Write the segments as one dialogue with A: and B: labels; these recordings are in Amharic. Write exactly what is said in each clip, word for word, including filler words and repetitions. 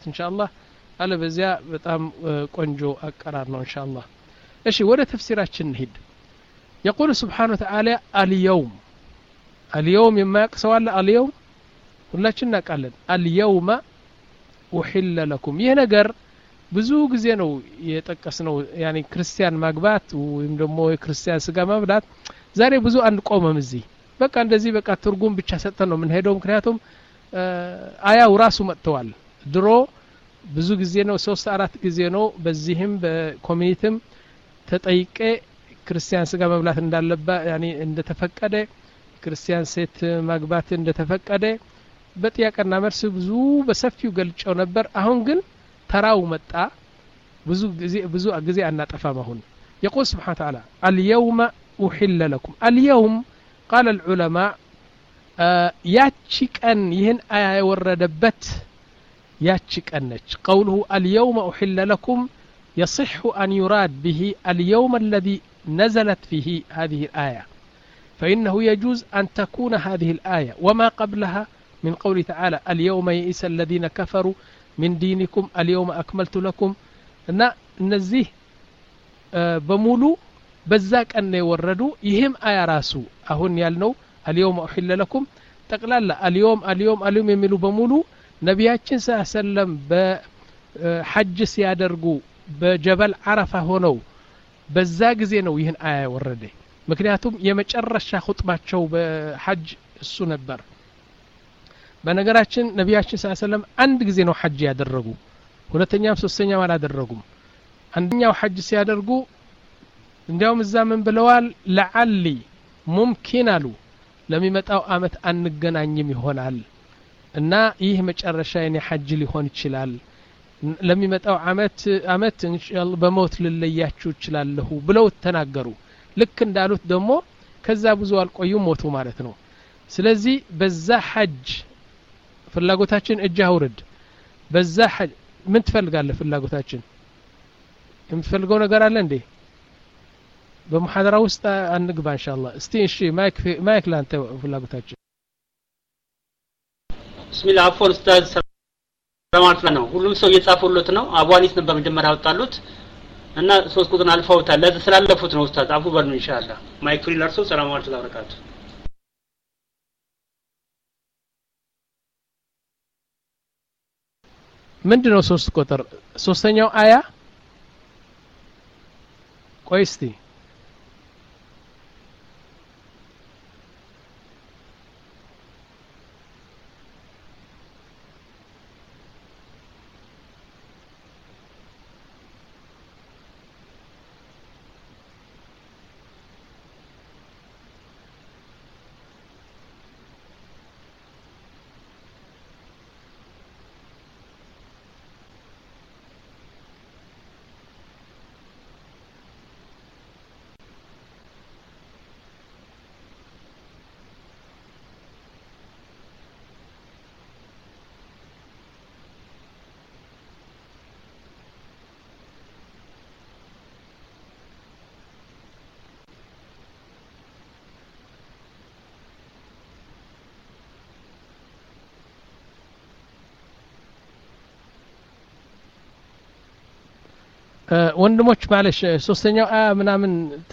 A: ኢንሻአላህ አለ በዚያ በጣም ቆንጆ አቀራር ነው ኢንሻአላህ እሺ ወደ ተፍሲራችን እንሂድ يقول سبحانه وتعالى اليوم اليوم يما يقسوا على اليوم ሁላችን እናውቃለን اليوم أحل لكم ይሄ ነገር ብዙ ጊዜ ነው የጠቀስነው ያኒ ክርስቲያን ማግባት ወይም ደግሞ የክርስቲያን ስጋ መብላት ዛሬ ብዙ አንቆመም እዚህ በቃ እንደዚህ በቃ ትርጉም ብቻ ሰጠን ነው ምን ሄደው ምክንያቱም አያው ራሱ መጥተዋል ድሮ ብዙ ጊዜ ነው ሶስት አራት ጊዜ ነው በዚህም በኮሚኒቲም ተጠይቀ ክርስቲያን ስጋ መብላት እንዳለባ ያኒ እንደተፈቀደ ክርስቲያን ሴት ማግባት እንደተፈቀደ በጥያቄና መልስ ብዙ በሰፊው ገልጨው ነበር አሁን ግን ተራው መጣ ብዙ ጊዜ ብዙ ጊዜ አናጠፋም አሁን يقول سبحانه وتعالى اليوم أحل لكم اليوم قال العلماء ያቺ ቀን ይህን አያ የወረደበት ያቺ ቀን ነች قوله اليوم أحل لكم يصح أن يراد به اليوم الذي نزلت فيه هذه الآية فإنه يجوز أن تكون هذه الآية وما قبلها من قوله تعالى اليوم يئس الذين كفروا من دينكم اليوم أكملت لكم እና እነዚህ በሙሉ በዛቅ أن يوردوا يهم آية راسو አሁን ያልነው اليوم أحل لكم ጠቅላላ اليوم اليوم اليوم የሚሉ በሙሉ ነብያችን ሰለላሁ ዐለይሂ ወሰለም በሐጅ ሲያደርጉ በጀበል አረፋ ሆነው በዛ ጊዜ ነው ይህን አያ ወረደ ምክንያቱም የመጨረሻ ኹጥባቸው በሐጅ እሱ ነበር በነገራችን ነብያችን ሰለላሁ ዐለይሂ ወሰለም አንድ ጊዜ ነው ሐጅ ያደረጉ ሁለተኛም ሶስተኛም አላደረጉም አንደኛው ሐጅ ሲያደርጉ እንዲያውም እዛ ምን ብለዋል ለዓሊ ሙምኪን አሉ ለሚመጣው አመት አንገናኝም ይሆናል እና ይህ መጨረሻ የኔ ሐጅ ሊሆን ይችላል ለሚመጣው አመት አመት ኢንሻአላህ በሞት ልለያችሁ ይችላልሁ ብለው ተናገሩ ልክ እንዳሉት ደግሞ ከዛ ብዙ አልቆዩ ሞቱ ማለት ነው ስለዚህ በዛ ሐጅ ፍላጎታችን እጅ አውርድ በዛ ሐጅ ምን ትፈልጋለህ ፍላጎታችን የምትፈልገው ነገር አለ እንዴ በመሐደራ ውስጥ አንግባ ኢንሻአላህ እስቲ እሺ ማይክ ማይክ ላንተ ፍላጎታችን
B: ቢስሚላህ አፎን ኡስታዝ ሰላማት ነው ሁሉም ሰው እየጻፈሉት ነው አቧኒስ ነበር መጀመሪያ ወጣሉት እና ሶስት ቁጥርን አልፈውታል ለዚህ ስላለፉት ነው ኡስታዝ አፉ በሉ ኢንሻአላህ ማይክ ፍሪ ለርሶ ሰላም አለይኩም ወበረካቱ
A: ምንድነው ሶስት ቁጥር ሶስተኛው አያ ቆይስቲ ወንድሞች ማለሽ ሶስተኛው አ ምናምን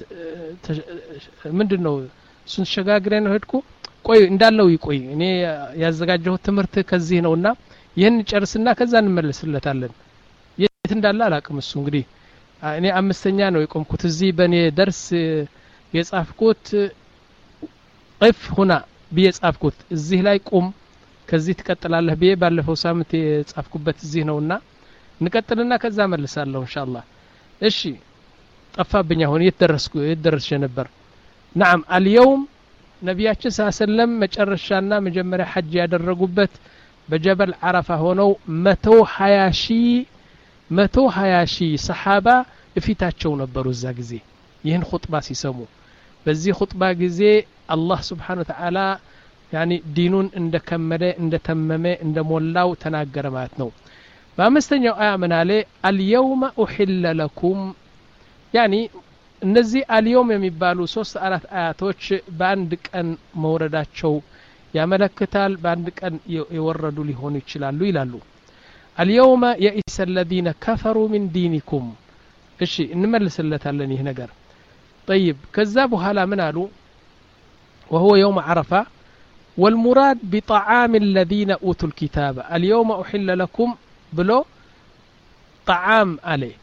A: ምንድነው እሱን ሸጋግሬ ነው ሄድኩ ቆይ እንዳለው ይቆይ እኔ ያዘጋጀው ትምርት ከዚህ ነውና ይሄን ጨርስና ከዛ እንመለስለታለን የት እንዳለ አላቅም እሱ እንግዲህ እኔ አምስተኛ ነው የቆምኩት እዚህ በኔ ደርስ የጻፍኩት قف هنا بيጻፍኩት እዚህ ላይ ቁም ከዚህ ትቀጥላለህ በየ ባለፈው ሳምንት የጻፍኩበት እዚህ ነውና ንቀጥልና ከዛ መልሳለሁ ኢንሻአላህ እሺ ጠፋብኝ አሁን የተደረስኩ የተደረስሽ ነበር نعم اليوم ነብያችን ሰለላሁ ዐለይሂ ወሰለም መጨረሻና መጀመሪያ ሐጅ ያደረጉበት በጀበል አረፋ ሆነው መቶ ሀያ ሺህ መቶ ሀያ ሺህ ሰሃባ እፊታቸው ነበሩ እዛ ጊዜ ይህን ኹጥባ ሲሰሙ በዚህ ኹጥባ ጊዜ አላህ Subhanahu Wa Ta'ala ያኒ ዲኑን እንደከመደ እንደተመመ እንደሞላው ተናገረ ማለት ነው በአምስተኛው አያ ምን አለ اليوم أحل لكم ያኒ እነዚህ اليوم የሚባሉ ሶስት አራት አያቶች በአንድ ቀን መውረዳቸው ያመለክታል በአንድ ቀን የወረዱ ሊሆኑ ይችላሉ ይላሉ اليوم يئس الذين كفروا من دينكم እሺ እንመልስለታለን ይህ ነገር طيب ከዛ በኋላ ምን አሉ وهو يوم عرفة والمراد بطعام الذين أوتوا الكتاب اليوم أحل لكم بلو طعام عليه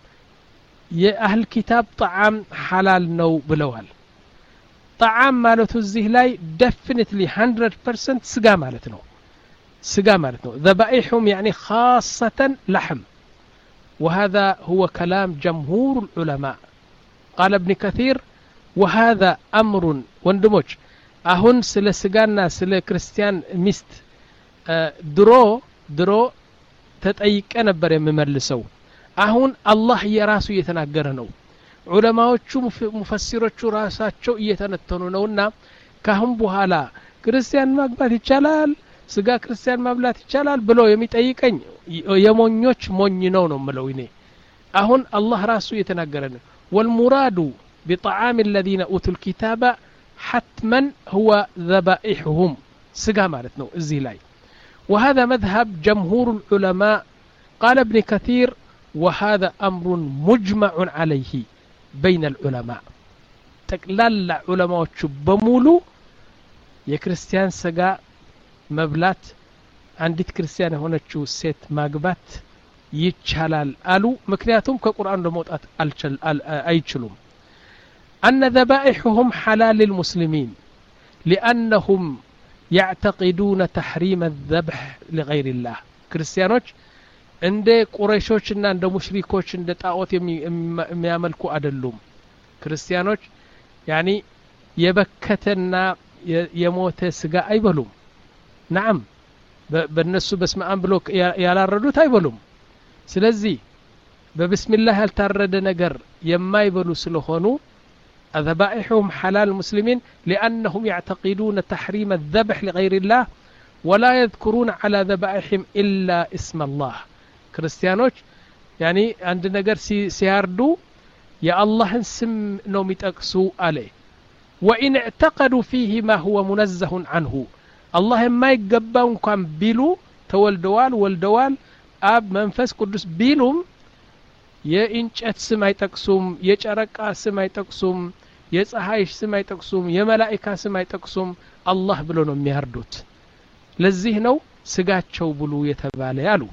A: يا أهل الكتاب طعام حلال نو بلوال طعام مالته الزيه لاي definitely one hundred percent سقا مالتنو سقا مالتنو ذبائحهم يعني خاصة لحم وهذا هو كلام جمهور العلماء قال ابن كثير وهذا أمر وندموج أهون سلا سقانا سلا كريستيان ميست درو درو تتأيك أنا بري مملسو أهون الله يراسو يتناقرنو علماء مفسروቹ ራሳቸው እየተነተኑ ነውና ካሁን በኋላ ክርስቲያን ማግባት ይቻላል ስጋ ክርስቲያን ማብላት ይቻላል ብሎ የሚጠይቀኝ የሞኞች ሞኝ ነው ነው ምለው እኔ አሁን አላህ ራሱ እየተናገረን والمراد بطعام الذين اوتوا الكتاب حتما هو ذبائحهم سغا ማለት ነው እዚህ ላይ وهذا مذهب جمهور العلماء قال ابن كثير وهذا امر مجمع عليه بين العلماء تقلال علماء بمولو የክርስቲያን ስጋ መብላት አንዲት ክርስቲያን ሆነችው ሴት ማግባት ይቻላል አሉ ምክንያቱም ከቁርአን ለመውጣት አልችል አይችሉም أن ذبائحهم حلال للمسلمين لأنهم يعتقدون تحريم الذبح لغير الله ክርስቲያኖች እንደ ቁረይሾችና እንደ ሙሽሪኮች እንደ ጣዖት የሚያመልኩ አይደሉም ክርስቲያኖች ያኒ የበከተና የሞተ ስጋ አይበሉም نعم በነሱ በስመ አብ ብሎ ያላረዱት አይበሉም ስለዚህ በብስሚላህ ያልታረደ ነገር የማይበሉ ስለሆኑ ذبائحهم حلال المسلمين لأنهم يعتقدون تحريم الذبح لغير الله ولا يذكرون على ذبائحهم إلا اسم الله ክርስቲያኖች ያኒ አንድ ነገር ሲያርዱ የአላህን ስም ነው የሚጠቅሱ አለ وإن اعتقدوا فيه ما هو منزه عنه الله ما يقبوا እንኳን ቢሉ ተወልደዋል ወልደዋል አብ መንፈስ ቅዱስ ቢሉም የእንጨት ስም አይጠቅሱም የጨረቃ ስም አይጠቅሱም የፀሐይ ስም አይጠቅሱም የመላእክት ስም አይጠቅሱም አላህ ብሎ ነው የሚያርዱት ለዚህ ነው ስጋቸው ብሉ የተባለ ያሉ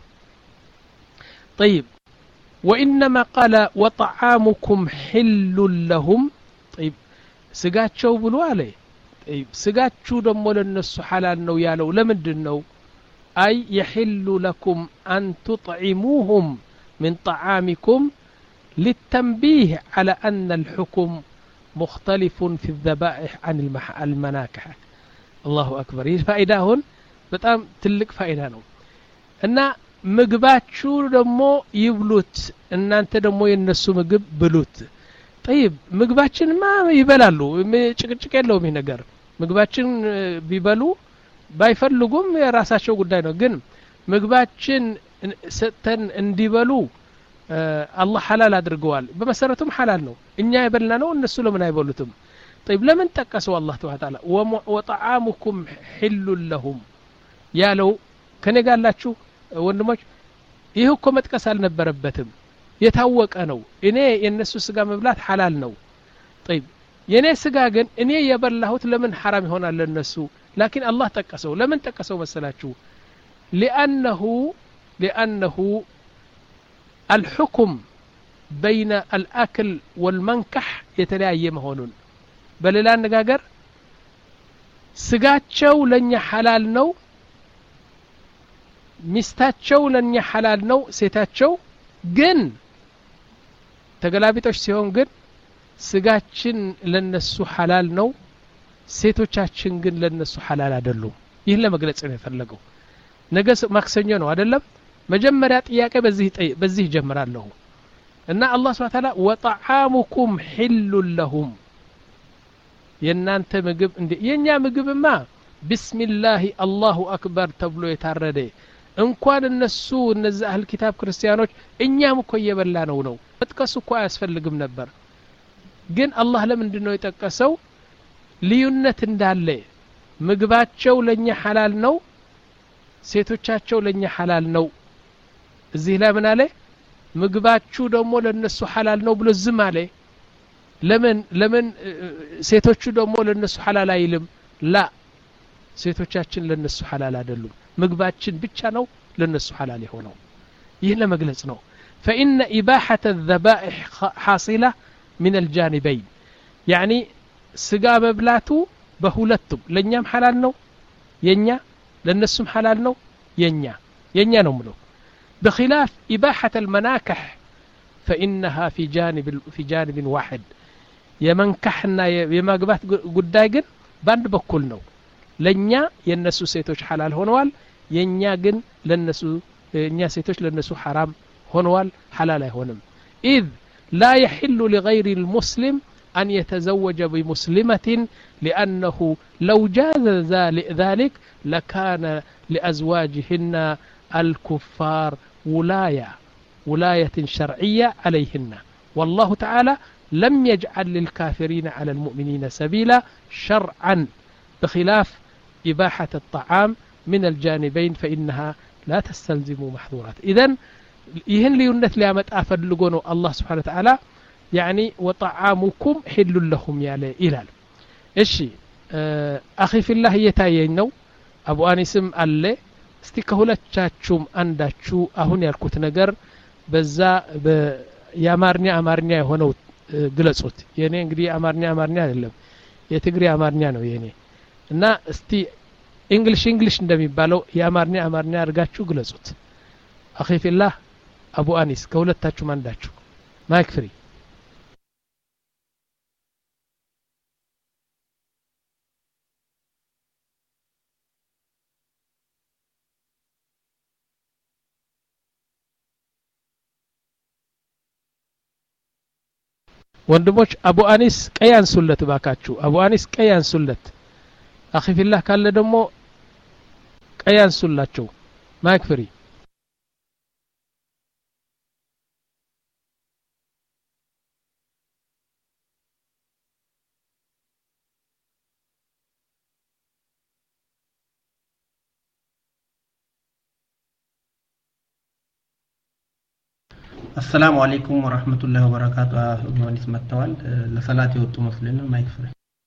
A: طيب وإنما قال وطعامكم حل لهم طيب ስጋቸው ብሎ አለ طيب ስጋችሁ ደሞ ለነሱ حلال ነው ያለው ለምንድን ነው أي يحل لكم أن تطعموهم من طعامكم للتنبيه على أن الحكم مختلف في الذبائح عن المناكح الله أكبر هي فائدة هون بتام تلك فائدة نو أن ምግባችሁ ደሞ ይብሉት እናንተ ደሞ የነሱ ምግብ ብሉት طيب ምግባችንማ ይበላሉ ጭቅጭቅ የለውም ይሄ ነገር ምግባችን ቢበሉ ባይፈልጉም የራሳቸው ጉዳይ ነው ግን ምግባችን ሰተን እንዲበሉ አላህ حلال አድርገዋል በመሰረቱም حلال ነው እኛ የበላነው እነሱ ለምን አይበሉትም طيب ለምን ተቀሰው አላህ ተዓላ وطعامكم حل لهم ያለው ከኔ ጋላችሁ ወንድሞች ይሄ እኮ መጥቀስ አልነበረበትም የታወቀ ነው እኔ የነሱ ስጋ መብላት حلال ነው طيب የኔ ስጋ ግን እኔ የበላሁት ለምን حرام ይሆናል ለነሱ لكن الله تقسو لمن تقسو مسلاچو لانه لانه الحكم بين الاكل والمنكح يتلያየ መሆኑን በሌላ አነጋገር ስጋቸው ለኛ حلال ነው ሚስታቸው ለኛ حلال ነው ሴታቸው ግን ተገላቢጦች ሲሆን ግን ስጋችን ለነሱ حلال ነው ሴቶቻችን ግን ለነሱ حلال አይደሉም ይሄን ለመግለጽ ነው የፈለገው ነገ ማክሰኞ ነው አይደለም መጀመሪያ ጥያቄ በዚህ በዚህ ጀምራለሁ እና አላህ Subhanahu Wa Ta'ala وطعامكم حل لهم የናንተ ምግብ እንደ የኛ ምግብማ ቢስሚላህ አላሁ አክበር ተብሎ የታረደ እንኳን እነሱ እነዛ አህል ኪታብ ክርስቲያኖች እኛም እኮ እየበላ ነው ነው መጥቀስ እኮ አያስፈልግም ነበር ግን አላህ ለምንድን ነው የጠቀሰው ልዩነት እንዳለ ምግባቸው ለኛ حلال ነው ሴቶቻቸው ለኛ حلال ነው እዚህ ላይ ምን አለ ምግባችሁ ደግሞ ለነሱ ሐላል ነው ብሎ ዝም አለ ለምን ለምን ሴቶቹ ደግሞ ለነሱ ሐላል አይልም ላ ሴቶቻችን ለነሱ ሐላል አይደሉም ምግባችን ብቻ ነው ለነሱ ሐላል የሆነው ይህ ለመግለጽ ነው فإن إباحة الذبائح حاصلة من الجانبين يعني سقا مبلاتو بهولتم لنيام حلال نو ينيا لنسم حلال نو ينيا ينيا نملو بخلاف إباحة المناكح فإنها في جانب في جانب واحد يمنكحنا يماقبات قدايقن باند بكل نو لنيا ينسو سيتوش حلال هونوال ينيا قن لنسو ينيا سيتوش لنسو حرام هونوال حلال هونم إذ لا يحل لغير المسلم أن يتزوج بمسلمة لأنه لو جاز ذلك لكان لأزواجهن الكفار ولاية ولاية شرعية عليهن والله تعالى لم يجعل للكافرين على المؤمنين سبيلا شرعا بخلاف إباحة الطعام من الجانبين فإنها لا تستلزم محظورات إذن ይህን ልዩነት ሊያመጣ ፈልጎ ነው አላህ Subhanahu Wa Ta'ala يعني وطعامكم حل لهم ያለ ይላል እሺ አኺ ፊላህ እየታየኝ ነው አቡ አኒስም አለ እስቲ ከሁለታችሁም አንዳችሁ አሁን ያልኩት ነገር በዛ የአማርኛ አማርኛ የሆነው ግለጹት የኔ እንግዲህ አማርኛ አማርኛ አይደለም የትግሪ አማርኛ ነው የኔ እና እስቲ እንግሊሽ እንግሊሽ እንደሚባለው የአማርኛ አማርኛ አድርጋችሁ ግለጹት አኺ ፊላህ አቡ አኒስ ከሁለታችሁ አንዳችሁ ማይክ ፍሪ ወንድሞች አቡ አኒስ ቀይ አንሱለት ባካችሁ አቡ አኒስ ቀይ አንሱለት አኺ ፊላህ ካለ ደግሞ ቀይ አንሱላቸው ማይክ ፍሪ
C: السلام عليكم ورحمة الله وبركاته مهندس متوال لصلاة يوتو مسلمين ما يكفر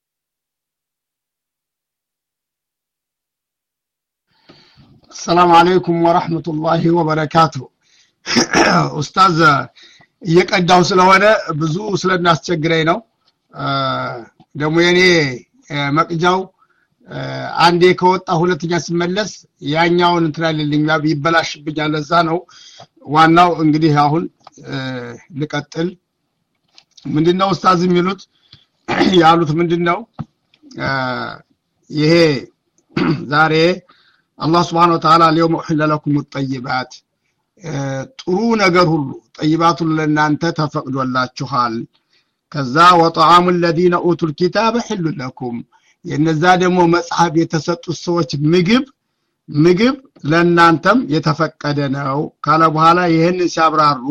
D: السلام عليكم ورحمة الله وبركاته أستاذ يقداو ስለሆነ ብዙ ስለናስቸግረኝ ነው ደሞ የኔ መቅጃው አንዴ ከወጣ ሁለተኛ ሲመለስ ያኛውን እንትራልልኝ ይበላሽብኛል ለዛ ነው ዋናው እንግዲህ አሁን ልቀጥል ምንድነው ኡስታዝ የሚሉት ያሉት ምንድነው ይሄ ዛሬ አላህ Subhanahu Wa Ta'ala اليوم احل لكم الطيبات ጥሩ ነገር ሁሉ طيبات ለእናንተ ተፈቅዶላችኋል ከዛ وطعام الذين اوتوا الكتاب حل لكم የነዛ ደግሞ መጽሐፍ የተሰጡት ሰዎች ምግብ ምግብ ለእናንተም የተፈቀደ ነው ካለ በኋላ ይሄን ሲያብራሩ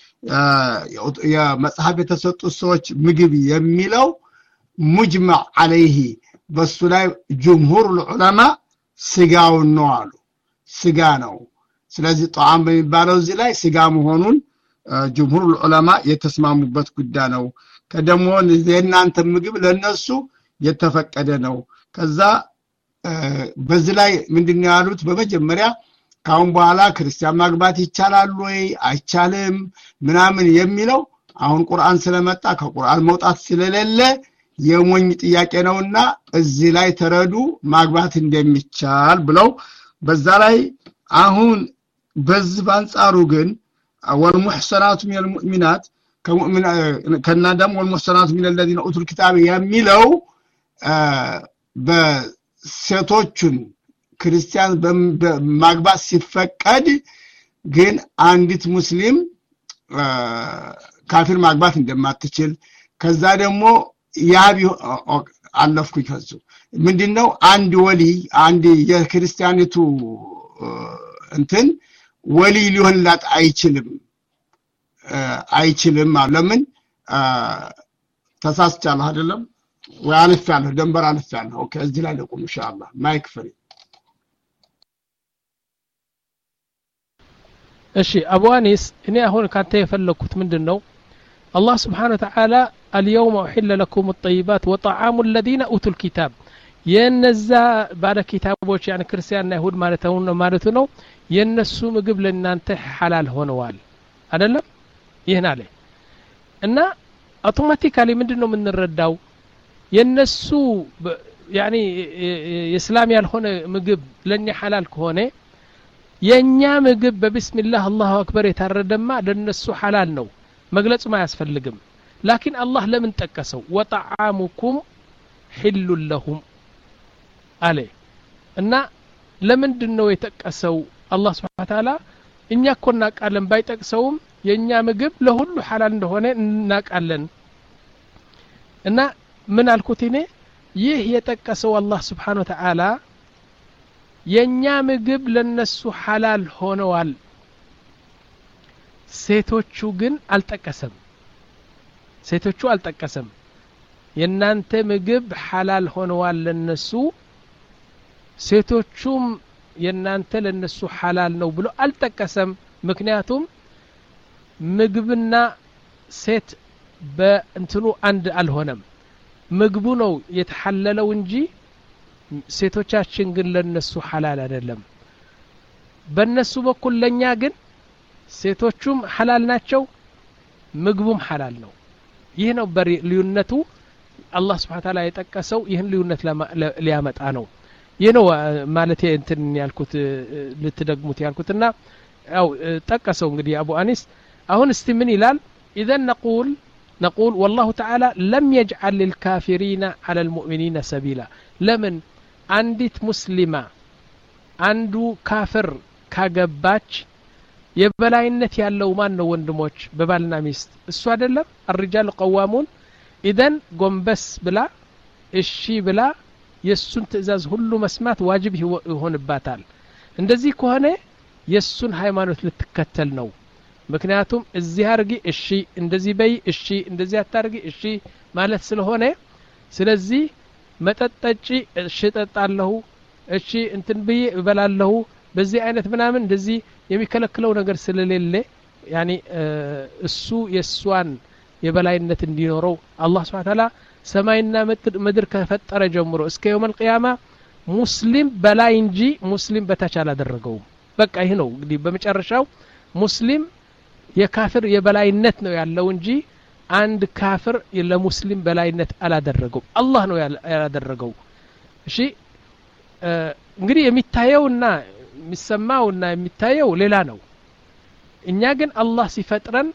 D: የመጽሐፍ የተሰጡት ሰዎች ምግብ የሚለው ሙጅመዕ عليه በሱ ላይ ጅምሁር العلماء ስጋው ነው አሉ ስጋ ነው ስለዚህ ጧም በሚባለው እዚህ ላይ ስጋ መሆኑን ጅምሁር العلماء የተስማሙበት ጉዳይ ነው ከደሞ የእናንተ ምግብ ለነሱ የተፈቀደ ነው ከዛ በዚህ ላይ ምንድነው ያሉት በመጀመሪያ ካሁን በኋላ ክርስቲያን ማግባት ይቻላል ወይ አይቻልም ምናምን የሚለው አሁን ቁርአን ስለመጣ ከቁርአን መውጣት ስለሌለ የሞኝ ጥያቄ ነውና እዚህ ላይ ተረዱ ማግባት እንደሚቻል ብለው በዛ ላይ አሁን በዚህ ባንጻሩ ግን ወልሙህሰናቱ ሚነል ሙእሚናት ከሙእሚና ከናዳም ወልሙህሰናቱ ሚነል الذين اوتوا الكتاب የሚለው በሴቶቹን ክርስቲያን ማግባት ሲፈቀድ ግን አንዲት ሙስሊም ካፊር ማግባት እንደማትችል ከዛ ደግሞ ያቢ አለፍኩ ከዙ ምንድነው አንድ ወሊ አንድ የክርስቲያኒቱ እንትን ወሊ ሊሆንላት አይችልም አይችልም ለምን ተሳስቻለሁ አይደለም ወአልፍ ያለው ደንበር አልፍ ያለው ኦኬ እዚህ ላይ ለቁም ኢንሻአላህ ማይክ ፍሪ
A: እሺ አቡ አኒስ እኔ አሁን ካንተ የፈለኩት ምንድነው الله سبحانه وتعالى اليوم أحل لكم الطيبات وطعام الذين أوتوا الكتاب የነዛ ባለ ኪታቦች ያን ክርስቲያንና ይሁድ ማለተው ነው ማለት ነው የነሱ ምግብ ለእናንተ ሐላል ሆነዋል አይደለም ይሄን አለ እና አውቶማቲካሊ ምንድነው የምንረዳው የነሱ يعني እስላም ያልሆነ ምግብ ለኛ ሐላል ከሆነ የኛ ምግብ በቢስሚላህ አላሁ አክበር የታረደማ ለነሱ ሐላል ነው መግለጽ ما ያስፈልግም لكن الله ለምን ጠቀሰው وطعامكم حل لهم عليه እና ለምንድነው የተቀሰው አላህ Subhanahu Wa Ta'ala እኛ ኮና ቃለን ባይጠቅሰውም የኛ ምግብ ለሁሉ ሐላል እንደሆነ እናቃለን እና ምን አልኩት እኔ ይህ የጠቀሰው አላህ Subhanahu Wa Ta'ala የኛ ምግብ ለነሱ ሐላል ሆነዋል ሴቶቹ ግን አልጠቀሰም ሴቶቹ አልጠቀሰም የናንተ ምግብ ሐላል ሆነዋል ለነሱ ሴቶቹም የናንተ ለነሱ ሐላል ነው ብሎ አልጠቀሰም ምክንያቱም ምግብና ሴት በእንትኑ አንድ አልሆነም ምግቡ ነው የተሐለለው እንጂ ሴቶቻችን ግን ለነሱ ሐላል አይደለም በነሱ በኩል ለኛ ግን ሴቶቹም ሐላል ናቸው ምግቡም ሐላል ነው ይህ ነው በልዩነቱ አላህ Subhanahu Wa Ta'ala የጠቀሰው ይህን ልዩነት ሊያመጣ ነው ይህ ነው ማለት እንትን ያልኩት ልትደግሙት ያልኩትና ያው ጠቀሰው እንግዲህ አቡ አኒስ አሁን እስቲ ምን ይላል اذا نقول نقول والله تعالى لم يجعل للكافرين على المؤمنين سبيلا لمن አንዲት ሙስሊማ አንዱ ካፍር ካገባች የበላይነት ያለው ማን ነው ወንድሞች በባልና ሚስት እሱ አይደለም الرجال قوامون اذا ጎንበስ ብላ እሺ ብላ የሱን ትእዛዝ ሁሉ መስማት ዋጅብ ይሆንባታል እንደዚህ ከሆነ የሱን ሃይማኖት ልትከተል ነው ምክንያቱም እዚህ አርጊ እሺ እንደዚህ በይ እሺ እንደዚህ አታርጊ እሺ ማለት ስለሆነ ስለዚህ መጠጠጪ እሺ ጠጣለሁ እሺ እንትን በይ እበላለሁ በዚህ አይነት ምናምን እንደዚህ የሚከለክለው ነገር ስለሌለ ያኒ እሱ የሷን የበላይነት እንዲኖረው አላህ Subhanahu Wa Ta'ala ሰማይና ምድር ከፈጠረ ጀምሮ እስከ يوم القيامه ሙስሊም በላይ እንጂ ሙስሊም በታች አላደረገው በቃ ይሄ ነው እንግዲህ በመጨረሻው ሙስሊም የካፍር የበላይነት ነው ያለው እንጂ አንድ ካፍር ለሙስሊም በላይነት አላደረገው አላህ ነው ያላደረገው እሺ እንግዲህ የሚታየውና የሚሰማውና የሚታየው ሌላ ነው እኛ ግን አላህ ሲፈጥረን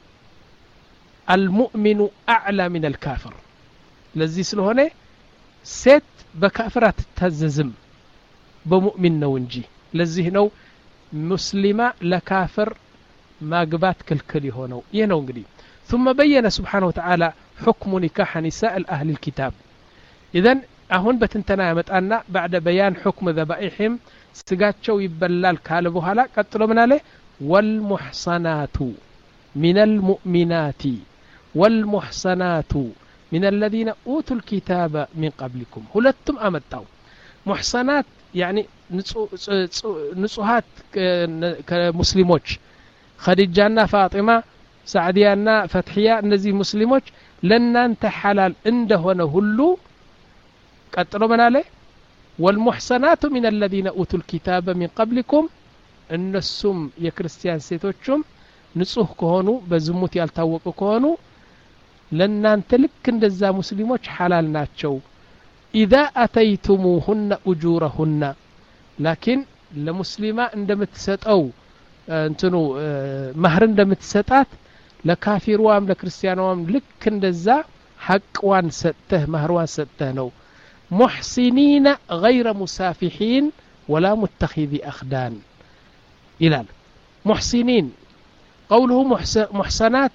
A: المؤمن اعلى من الكافر ለዚህ ስለሆነ ሴት በካፍር አትታዘዝም በሙእሚን ነው እንጂ ለዚህ ነው ሙስሊማ ለካፍር ማግባት ክልክል ይሆነው ይሄ ነው እንግዲህ ثم بين سبحانه وتعالى حكم نكاح نساء اهل الكتاب اذا አሁን በትንተና ያመጣና بعد بيان حكم ذبائحهم ስጋቸው ይበላል ካለ በኋላ ቀጥሎ ምን አለ والمحصنات من المؤمنات والمحصنات من الذين اوتوا الكتاب من قبلكم ሁለቱም አመጣው محصنات يعني ንጹሃት ከሙስሊሞች ኸዲጃና ፋጢማ ሳዕዲያና ፈትሂያ እነዚህ ሙስሊሞች ለናንተ ሐላል እንደሆነ ሁሉ ቀጥሎ ምን አለ والمحصنات من الذين اوتوا الكتاب من قبلكم እነሱም የክርስቲያን ሴቶችም ንጹህ ከሆኑ በዝሙት ያልታወቁ ከሆኑ ለናንተ ልክ እንደዛ ሙስሊሞች ሐላል ናቸው اذا اتيتموهن اجورهن لكن ለሙስሊማ እንደምትሰጠው እንትኑ ማህር እንደምትሰጣት ለካፊሩም ለክርስቲያኑም ልክ እንደዛ ሐቅዋን ሰጥተህ ማህርዋን ሰጥተህ ነው محسنين غير مسافحين ولا متخذي أخدان إلى محسنين قوله محسنات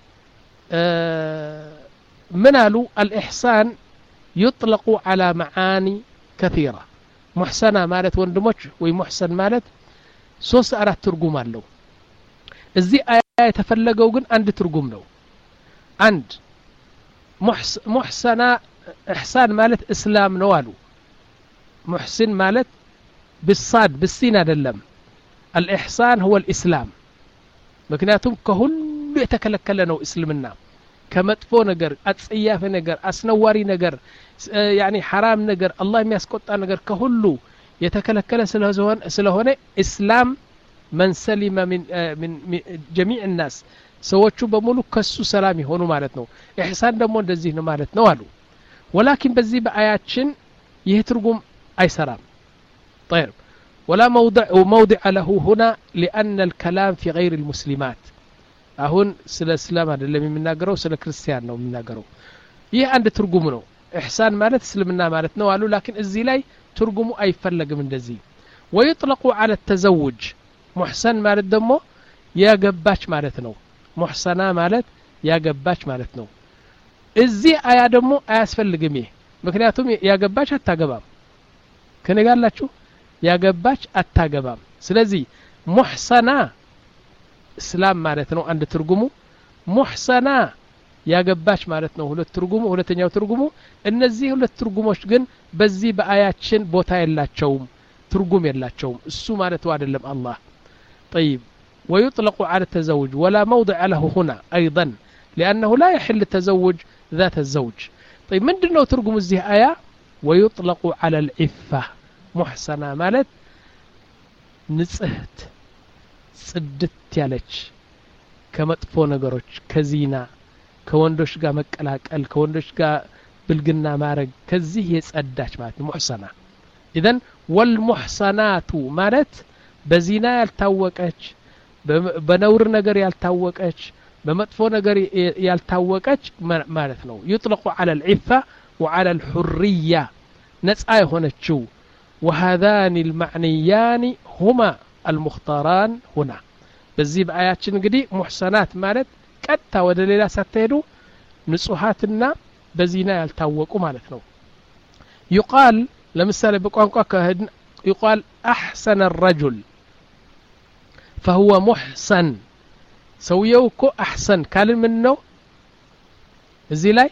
A: منالو الإحسان يطلق على معاني كثيرة محسنة مالت وندموش ومحسن مالت سوس أرات ترقم له الزي آية تفلقوا قن عند ترقم له عند محس محسنة إحسان مالت إسلام نوالو محسن مالت بالصاد بالسين هذا اللم الإحسان هو الإسلام ምክንያቱም ከሁሉ የተከለከለ ነው እስልምና ከመጥፎ ነገር አጽያፈ ነገር አስነዋሪ ነገር ያኒ حرام ነገር አላህ የሚያስቆጣ ነገር ከሁሉ የተከለከለ ስለሆነ ስለሆነ እስላም من سلم من من جميع الناس ሰዎቹ በሙሉ ከሱ ሰላም ይሆኑ ማለት ነው ኢህሳን ደግሞ እንደዚህ ነው ማለት ነው አሉ ولكن በዚህ በአያችን ይህ ትርጉም አይሰራም طيب ولا موضع موضع له هنا لأن الكلام في غير المسلمات አሁን ስለ እስላም አይደለም የሚናገረው ስለ ክርስቲያን ነው የሚናገረው ይህ አንድ ትርጉም ነው ኢህሳን ማለት እስልምና ማለት ነው አሉ لكن እዚህ ላይ ትርጉሙ አይፈለግም እንደዚህ ويطلق على التزوج محسن ማለት ደግሞ ያገባች ማለት ነው ሙህሰና ማለት ያገባች ማለት ነው እዚህ አያ ደግሞ አያስፈልግም ይሄ ምክንያቱም ያገባች አታገባም ከነጋላችሁ ያገባች አታገባም ስለዚህ ሙህሰና እስላም ማለት ነው አንድ ትርጉሙ ሙህሰና ያገባች ማለት ነው ሁለት ትርጉሙ ሁለተኛው ትርጉሙ እነዚህ ሁለት ትርጉሞች ግን በዚህ በአያችን ቦታ የላቸውም ትርጉም የላቸውም እሱ ማለት አይደለም አላህ طيب ويطلق على التزوج ولا موضع له هنا أيضا لأنه لا يحل التزوج ذات الزوج طيب من دنو ترجم الزه آية ويطلق على العفة محسنة مالت نصهت صدت يالج كمطفو نغروች ከዚና ከወንዶች ጋር መቀላቀል ከወንዶች ጋር ብልግና ማረግ ከዚህ የጸዳች ማለት ሙህሰና اذا والمحصنات ማለት በዚና ያልታወቀች በነውር ነገር ያልታወቀች በመጥፎ ነገር ያልታወቀች ማለት ነው يطلق على العفة وعلى الحرية ነፃ የሆነችው وهذان المعنيان هما المختاران هنا በዚህ በአያችን እንግዲህ ሙህሰናት ማለት ቀጥታ ወደ ሌላ ሳትሄዱ ንጹሃትና በዚና ያልታወቁ ማለት ነው يقال ለምሳሌ በቋንቋ ከህድን يقال احسن الرجل فهو محسن ሰውየው እኮ احسن ካል ምን ነው እዚህ ላይ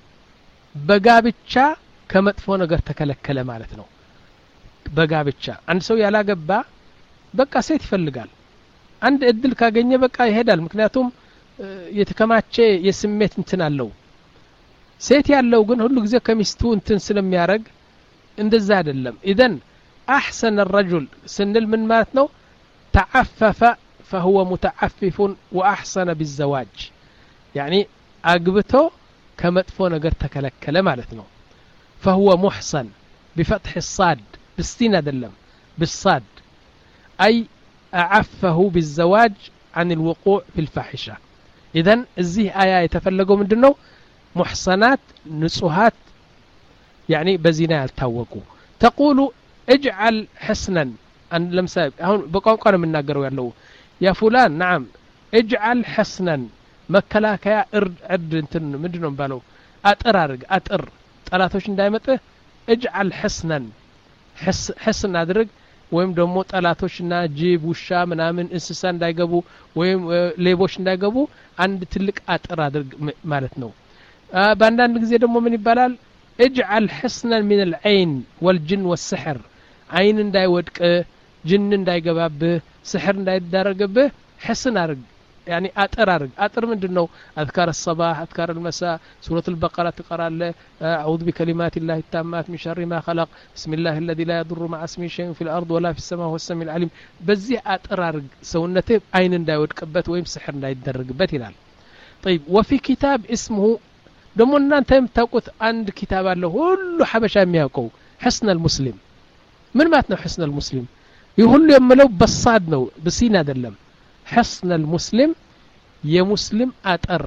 A: በጋብቻ ከመጥፎ ነገር ተከለከለ ማለት ነው በጋብቻ አንድ ሰው ያላገባ በቃ ሴት ይፈልጋል አንድ እድል ካገኘ በቃ ይሄዳል ምክንያቱም የተከማቸ የስሜት እንትን አለው ሴት ያለው ግን ሁሉ ጊዜ ከሚስቱ እንትን ስለሚያረግ እንደዛ አይደለም اذا احسن الرجل سنل من ማለት ነው تعفف فهو متعفف واحسن بالزواج يعني اغبتو ከመጥፎ ነገር ተከለከለ ማለት ነው فهو محسن بفتح الصاد بالسين አይደለም بالصاد اي اعفه بالزواج عن الوقوع في الفاحشه اذا እዚህ አያ የተፈለገው ምንድነው محسنات نصهات يعني بزنا ያልታወቁ تقول اجعل حسنا ان لمسا አሁን በቋንቋ ነው የምናገረው ያለው يا فلان نعم اجعل حسنا መከላከያ እርድ እንትን ምንድነው ባለው አጥር አድርግ አጥር ጠላቶች እንዳይመጡ اجعل حسنا حسن አድርግ ወይም ደግሞ ጠላቶችና ጂብ ውሻ ምናምን እንስሳ እንዳይገቡ ወይም ሌቦች እንዳይገቡ አንድ ትልቅ አጥር አድርግ ማለት ነው በአንዳንድ ጊዜ ደግሞ ምን ይባላል اجعل حسنا من العين والجن والسحر عين እንዳይወድቅ ጅን እንዳይገባብህ سحر እንዳይዳረግብህ حسن አድርግ يعني አጥር አድርግ አጥር ምንድነው اذكار الصباح اذكار المساء سوره البقره تقرا له اعوذ بكلمات الله التامات من شر ما خلق بسم الله الذي لا يضر مع اسمه شيء في الارض ولا في السماء هو السميع العليم በዚህ አጥር አድርግ ሰውነትህ አይን እንዳይወድቅበት ወይም سحر እንዳይደረግበት ይላል طيب وفي كتاب اسمه ደሞ እናንተ የምታውቁት አንድ ኪታብ አለ ሁሉ ሐበሻ የሚያውቀው حسن المسلم ምን ማለት ነው حسن المسلم ይሁሉ የምለው በሳድ ነው በሲና አይደለም حسن المسلم የሙስሊም አጥር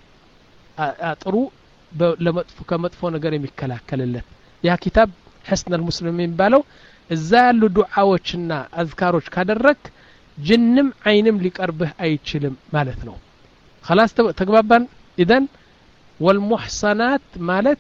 A: አጥሩ ለመጥፎ ከመጥፎ ነገር የሚከላከልለት ያ ኪታብ حسن المسلم የሚባለው እዛ ያሉ ዱዓዎችና አዝካሮች ካደረክ ጅንም አይንም ሊቀርብህ አይችልም ማለት ነው خلاص ተግባባን اذا والمحصنات ማለት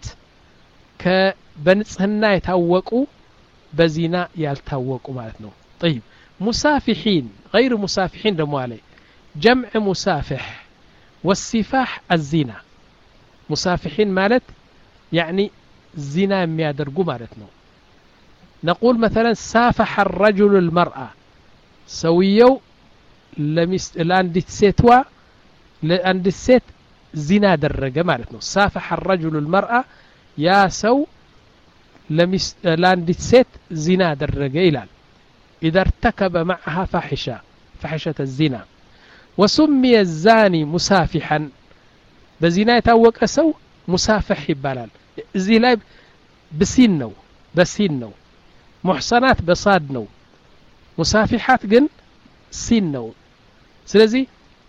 A: ከበንጽህና የታወቁ በዚና ያልታወቁ ማለት ነው طيب مسافحين غير مسافحين ደሞ عليه جمع مسافح والسفاح الزنا مسافحين ማለት يعني زنا የሚያደርጉ ማለት ነው نقول مثلا سافح الرجل المرأة ሰውየው ለሚስት ለአንዲት ሴትዋ ለአንዲት ሴት ዚና አደረገ ማለት ነው ሳፈሐ الرجل المرأة ያ ሰው ለሚስት ለአንዲት ሴት ዚና አደረገ ይላል إذا ارتكب معها فاحشة فاحشة الزنا وسمي الزاني مسافحا بزنا يتوقع سو مسافح ይባላል እዚህ ላይ بسين ነው بسين ነው محصنات بصاد ነው مسافحات ግን ሲን ነው ስለዚህ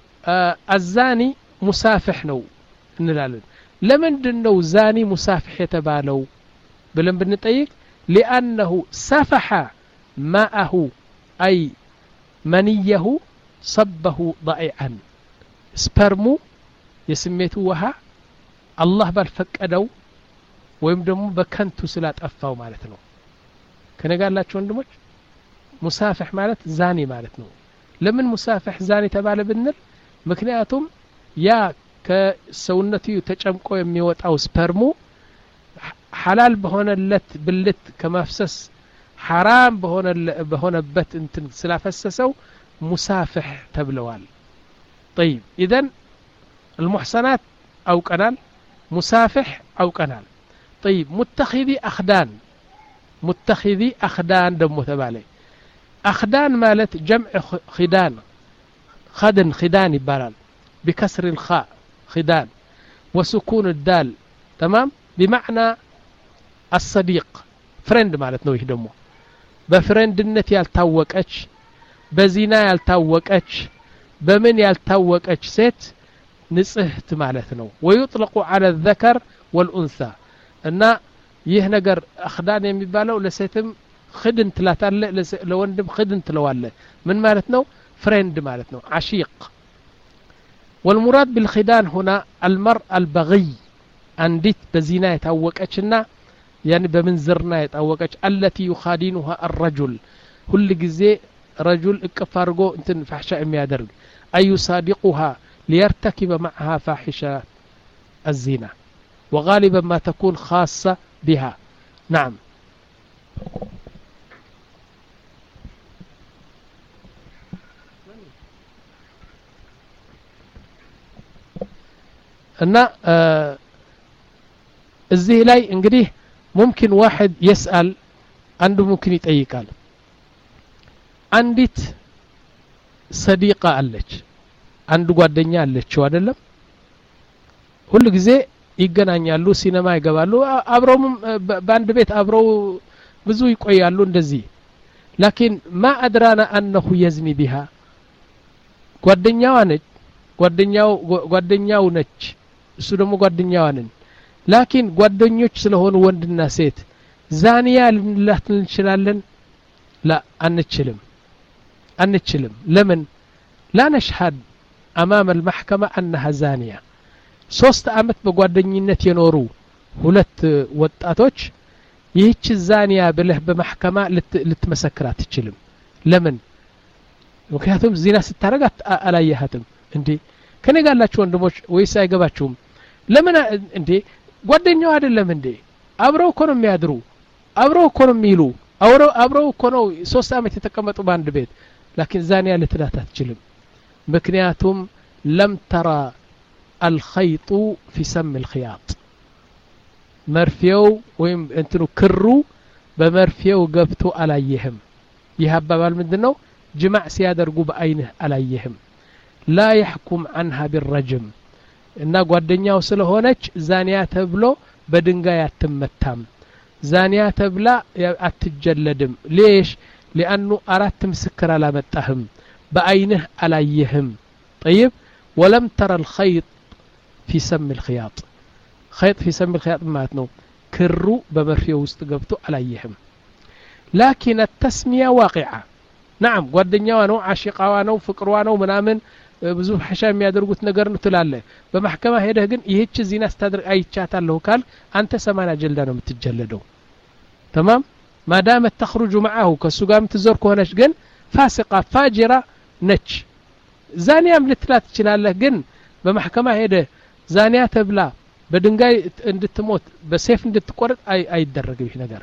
A: አዛኒ ሙሳፊህ ነው እንላለን ለምንድነው ዛኒ ሙሳፊህ የተባለው ብለን ብንጠይቅ لانه سفح ماءه اي منيه صبه ضائعا ስፐርሙ የስሜቱ ውሃ አላህ ባልፈቀደው ወይም ደግሞ በከንቱ ስላጠፋው ማለት ነው ከነጋላችሁ ወንድሞች ሙሳፊህ ማለት ዛኒ ማለት ነው ለምን ሙሳፊህ ዛኒ ተባለ ብንል ምክንያቱም ያ ከሰውነቱ ተጨምቆ የሚወጣው ስፐርሙ ሐላል በሆነለት ብልት ከማፍሰስ حرام በሆነ በሆነበት እንትን ስላፈሰሰው ሙሳፊህ ተብለዋል طيب اذا المحصنات او قنال مسافح او قنال طيب متخذي اخدان متخذي اخدان دمو تبالي اخدان مالت جمع خدان خدن خدان يبالال بكسر الخاء خدان وسكون الدال تمام بمعنى الصديق فريند مالت ነው ይሄ ደግሞ በፍሬንድነት ያልታወቀች በዚና ያልታወቀች በምን ያልታወቀች ሴት ንጽህት ማለት ነው ويطلق على الذكر والانثى እና ይህ ነገር አخدان የሚባለው ለሴትም خدن ትላታለ ለወንድም خدن ትለዋለ ምን ማለት ነው فريند ማለት ነው عشيق والمراد بالخدان هنا المرء البغي عندت بزنا يتاوقچنا يعني بمنزرنا يتاوقچ التي يخادنها الرجل كل جزء رجل اكفارغو انتن فحشاء የሚያደርግ اي يصادقها ليرتكب معها فاحشة الزنا وغالبا ما تكون خاصة بها نعم እና እዚህ ላይ እንግዲህ ممكن واحد يسأل عنده ممكن يطيقال አንዲት ሰዲቃ አለች አንድ ጓደኛ አለችው አይደለም ሁሉ ጊዜ ይገናኛሉ ሲነማ ይገባሉ አብረው በአንድ ቤት አብረው ብዙ ይቆያሉ እንደዚህ لكن ما أدرانا أنه يزني بها ጓደኛዋ ነች ጓደኛው ጓደኛው ነች እሱ ደግሞ ጓደኛዋ ነን لكن ጓደኞች ስለሆኑ ወንድና ሴት ዛኒያ ልንላት እንችላለን لا አንችልም አንችልም ለምን لا نشهد أمام المحكمة أنها زانية ሶስት አመት በጓደኝነት የኖሩ ሁለት ወጣቶች ይህች ዛኒያ ብለህ በመሐከማ ልትመሰክር አትችልም ለምን ምክንያቱም ዚና ስታረግ አላየሃትም እንዴ ከኔ ጋር ያላችሁ ወንድሞች ወይስ አይገባችሁም ለምን እንዴ ጓደኛው አይደለም እንዴ አብረው እኮ ነው የሚያድሩ አብረው እኮ ነው የሚሉ አብረው አብረው እኮ ነው ሶስት አመት የተቀመጡ በአንድ ቤት لكن ዛኒያ ልትላት አትችልም ምክንያቱም لم ترى الخيط في سم الخياط مرفيو ويم انتو كرو بمرفيو قبتو عليهم يهببال مندنو جمع سيادرقو بعينه عليهم لا يحكم عنها بالرجم إنا قوادنياو سلهونج زانيا تبلو بدنقا يتمتام زانيا تبلا يتجلدم ليش لأنه أردت مسكر على متهم بعينه عليهم طيب ولم ترى الخيط في سم الخياط خيط في سم الخياط ماتنو كرو بمرفيو استقبتو عليهم لكن التسمية واقعة نعم ጓደኛዋ ነው አሽቃዋ ነው ፍቅሯ ነው ምናምን ብዙ ሐሻም ያደርጉት ነገር ነው ትላለ በመሐከማ ሄደህ ግን ይህች ዚና ስታደርግ አይቻታለሁ ካል አንተ ሰማና ጀልዳ ነው የምትጀለደው تمام ما دامت تخرج معه كسوغام تزور كሆነች ግን فاسقة فاجرة ነች ዛኒያም ልትላት ትችላለህ ግን በመሐከማ ሄደህ ዛኒያ ተብላ በድንጋይ እንድትሞት በሰይፍ እንድትቆርጥ አይ አይደረግም ይሄ ነገር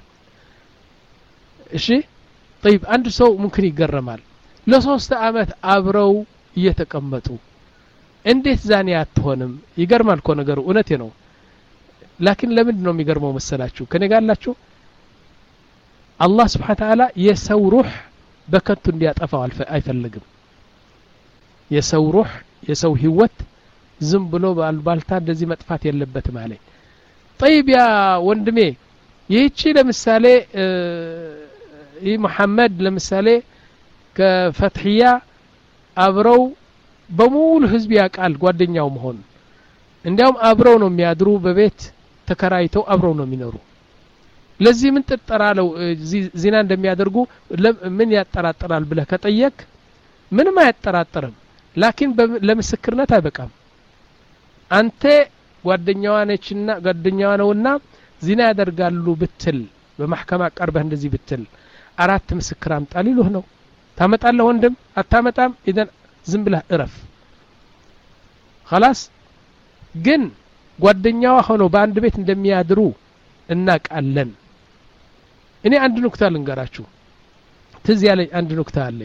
A: እሺ طيب አንድ ሰው ممكن ይገረማል ለሶስት አመት አብረው እየተቀመጡ እንዴት ዛኔ አትሆንም? ይገርማል እኮ ነገሩ እውነቴ ነው። ላኪን ለምንድን ነው የሚገርመው መሰላችሁ? ከኔ ጋር አላችሁ? አላህ Subhanahu Ta'ala የሰው ሩህ በከንቱ እንዲያጠፋው አይፈልግም። የሰው ሩህ የሰው ህይወት ዝም ብሎ ባልባልታ እንደዚህ መጥፋት የለበትም አለ። طيب ያ ወንድሜ ይህቺ ለምሳሌ ይህ መሐመድ ለምሳሌ ከፈትህያ አብረው በሙሉ ህዝብ ያቃል ጓደኛው መሆን እንዲያውም አብረው ነው የሚያድሩ በቤት ተከራይተው አብረው ነው የሚኖሩ ለዚህ ምን ተጠራለው ዚና እንደሚያደርጉ ምን ያጠራጥራል ብለህ ከጠየቅ ምንም አያጠራጥርም ላኪን ለምስክርነት አይበቃም አንተ ጓደኛዋ ነችና ጓደኛዋ ነውና ዚና ያደርጋሉ ብትል በመሐከማ ቀርበህ እንደዚህ ብትል አራት ምስክር አምጣል ይሉህ ነው ታመጣለህ ወንድም አታመጣም ኢደን ዝም ብለህ እረፍ خلاص ግን ጓደኛዋ ሆኖ በአንድ ቤት እንደሚያድሩ እናቃለን እኔ አንድ ንኩታ ልንገራችሁ ትዝ ያለኝ አንድ ንኩታ አለ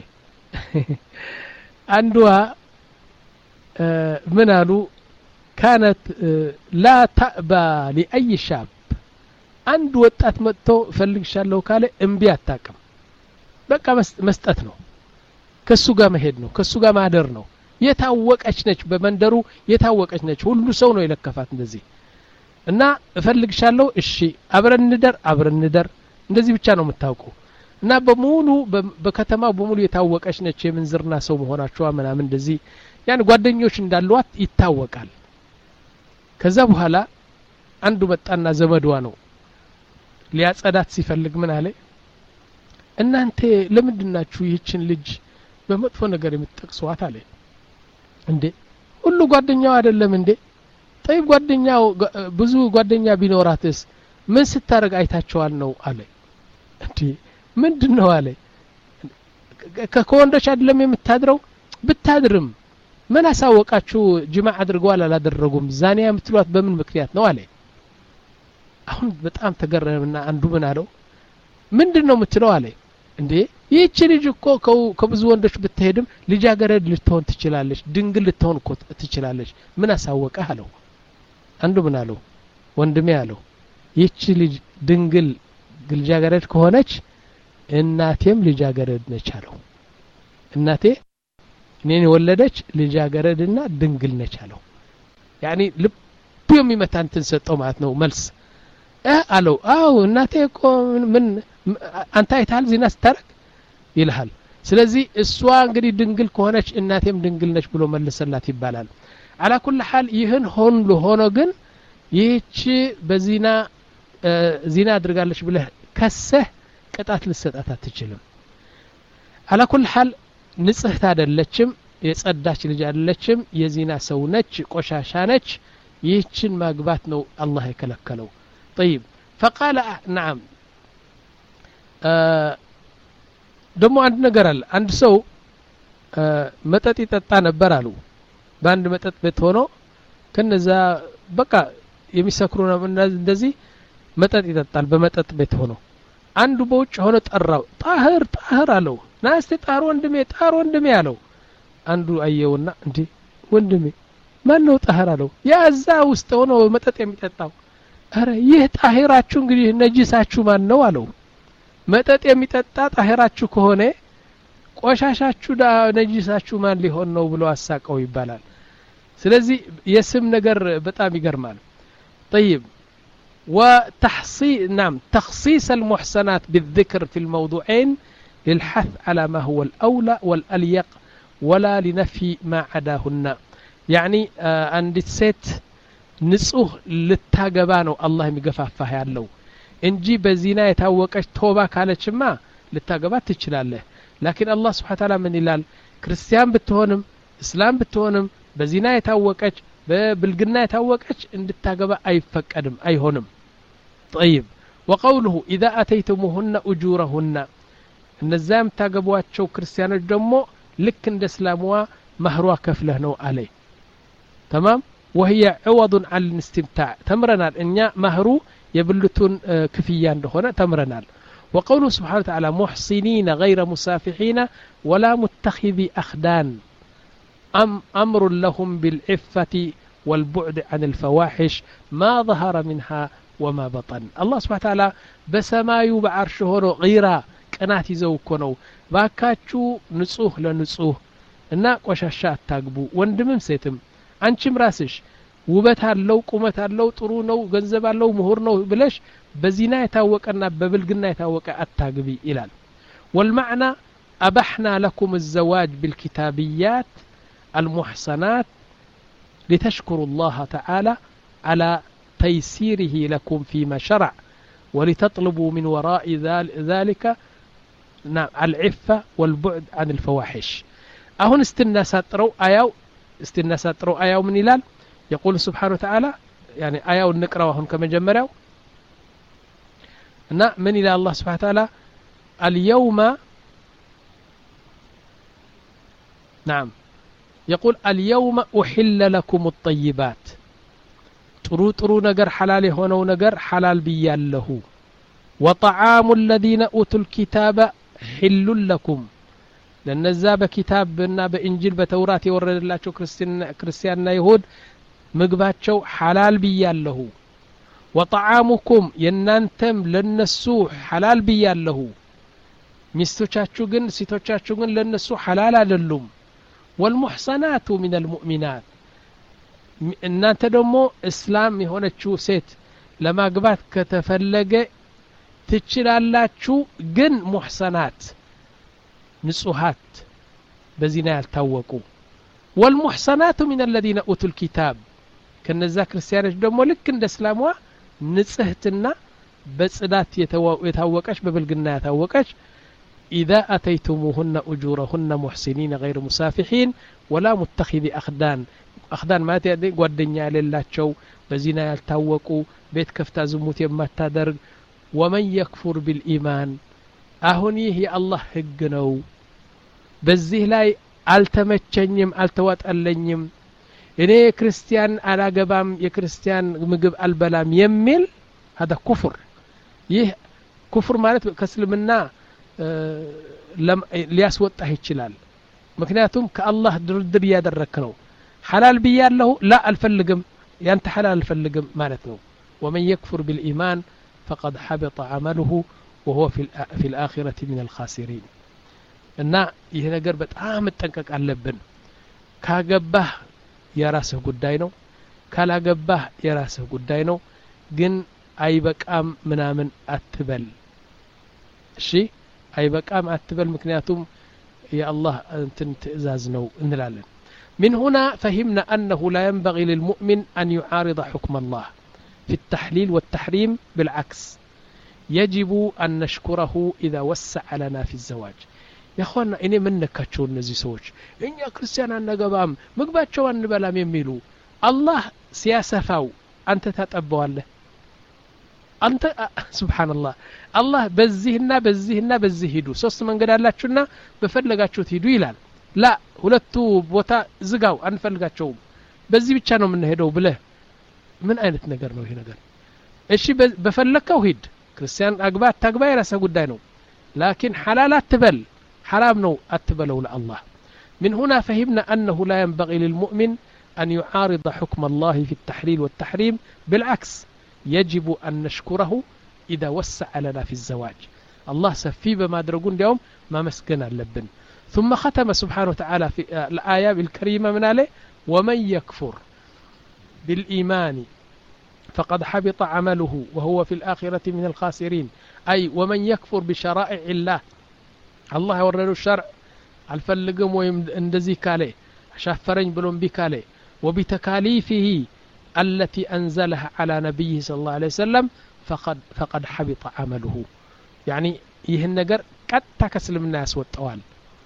A: አንዷ ምን አሉ كانت لا تأبى لأي شاب አንድ ወጣት መጥቶ ፈልግሻለሁ ካለ እምቢ አታቀም በቃ መስጠት ነው ከሱ ጋር መሄድ ነው ከሱ ጋር ማደር ነው የታወቀች ነች በመንደሩ የታወቀች ነች ሁሉ ሰው ነው የለከፋት እንደዚህ እና እፈልግሻለሁ እሺ አብረን እንደር አብረን እንደር እንደዚህ ብቻ ነው የምታውቀው እና በሙሉ በከተማው በሙሉ የታወቀች ነች የምንዝርና ሰው መሆናቸው ምናምን እንደዚህ ያን ጓደኞች እንዳሏት ይታወቃል ከዛ በኋላ አንዱ መጣና ዘመድዋ ነው ሊያጸዳት ሲፈልግ ምን አለ እናንተ ለምንድናችሁ ይህችን ልጅ በመጥፎ ነገር የምትጠቅሷት አለ እንዴ ሁሉ ጓደኛው አይደለም እንዴ طيب ጓደኛው ብዙ ጓደኛ ቢኖራትስ ምን ስታረግ አይታቸዋል ነው አለ እንዴ ምንድነው አለ ከኮንዶች አይደለም የምታድረው ብታድርም ምን አሳወቃችሁ ጅማዕ አድርገዋል አላደረጉም ዛኒያ የምትሏት በምን ምክንያት ነው አለ አሁን በጣም ተገረመና አንዱ ምን አለው ምንድነው የምትለው አለ እንዴ ይህች ልጅ እኮ ከብዙ ወንዶች ብትሄድም ልጃገረድ ልትሆን ትችላለች ድንግል ልትሆን እኮ ትችላለች ምን አሳወቀህ አለው አንዱ ምን አለው ወንድሜ አለው ይህች ልጅ ድንግል ልጃገረድ ከሆነች እናቴም ልጃገረድ ነች አለው እናቴ እኔን ወለደች ልጃገረድና ድንግል ነች አለው ያኒ ልብ የሚመታ እንትን ሰጠው ማለት ነው መልስ እ አለው አው እናቴ እኮ ምን አንተ አይታል ዚና ስታረግ ይልሃል ስለዚህ እሷ እንግዲህ ድንግል ከሆነች እናቴም ድንግል ነች ብሎ መልሰላት ይባላል على كل حال ይህን ሆን ለሆነ ግን ይህች በዚና ዚና አድርጋለች ብለህ ከሰህ ቅጣት ልሰጣት አትችልም على كل حال ንጽህት አይደለችም የጸዳች ልጅ አይደለችም የዚና ሰው ነች ቆሻሻ ነች ይህችን ማግባት ነው አላህ የከለከለው طيب فقال نعم ደሞ አንድ ነገር አለ አንድ ሰው መጠጥ ይጠጣ ነበር አሉ በአንድ መጠጥ ቤት ሆኖ ከነዛ በቃ የሚሰክሩ ነው እንደዚህ መጠጥ ይጠጣል በመጠጥ ቤት ሆኖ አንዱ በውጭ ሆኖ ጠራው ጣህር ጣህር አለው ናስቲ ጣህር ወንድሜ ጣህር ወንድሜ አለው አንዱ አየውና እንዴ ወንድሜ ማን ነው ጣህር አለው ያዛ ውስጥ ሆኖ መጠጥ የሚጠጣው አረ ይህ ጣህራችሁ እንግዲህ ነጂሳችሁ ማን ነው አለው መጠጥ የሚጠጣ ጣህራችሁ ከሆነ ቆሻሻችሁ ዳ ነጂሳችሁ ማን ሊሆን ነው ብሎ አሳቀው ይባላል ስለዚህ የስም ነገር በጣም ይገርማል طيب وتحصيل نعم تخصيص المحسنات بالذكر في الموضوعين للحث على ما هو الأولى والأليق ولا لنفي ما عداهن يعني عند ست ንጹህ ልታገባ ነው አላህ የሚገፋፋህ ያለው እንጂ በዚና የታወቀች ቶባ ካለችማ ልታገባ ትችላለህ ላኪን አላህ Subhanahu Wa Ta'ala ምን ይላል ክርስቲያን ብትሆንም እስላም ብትሆንም በዚና የታወቀች በብልግና የታወቀች እንድታገባ አይፈቀድም አይሆንም طيب وقوله اذا اتيتموهن اجورهن እነዛም ታገቧቸው ክርስቲያኖች ደግሞ ልክ እንደ እስላምዋ ማህሯ ከፍለህ ነው አለ تمام وهي عوض عن الاستمتاع تمرنا ان مهرو يبلتون كفيا እንደሆነ تمرنا وقوله سبحانه وتعالى محصنين غير مسافحين ولا متخذي اخدان أم أمر لهم بالعفة والبعد عن الفواحش ما ظهر منها وما بطن الله سبحانه وتعالى بسمايو بعرشه غيرا قنات يزو كنو باكاچو نصوح لنصوح እና ቆሻሻ አታግቡ ወንድምም ሴትም አንቺም ራስሽ ውበት አለው ቁመት አለው ጥሩ ነው ገንዘብ አለው ምሁር ነው ብለሽ በዚና የታወቀና በብልግና የታወቀ አታግቢ ይላል والمعنى أبحنا لكم الزواج بالكتابيات المحصنات لتشكروا الله تعالى على تيسيره لكم فيما شرع ولتطلبوا من وراء ذلك العفة والبعد عن الفواحش أهون استناساترو آياو استناساترو آياو من إلال يقول سبحانه وتعالى يعني آياو نقرأهم كما جمروا نا من إلى الله سبحانه وتعالى اليوم نعم يقول اليوم أحل لكم الطيبات ጥሩ ጥሩ ነገር حلال የሆነው ነገር حلال ብያለሁ وطعام الذين أوتوا الكتاب حل لكم ለነዛ በኪታብና በእንጂል በተውራት የወረደላቸው ክርስቲያንና ይሁድ ምግባቸው حلال ብያለሁ وطعامكم የናንተም ለነሱ حلال ብያለሁ ሚስቶቻችሁ ግን ሴቶቻችሁ ግን ለነሱ حلال አይደሉም والمحصنات من المؤمنات እናንተ ደግሞ እስላም የሆነችው ሴት ለማግባት ከተፈለገ ትችላላችሁ ግን ሙህሰናት ንጹሃት በዚና ያልታወቁ والمحصنات من الذين اوتوا الكتاب ከነዛ ክርስቲያኖች ደግሞ ልክ እንደ እስላሟ ንጽህትና በጽዳት የታወቀች በብልግና የታወቀች إذا أتيتموهن أجورهن محسنين غير مسافحين ولا متخذ أخدان أخدان ما تيدي ጓደኛ للاچو بزنا يالتاوقو بيت كفتا زموت يماتادرግ ومن يكفر بالإيمان أهوني هي الله ሕግ ነው በዚህ ላይ አልተመቸኝም አልተዋጠለኝም እኔ ክርስቲያን አላገባም የክርስቲያን ምግብ አልበላም የሚል هذا كفر ይህ كفر ማለት ከእስልምና ሊያስወጣህ ይችላል ምክንያቱም ከአላህ ድርድር ያደረክ ነው حلال بيالله لا الفلقم يانت حلال الفلقم مالتنا ومن يكفر بالإيمان فقد حبط عمله وهو في في الآخرة من الخاسرين إن يهنا قربت آم التنكك على اللبن كاقبه يراسه قدينه كلا قبه يراسه قدينه جن أي بك أم منامن أتبل شي أي بك أم أتبل مكنياتهم يا الله أنت تزازنو نلالن من هنا فهمنا أنه لا ينبغي للمؤمن أن يعارض حكم الله في التحليل والتحريم بالعكس يجب أن نشكره إذا وسع لنا في الزواج يا أخوانا إني منك كتشون نزي سوج إن يا كريستيان أنا قبام مقبات شو أن بلا يميلو الله سياسة فاو أنت تتأبوا له أنت سبحان الله الله بزهنا بزهنا بزهدو سوست من قد الله شنا بفلقات شو تهدو يلال لا ሁለቱ ቦታ ዝጋው አንፈልጋቸውም በዚህ ብቻ ነው ምን ሄደው ብለ ምን አይነት ነገር ነው ይሄ ነገር እሺ በፈለከው ሂድ ክርስቲያን አግባ ታግባ የራስ ጉዳይ ነው لكن حلال አትበል حرام ነው አትበለው ለአላህ من هنا فهمنا أنه لا ينبغي للمؤمن أن يعارض حكم الله في التحليل والتحريم بالعكس يجب أن نشكره إذا وسع لنا في الزواج الله سفي بما درجون اليوم ما مسكن اللبن ثم ختم سبحانه وتعالى في الآية الكريمة من عليه ومن يكفر بالإيمان فقد حبط عمله وهو في الآخرة من الخاسرين أي ومن يكفر بشرائع الله الله يورد الشرع الفلقم ويندزيك عليه شافرين بلون بك عليه وبتكاليفه التي أنزلها على نبيه صلى الله عليه وسلم فقد, فقد حبط عمله يعني يهنجر قد تكسلم الناس والطوال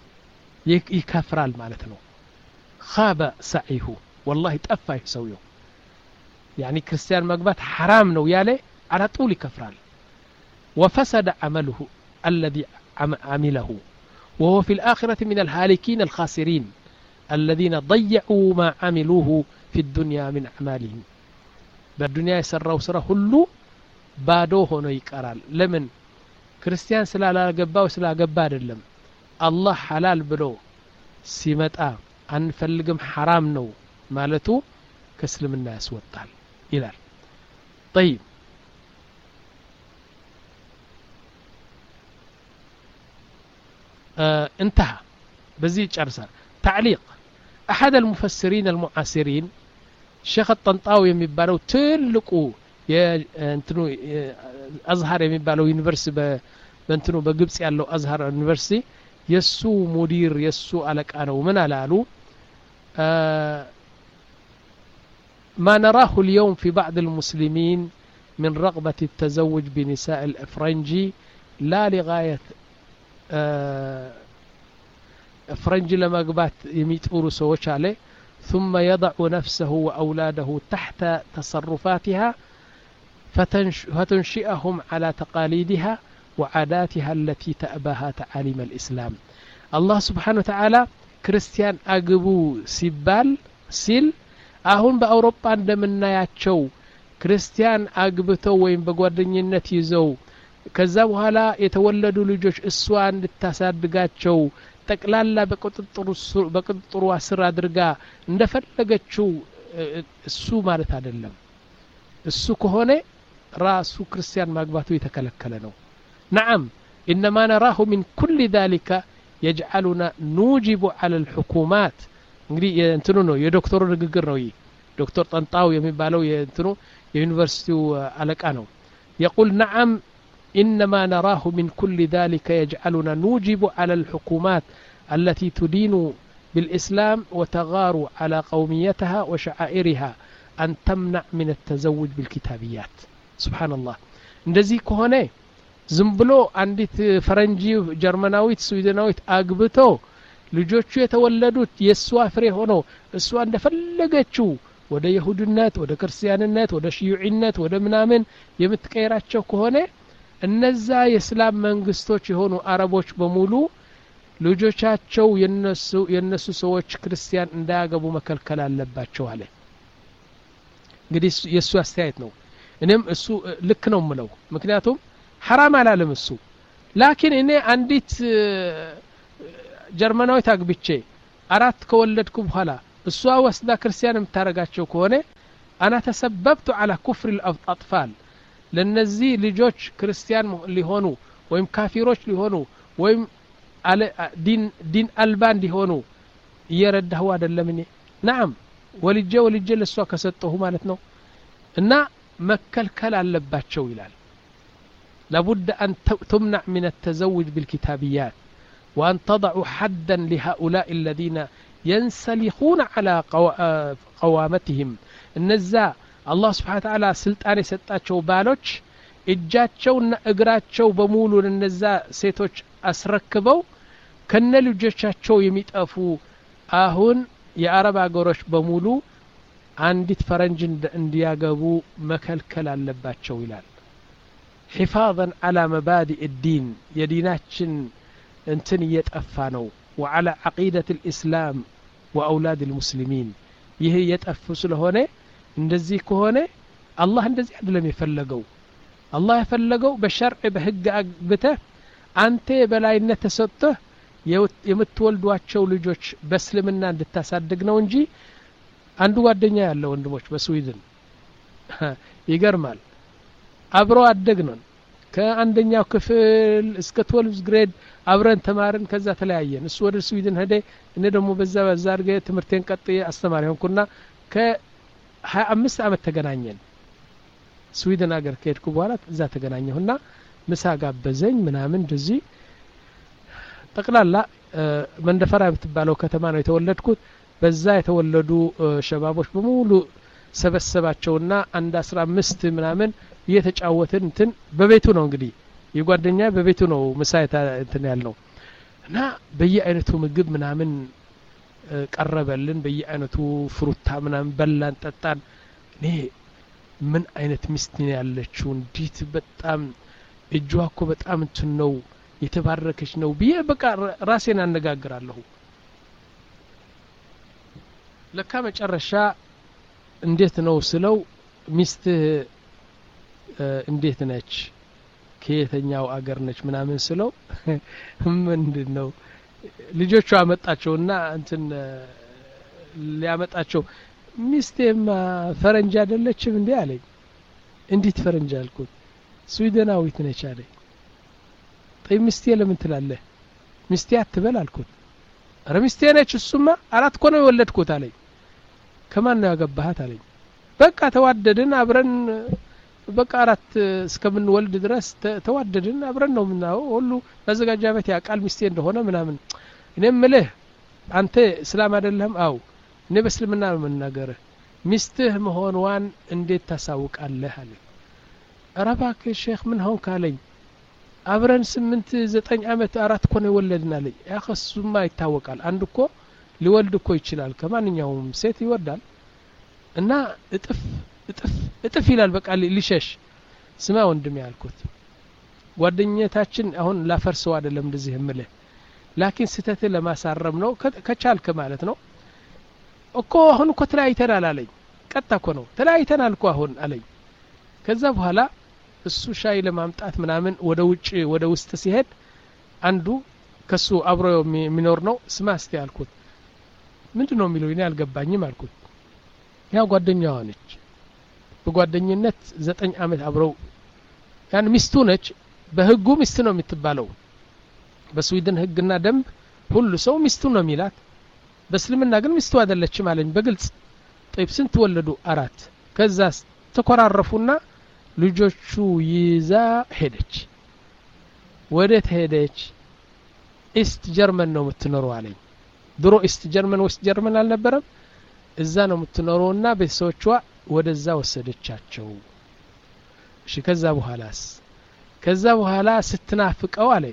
A: يكفرال معناته خاب سعيه والله تأفى يسويه يعني كريستيان مقبات حرام نو يالي على طول كفرال وفسد عمله الذي عمله وهو في الآخرة من الهالكين الخاسرين الذين ضيعوا ما عملوه في الدنيا من أعمالهم بالدنيا يسروا سره هلو بادوه نيكرال لمن كريستيان سلا لا قبا وسلا قبا دلم الله حلال بلو سيمتا አንፈልግም حرام ነው ማለቱ ከእስልምና ያስወጣል ይላል طيب آه انتهى بزي ጨርሳል تعليق أحد المفسرين المعاصرين الشيخ الطنطاوي የሚባለው ትልቁ የእንትኑ አዝሃር የሚባለው ዩኒቨርሲቲ በእንትኑ በግብጽ ያለው አዝሃር ዩኒቨርሲቲ የሱ ሙዲር የሱ አለቃ ነው ምን አላሉ ما نراه اليوم في بعض المسلمين من رغبة التزوج بنساء الأفرنجي لا لغاية أفرنجي لما قبات يميت أورسو وشالي ثم يضع نفسه وأولاده تحت تصرفاتها فتنشئهم على تقاليدها وعاداتها التي تأباها تعاليم الإسلام الله سبحانه وتعالى كريستيان أقبو سيبال سيل አሁን በአውሮፓ እንደምናያቸው ክርስቲያን አግብተው ወይም በጓደኝነት ይዘው ከዛ በኋላ የተወለዱ ልጆች እሷ እንድታሳድጋቸው ጠቅላላ በቁጥጥሩ በቁጥጥሩ ስር አድርጋ እንደፈለገችው እሱ ማለት አይደለም እሱ ከሆነ ራሱ ክርስቲያን ማግባቱ የተከለከለ ነው نعم انما نراه من كل ذلك يجعلنا نوجب على الحكومات እንግዲህ እንትኑ ነው የዶክተሩ ንግግር ነው ዶክተር ጠንጣው የሚባለው የእንትኑ የዩኒቨርሲቲው አለቃ ነው يقول نعم انما نراه من كل ذلك يجعلنا نوجب على الحكومات التي تدين بالإسلام وتغار على قوميتها وشعائرها أن تمنع من التزوج بالكتابيات سبحان الله እንደዚህ ከሆነ ዝም ብሎ አንዲት ፈረንጂ ጀርመናዊት ስዊድናዊት አግብቶ ልጆቹ የተወለዱት የሷ ፍሬ ሆኖ እሷ እንደፈለገችው ወደ ይሁድነት ወደ ክርስቲያንነት ወደ ሺዩዒነት ወደ ምናምን የምትቀይራቸው ከሆነ እነዛ የእስላም መንግስቶች የሆኑ አረቦች በሙሉ ልጆቻቸው የነሱ የነሱ ሰዎች ክርስቲያን እንዳያገቡ መከልከል አለባቸው አለ እንግዲህ የሱ አስተያየት ነው እኔም እሱ ልክ ነው ምለው ምክንያቱም حرام አላለም እሱ ላኪን እኔ አንዲት ጀርመናዊት አግብቼ አራት ከወለድኩ በኋላ እሷ ወስዳ ክርስቲያን የምታረጋቸው ከሆነ انا تسببت على كفر الاطفال ለነዚህ ልጆች ክርስቲያን ሊሆኑ ወይም ካፊሮች ሊሆኑ ወይም ዲን ዲን አልባን ሊሆኑ እየረዳሁ አይደለም እኔ نعم ወልጄ ወልጄ ለሷ ከሰጠሁ ማለት ነው እና መከልከል አለባቸው ይላል لابد أن تمنع من التزوج بالكتابيات وأن تضع حدا لهؤلاء الذين ينسلخون على قوامتهم النزا الله سبحانه وتعالى سلطان يسطاچو بالوچ እጃቸውና እግራቸው በሙሉ ለነዛ ሴቶች አስረክበው ከነልጆቻቸው የሚጠፉ አሁን የአረብ አገሮች በሙሉ አንዲት ፈረንጅ እንዲያገቡ መከልከል አለባቸው ይላል حفاظا على مبادئ الدين يديناتشن انتن يتأفانو وعلى عقيدة الإسلام وأولاد المسلمين ይሄ የጠፉ ስለሆነ እንደዚህ ከሆነ አላህ እንደዚህ አይደለም የፈለገው አላህ የፈለገው በሸርዕ በህግ አግብተ አንተ በላይነት ተሰጥተህ የምትወልዷቸው ልጆች በእስልምና እንድታሳድግ ነው እንጂ አንዱ ጓደኛ ያለው ወንድሞች በስዊድን ይገርማል አብሮ አደግነን ከአንደኛው ክፍል እስከ twelfth ግሬድ አብረን ተማርን ከዛ ተለያየን እሱ ወደ ስዊድን ሄደ እኔ ደግሞ በዛ በዛ አርገ ትምርቴን ቀጥዬ አስተማሪ ሆንኩና ከ25 አመት ተገናኘን ስዊድን አገር ከሄድኩ በኋላ እዛ ተገናኘሁና ምሳ ጋበዘኝ ምናምን እንደዚህ ጠቅላላ መንደፈራ የምትባለው ከተማ ነው የተወለድኩት በዛ የተወለዱ ሸባቦች በሙሉ ሰበሰባቸውና አንድ አስራ አምስት ምናምን እየተጫወትን እንትን በቤቱ ነው እንግዲህ የጓደኛ በቤቱ ነው ምሳይታ እንትን ያልነው እና በየአይነቱ ምግብ ምናምን ቀረበልን በየአይነቱ ፍሩታ ምናምን በላን ጠጣን እኔ ምን አይነት ሚስት ነው ያለችው እንዴት በጣም እጇ እኮ በጣም እንትን ነው የተባረከች ነው ብዬ በቃ ራሴን አነጋግራለሁ ለካ መጨረሻ እንዴት ነው ስለው ሚስት እንዴት ነች ከየተኛው አገር ነች ምናምን ስለው ምንድነው ልጆቹ አመጣቸውና እንትን ሊያመጣቸው ሚስቴማ ፈረንጅ አይደለችም እንዴ አለኝ እንዴት ፈረንጅ አልኩት ስዊድናዊት ነች አለኝ طيب ሚስቴ ለምን ትላለህ ሚስቴ አትበል አልኩት ኧረ ሚስቴ ነች እሱማ አራት ኮነ የወለድኩት አለኝ ከማን ነው ያገባሃት አለኝ በቃ ተዋደድን አብረን በቃ አራት እስከምን ወልድ ድረስ ተዋደድን አብረን ነው ምናው ሁሉ መዘጋጃ ቤት ያቃል ሚስቴ እንደሆነ ምናምን እኔም ምልህ አንተ እስላም አይደለም አው እኔ በእስልምና ነው መናገር ሚስትህ መሆንዋን እንዴት ታሳውቃለህ አለ አረባክ ሼክ ምን ሆን ካለኝ አብረን ስምንት ዘጠኝ አመት አራት ኮነ ወለድና አለኝ ያخصማ ይታወቃል አንድ እኮ ሊወልድ እኮ ይችላል ከማንኛውም ሴት ይወዳል እና እጥፍ እጥፍ እጥፍ ይላል በቃ ሊሸሽ ስማ ወንድም ያልኩት ጓደኛታችን አሁን ላፈርሰው አይደለም እንደዚህ እምልህ ላኪን ስተት ለማሳረም ነው ከቻልከ ማለት ነው እኮ አሁን እኮ ተለያይተናል አለኝ ቀጣ እኮ ነው ተለያይተናል እኮ አሁን አለኝ ከዛ በኋላ እሱ ሻይ ለማምጣት ምናምን ወደ ውጭ ወደ ውስጥ ሲሄድ አንዱ ከሱ አብሮ የሚኖር ነው ስማ እስቲ ያልኩት ምንድነው የሚለው እኔ አልገባኝም አልኩት ያ ጓደኛዋ ነች በጓደኝነት ዘጠኝ አመት አብረው ያን ሚስቱ ነች በህጉ ሚስት ነው የምትባለው በስዊድን ህግና ደንብ ሁሉ ሰው ሚስቱ ነው የሚላት በእስልምና ግን ሚስቱ አይደለችም አለኝ በግልጽ طيب ስንት ወለዱ አራት ከዛስ ተኮራረፉና ልጆቹ ይዛ ሄደች ወዴት ሄደች ኢስት ጀርመን ነው የምትኖረው አለኝ ድሮ ኢስት ጀርመን ወስት ጀርመን አልነበረም እዛ ነው የምትኖረውና ቤተሰቦቿ ወደዛ ወሰደቻቸው እሺ ከዛ በኋላስ ከዛ በኋላ ስትናፍቀው አለ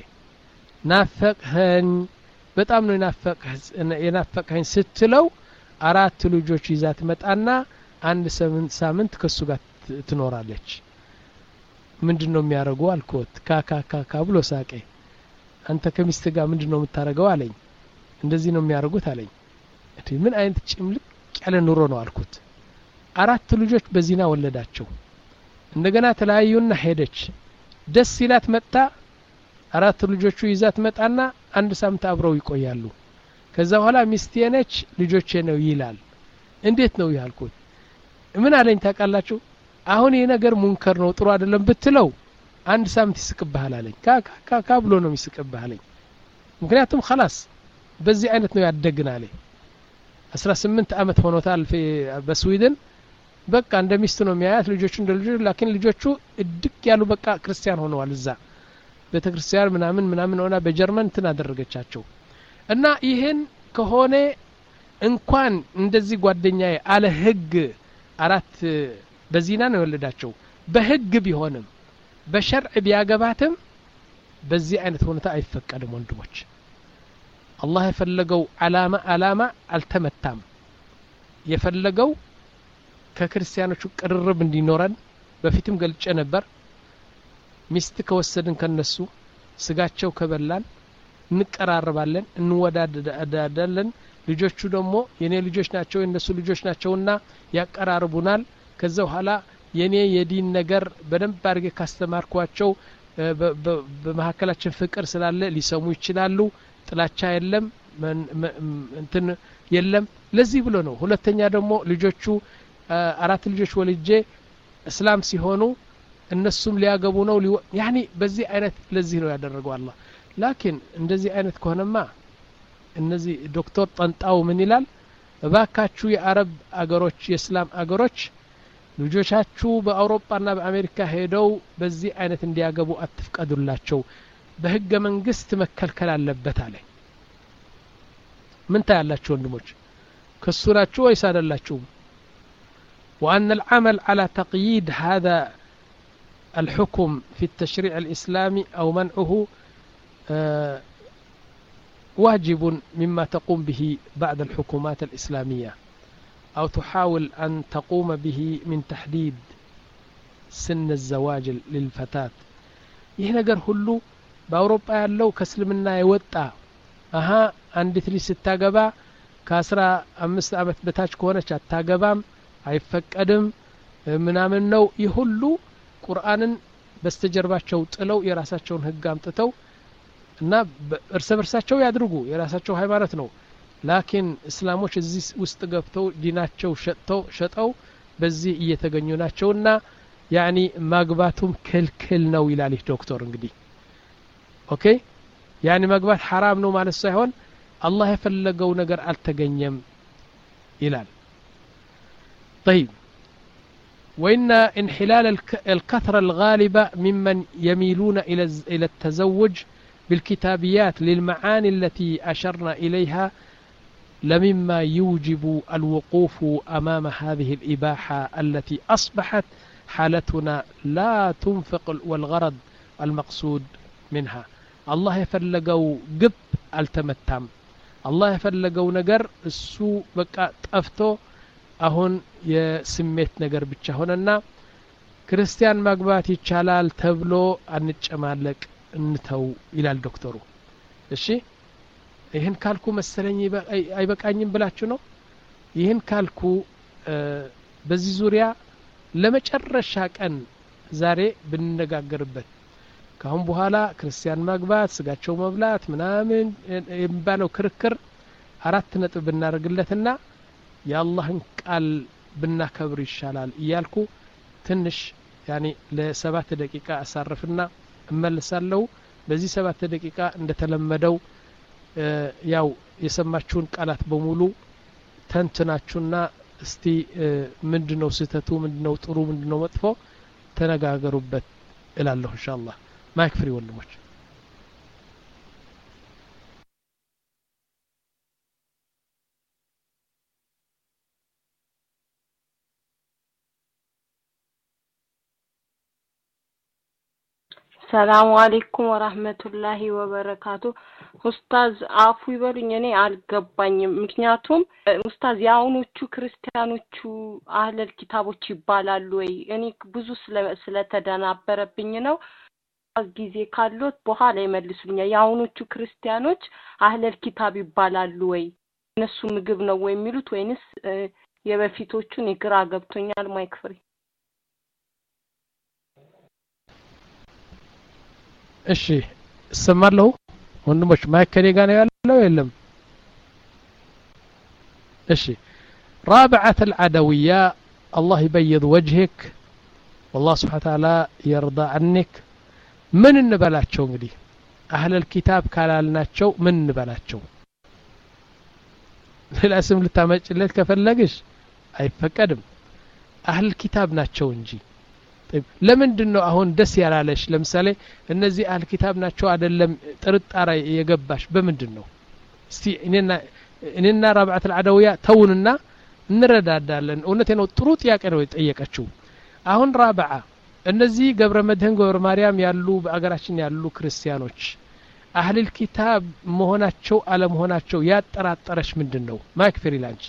A: ናፈቅኸኝ በጣም ነው ናፈቅህ የናፈቅኸኝ ስትለው አራት ልጆች ይዛ ትመጣና አንድ ሳምንት ሳምንት ከሱ ጋር ትኖራለች ምንድነው የሚያረጉ አልኩት ካካካካ ብሎ ሳቀ አንተ ከሚስት ጋር ምንድነው የምታረገው አለኝ እንደዚህ ነው የሚያረጉት አለኝ እቴ ምን አይነት ጭምልቅ ያለ ኑሮ ነው አልኩት አራት ልጆች በዚና ወለዳቸው እንደገና ተለያዩና ሄደች ደስ ይላት መጣ አራት ልጆቹ ይዛት መጣና አንድ ሳምንት አብረው ይቆያሉ ከዛ በኋላ ሚስቴ ነች ልጆቼ ነው ይላል እንዴት ነው ያልኩት ምን አለኝ ታውቃላችሁ አሁን ይሄ ነገር ሙንከር ነው ጥሩ አይደለም ብትለው አንድ ሳምንት ይስቅብሃል አለኝ ካካ ብሎ ነው ይስቅብሃል አለኝ ምክንያቱም خلاص በዚህ አይነት ነው ያደግና አለኝ አስራ ስምንት አመት ሆኖታል በስዊድን በቃ እንደ ሚስት ነው የሚያያት ልጆቹ እንደ ልጆቹ ላኪን ልጆቹ እድቅ ያሉ በቃ ክርስቲያን ሆነዋል እዛ ቤተክርስቲያን ምናምን ምናምን ሆና በጀርመን ተናደረገቻቸው እና ይሄን ከሆነ እንኳን እንደዚህ ጓደኛዬ አለ ህግ አራት በዚና ነው የወለዳቸው በህግ ቢሆንም በሸርዕ ቢያገባትም በዚህ አይነት ሁኔታ አይፈቀድም ወንድሞች አላህ የፈለገው አላማ አላማ አልተመታም የፈለገው ከክርስቲያኖቹ ቅርርብ እንዲኖረን በፊትም ገልጬ ነበር ሚስት ከወሰድን ከነሱ ስጋቸው ከበላን እንቀራረባለን እንወዳደዳለን ልጆቹ ደግሞ የኔ ልጆች ናቸው የነሱ ልጆች ናቸውና ያቀራርቡናል ከዛ በኋላ የኔ የዲን ነገር በደንብ አድርጌ ካስተማርኳቸው በመሐከላችን ፍቅር ስላለ ሊሰሙ ይችላሉ ጥላቻ የለም እንትን የለም ለዚህ ብሎ ነው ሁለተኛ ደግሞ ልጆቹ አራት ልጆች ወልጄ እስላም ሲሆኑ እነሱም ሊያገቡ ነው ያኒ በዚህ አይነት ለዚህ ነው ያደረገው አላህ ላኪን እንደዚህ አይነት ከሆነማ እነዚህ ዶክተር ጠንጣው ምን ይላል እባካችሁ የአረብ አገሮች የእስላም አገሮች ልጆቻችሁ በአውሮፓና በአሜሪካ ሄደው በዚህ አይነት እንዲያገቡ አትፍቀዱላቸው በህገ መንግስት መከልከል አለበት አለ ምን ታያላችሁ ወንድሞች ከሱራችሁ ወይስ አይደላችሁ وأن العمل على تقييد هذا الحكم في التشريع الإسلامي أو منعه واجب مما تقوم به بعض الحكومات الإسلامية أو تحاول أن تقوم به من تحديد سن الزواج للفتاة ይህ ነገር ሁሉ በአውሮፓ ያለው ከስልምና የወጣ አሃ አንዲት ልጅ ስታገባ ከአስራ አምስት አመት በታች ከሆነች አታገባም አይፈቀድም ምናምን ነው ይህ ሁሉ ቁርአንን በስተጀርባቸው ጥለው የራሳቸውን ህግ አምጥተው እና እርስ በርሳቸው ያድርጉ የራሳቸው ሃይማኖት ነው ላኪን እስላሞች እዚህ ውስጥ ገብተው ዲናቸው ሸጠው ሸጠው በዚህ እየተገኙ ናቸውና ያኒ ማግባቱም ክልክል ነው ይላል ይህ ዶክተር እንግዲህ ኦኬ ያኒ ማግባት حرام ነው ማለት ሳይሆን አላህ የፈለገው ነገር አልተገኘም ይላል طيب وإن انحلال الكثرة الغالبة ممن يميلون إلى إلى التزوج بالكتابيات للمعاني التي أشرنا إليها لمما يوجب الوقوف أمام هذه الإباحة التي أصبحت حالتنا لا تنفق والغرض المقصود منها الله يفلقوا قب التمتام الله يفلقوا نقر السوء بقى طفتو አሁን የስሜት ነገር ብቻ ሆነና ክርስቲያን ማግባት ይቻላል ተብሎ አንጨማለቅ እንተው ይላል ዶክተሩ እሺ ይሄን ካልኩ መሰለኝ አይበቃኝም ብላችሁ ነው ይሄን ካልኩ በዚህ ዙሪያ ለመጨረሻ ቀን ዛሬ ብንነጋገርበት ካሁን በኋላ ክርስቲያን ማግባት ስጋቸው መብላት ምናምን የሚባለው ክርክር አራት ነጥብ ብናደርግለትና የአላህን ቃል ብናከብር ይሻላል እያልኩ ትንሽ ያኒ ለሰባት ደቂቃ አሳርፍና እመልሳለሁ በዚህ ሰባት ደቂቃ እንደተለመደው ያው የሰማችሁን ቃላት በሙሉ ተንትናችሁና እስቲ ምንድነው ስህተቱ ምንድነው ጥሩ ምንድነው መጥፎ ተነጋገሩበት እላለሁ ኢንሻአላህ ማይክ ፍሪ ወንድሞች
E: ሰላም አለይኩም ወራህመቱላሂ ወበረካቱ ኡስታዝ አፉ ይበሉኝ እኔ አልገባኝም ምክንያቱም ኡስታዝ ያውኖቹ ክርስቲያኖቹ አህለል ኪታቦች ይባላሉ ወይ እኔ ብዙ ስለተደናበረብኝ ነው ጊዜ ካሉት በኋላ ይመልሱልኛል ያውኖቹ ክርስቲያኖች አህለል ኪታብ ይባላሉ ወይ እነሱ ምግብ ነው ወይ የሚሉት ወይንስ የበፊቶቹን ይግራ ገብቶኛል ማይክ ፍሪ
A: እሺ ሰማለሁ ወንድሞች ማይከኔ ጋር ነው ያለው የለም እሺ رابعة العدوية الله يبيض وجهك والله سبحانه وتعالى يرضى عنك من እንበላቸው እንግዲህ اهل الكتاب ካላልናቸው ምን እንበላቸው ለስም ልታመጭለት ከፈለግሽ አይፈቀድም اهل الكتاب ናቸው እንጂ طيب ለምንድነው አሁን ደስ ያላለሽ ለምሳሌ እነዚህ አህል ኪታብ ናቸው አይደለም ጥርጣራ የገባሽ በምንድነው እስቲ እኔና እኔና رابعة العدوية ተውንና እንረዳዳለን እውነቴ ነው ጥሩ ጥያቄ ነው የጠየቀችው አሁን رابعة እነዚህ ገብረ መድህን ገብረ ማርያም ያሉ በአገራችን ያሉ ክርስቲያኖች አህል الكتاب መሆናቸው አለመሆናቸው ያጠራጠረሽ ምንድነው ማይክ ፍሪላንች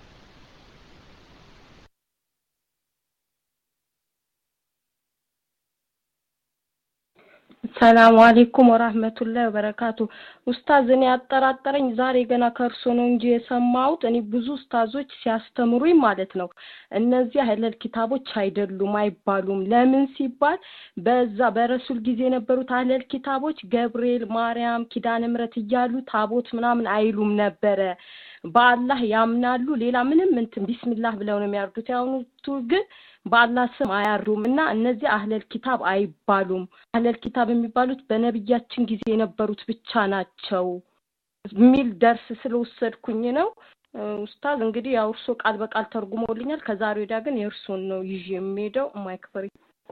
E: ሰላም አለይኩም ወራህመቱላሂ ወበረካቱ ኡስታዝ እኔ ያጠራጠረኝ ዛሬ ገና ከርሶ ነው እንጂ የሰማሁት እኔ ብዙ ኡስታዞች ሲያስተምሩኝ ማለት ነው እነዚህ አህለል ኪታቦች አይደሉም አይባሉም ለምን ሲባል በዛ በረሱል ጊዜ የነበሩት አህለል ኪታቦች ገብርኤል ማርያም ኪዳነ ምሕረት እያሉ ታቦት ምናምን አይሉም ነበረ በአላህ ያምናሉ ሌላ ምንም እንትን ቢስሚላህ ብለው ነው የሚያርዱት ያውኑቱ ግን በአላህ ስም አያሩምና እነዚህ አህለል ኪታብ አይባሉም አህለል ኪታብ የሚባሉት በነብያችን ጊዜ የነበሩት ብቻ ናቸው ሚል ደርስ ስለወሰድኩኝ ነው ኡስታዝ እንግዲህ ያው እርሶ ቃል በቃል ተርጉሞልኛል ከዛሬ ወዲያ ግን የእርሶን ነው ይዤ የምሄደው ማይክ ፍሪ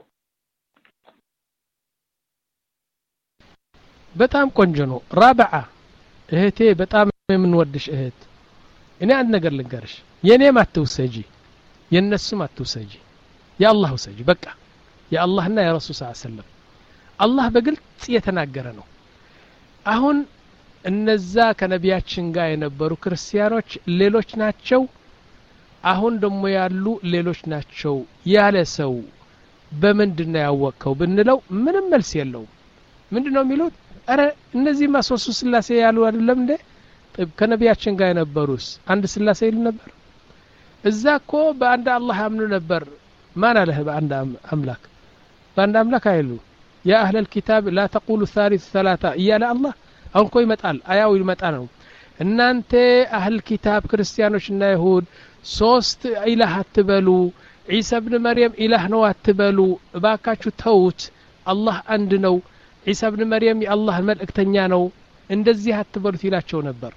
A: በጣም ቆንጆ ነው رابعة እህቴ በጣም የምንወድሽ እህት እኔ አንድ ነገር ልንገርሽ የኔም አትውሰጂ የነሱም አትውሰጂ ያአላህ ውሰጂ በቃ ያአላህና የረሱል ሰለላሁ ዐለይሂ ወሰለም አላህ በግልጽ የተናገረ ነው አሁን እነዛ ከነቢያችን ጋር የነበሩ ክርስቲያኖች ሌሎች ናቸው አሁን ደግሞ ያሉ ሌሎች ናቸው ያለ ሰው በመንድነው ያወቀው ብንለው ምንም መልስ የለውም ምንድነው የሚሉት አረ እነዚህ ማሶሱ ስላሴ ያሉ አይደለም እንዴ ከነቢያችን ጋር የነበሩስ አንድ ስላሴ ይሉ ነበር እዛኮ በአንድ አላህ ያምኑ ነበር ማን አለህ በአንድ አምላክ በአንድ አምላክ አይሉ ያ አህለል ኪታብ لا تقولوا ثالث ثلاثه እያለ አላህ አሁን ኮ ይመጣል አያው ይመጣ ነው እናንተ አህል ኪታብ ክርስቲያኖችና ይሁድ ሶስት ኢላህ አትበሉ ዒሳ ኢብኑ መርየም ኢላህ ነው አትበሉ እባካችሁ ተውት አላህ አንድ ነው ዒሳ ኢብኑ መርየም የአላህ መልእክተኛ ነው እንደዚህ አትበሉት ይላቸው ነበር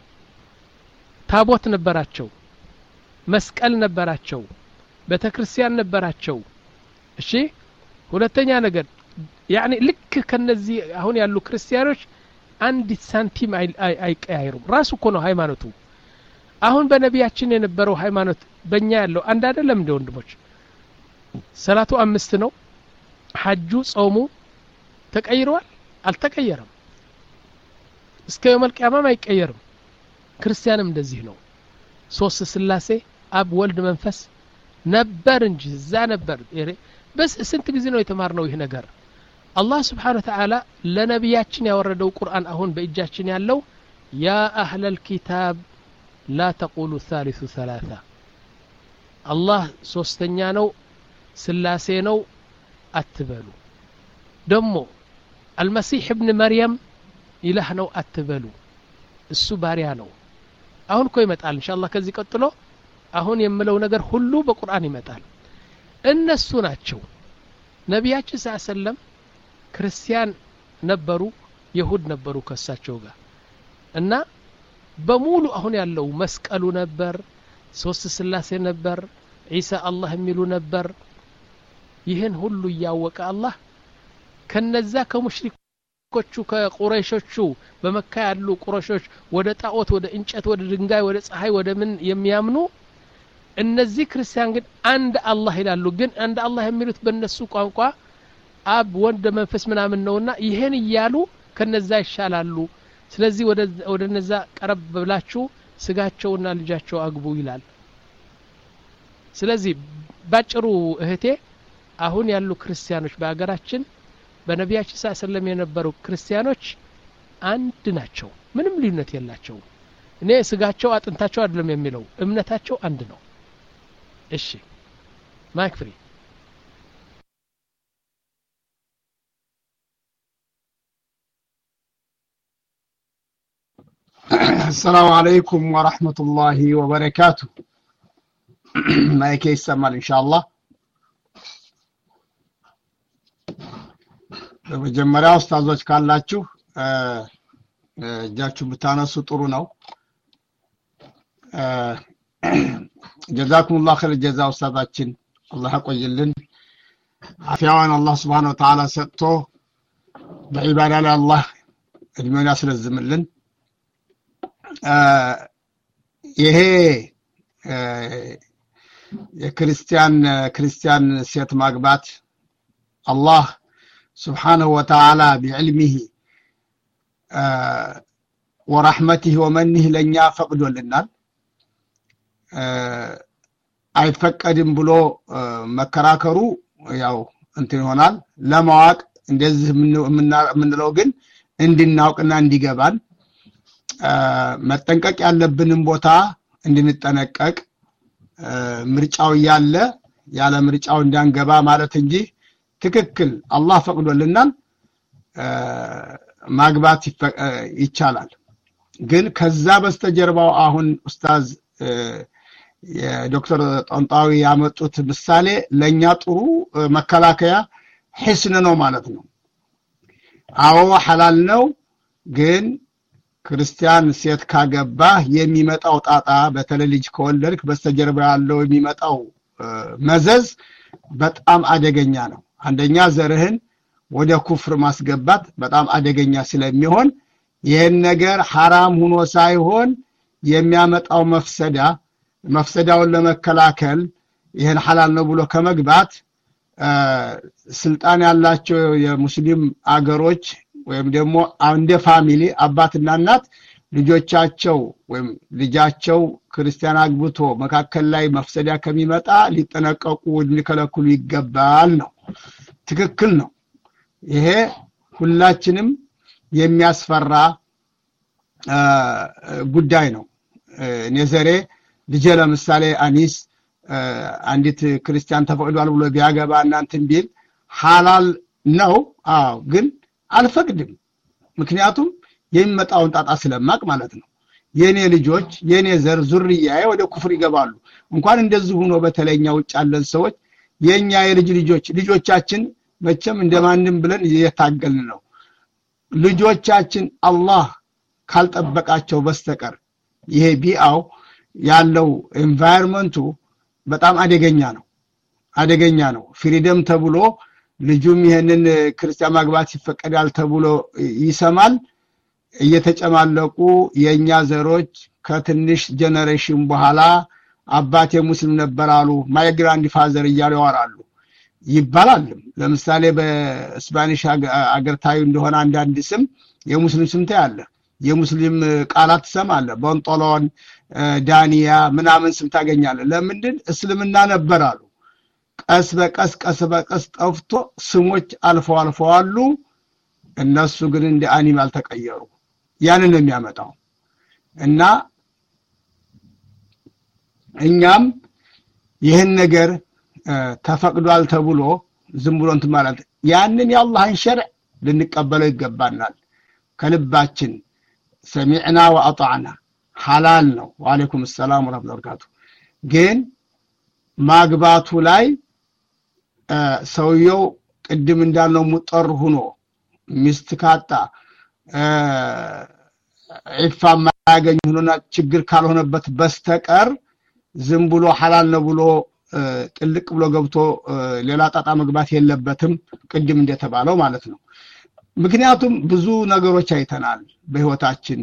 A: ታቦት ነበራቸው መስቀል ነበራቸው ቤተክርስቲያን ነበራቸው እሺ ሁለተኛ ነገር يعني ልክ ከነዚህ አሁን ያሉ ክርስቲያኖች አንድ ሳንቲም አይቀያይሩም ራሱ እኮ ነው ሃይማኖቱ አሁን በነቢያችን የነበረው ሃይማኖት በእኛ ያለው አንድ አይደለም እንደ ወንድሞች ሰላቱ አምስት ነው ሐጁ ጾሙ ተቀይሯል አልተቀየረም እስከ የውም القيامه አይቀየርም ክርስቲያንም እንደዚህ ነው ሶስት ስላሴ አብ ወልድ መንፈስ ነበር እንጂ እዛ ነበር በስ ስንት ጊዜ ነው የተማርነው ይሄ ነገር አላህ Subhanahu Wa Ta'ala ለነቢያችን ያወረደው ቁርአን አሁን በእጃችን ያለው ያ አህለል ኪታብ لا تقولوا ثالث ثلاثة الله ሶስተኛ ነው ስላሴ ነው አትበሉ ደሞ المسيح ابن مريم ኢላህ ነው አትበሉ እሱ ባሪያ ነው አሁን እኮ ይመጣል ኢንሻአላህ ከዚህ ቀጥሎ አሁን የምለው ነገር ሁሉ በቁርአን ይመጣል እነሱ ናቸው ነቢያችን ሰለላሁ ዐለይሂ ወሰለም ክርስቲያን ነበሩ ይሁድ ነበሩ ከሳቸው ጋር እና በሙሉ አሁን ያለው መስቀሉ ነበር ሶስት ስላሴ ነበር ኢሳ አላህ የሚሉ ነበር ይሄን ሁሉ ያወቀ አላህ ከነዛ ከሙሽሪኮቹ ከቁረይሾቹ በመካ ያሉ ቁረይሾች ወደ ጣዖት ወደ እንጨት ወደ ድንጋይ ወደ ፀሐይ ወደ ምን የሚያምኑ እነዚህ ክርስቲያን ግን አንድ አላህ ይላሉ ግን አንድ አላህ የሚሉት በእነሱ ቋንቋ አብ ወልድ መንፈስ ምናምን ነውና ይሄን ይያሉ ከነዛ ይሻላሉ ስለዚህ ወደ ወደ ነዛ ቀረብ ብላችሁ ስጋቸውና ልጃቸው አግቡ ይላል ስለዚህ ባጭሩ እህቴ አሁን ያሉ ክርስቲያኖች በአገራችን በነቢያችን ሰለላሁ ዐለይሂ ወሰለም የነበሩ ክርስቲያኖች አንድ ናቸው ምንም ልዩነት የላቸው እኔ ስጋቸው አጥንታቸው አይደለም የሚለው እምነታቸው አንድ ነው እሺ ማይክ ፍሪ
D: السلام عليكم ورحمة الله وبركاته ማይክ ይሰማል ኢንሻአላህ በመጀመሪያ ኡስታዞች ካላችሁ እጃችሁ ብታነሱ ጥሩ ነው ጀዛኩሙላህ ኸይር ጀዛ ኡስታዛችን አላህ ያቆይልን አፊያዋን አላህ Subhanahu Wa Ta'ala ሰጥቶ በኢባዳ ላይ አላህ እድሜውን ያስረዝምልን ይሄ የክርስቲያን ክርስቲያን ሴት ማግባት አላህ Subhanahu Wa Ta'ala بعلمه ورحمته ومنه ለኛ ፈቅዶልናል አይፈቀድም ብሎ መከራከሩ ያው እንትን ይሆናል ለማወቅ እንደዚህ ምንለው ግን እንድናውቅና እንዲገባን መጠንቀቅ ያለብንን ቦታ እንድንጠነቀቅ ምርጫው ያለ ያለ ምርጫው እንዳንገባ ማለት እንጂ ትክክል አላህ ፈቅዶልናል ማግባት ይቻላል ግን ከዛ በስተጀርባው አሁን ኡስታዝ የዶክተር ጣንጣዊ ያመጡት ምሳሌ ለኛ ጥሩ መከላከያ ህስን ነው ማለት ነው አዎ ሐላል ነው ግን ክርስቲያን ሴት ካገባ የሚመጣው ጣጣ በተለይ ልጅ ከወለድክ በስተጀርባ ያለው የሚመጣው መዘዝ በጣም አደገኛ ነው አንደኛ ዘርህን ወደ ኩፍር ማስገባት በጣም አደገኛ ስለሚሆን ይሄን ነገር حرام ሆኖ ሳይሆን የሚያመጣው መፍሰዳ መፍሰዳውን ለመከላከል ይሄን ሐላል ነው ብሎ ከመግባት ስልጣን ያላቸው የሙስሊም አገሮች ወይም ደግሞ አንደ ፋሚሊ አባትና እናት ልጆቻቸው ወይም ልጃቸው ክርስቲያን አግብቶ መካከል ላይ መፍሰዳ ከሚመጣ ሊጠነቀቁ ሊከለክሉ ይገባል ነው ትክክል ነው ይሄ ሁላችንም የሚያስፈራ ጉዳይ ነው ነዘሬ ልጅ ለምሳሌ አኒስ አንዲት ክርስቲያን ተፈቅዷል ብሎ ቢያገባ እናንተን ቢል ሐላል ነው አዎ ግን አልፈቅድም ምክንያቱም የሚመጣውን ጣጣ ስለማቅ ማለት ነው የኔ ልጆች የኔ ዘር ዙርያዬ ወደ ኩፍር ይገባሉ እንኳን እንደዚህ ሆኖ በተለኛ ውጭ ያለን ሰዎች የኛ የልጅ ልጆች ልጆቻችን መቼም እንደማንም ብለን እየታገልን ነው ልጆቻችን አላህ ካልጠበቃቸው በስተቀር ይሄ ቢአው ያለው ኤንቫይሮንመንቱ በጣም አደገኛ ነው አደገኛ ነው ፍሪደም ተብሎ ልጁም ይሄንን ክርስቲያን ማግባት ይፈቀዳል ተብሎ ይሰማል እየተጨማለቁ የኛ ዘሮች ከትንሽ ጀነሬሽን በኋላ አባቴ ሙስሊም ነበራሉ ማይ ግራንድ ፋዘር እያሉ ያወራሉ ይባላል ለምሳሌ በስፓኒሽ አገር ታዩ እንደሆነ አንዳንድ ስም የሙስሊም ስም ታያለ የሙስሊም ቃላት ሰማለ ቦንጦሎን ዳኒያ ምናምን ስም ታገኛለ ለምንድን እስልምና ነበራሉ ቀስ በቀስ ቀስ በቀስ ጠፍቶ ስሞች አልፎ አልፎ አሉ እነሱ ግን እንደ አኒማል ተቀየሩ ያንን የሚያመጣው እና እኛም ይሄን ነገር ተፈቅዷል ተብሎ ዝም ብሎ እንት ማለት ያንን የአላህን ሸርዕ ልንቀበለው ይገባናል ከልባችን ሰሚዕና ወአጣዕና ሐላል ነው ወአለይኩም ሰላም ወራህመቱላሂ ወበረካቱ ግን ማግባቱ ላይ ሰውየው ቅድም እንዳልነው ሙጠር ሆኖ ሚስት ካጣ ኢፋ ማያገኝ ሆኖና ችግር ካልሆነበት በስተቀር ዝም ብሎ ሐላል ነው ብሎ ጥልቅ ብሎ ገብቶ ሌላ ጣጣ መግባት የለበትም ቅድም እንደተባለው ማለት ነው ምክንያቱም ብዙ ነገሮች አይተናል በህይወታችን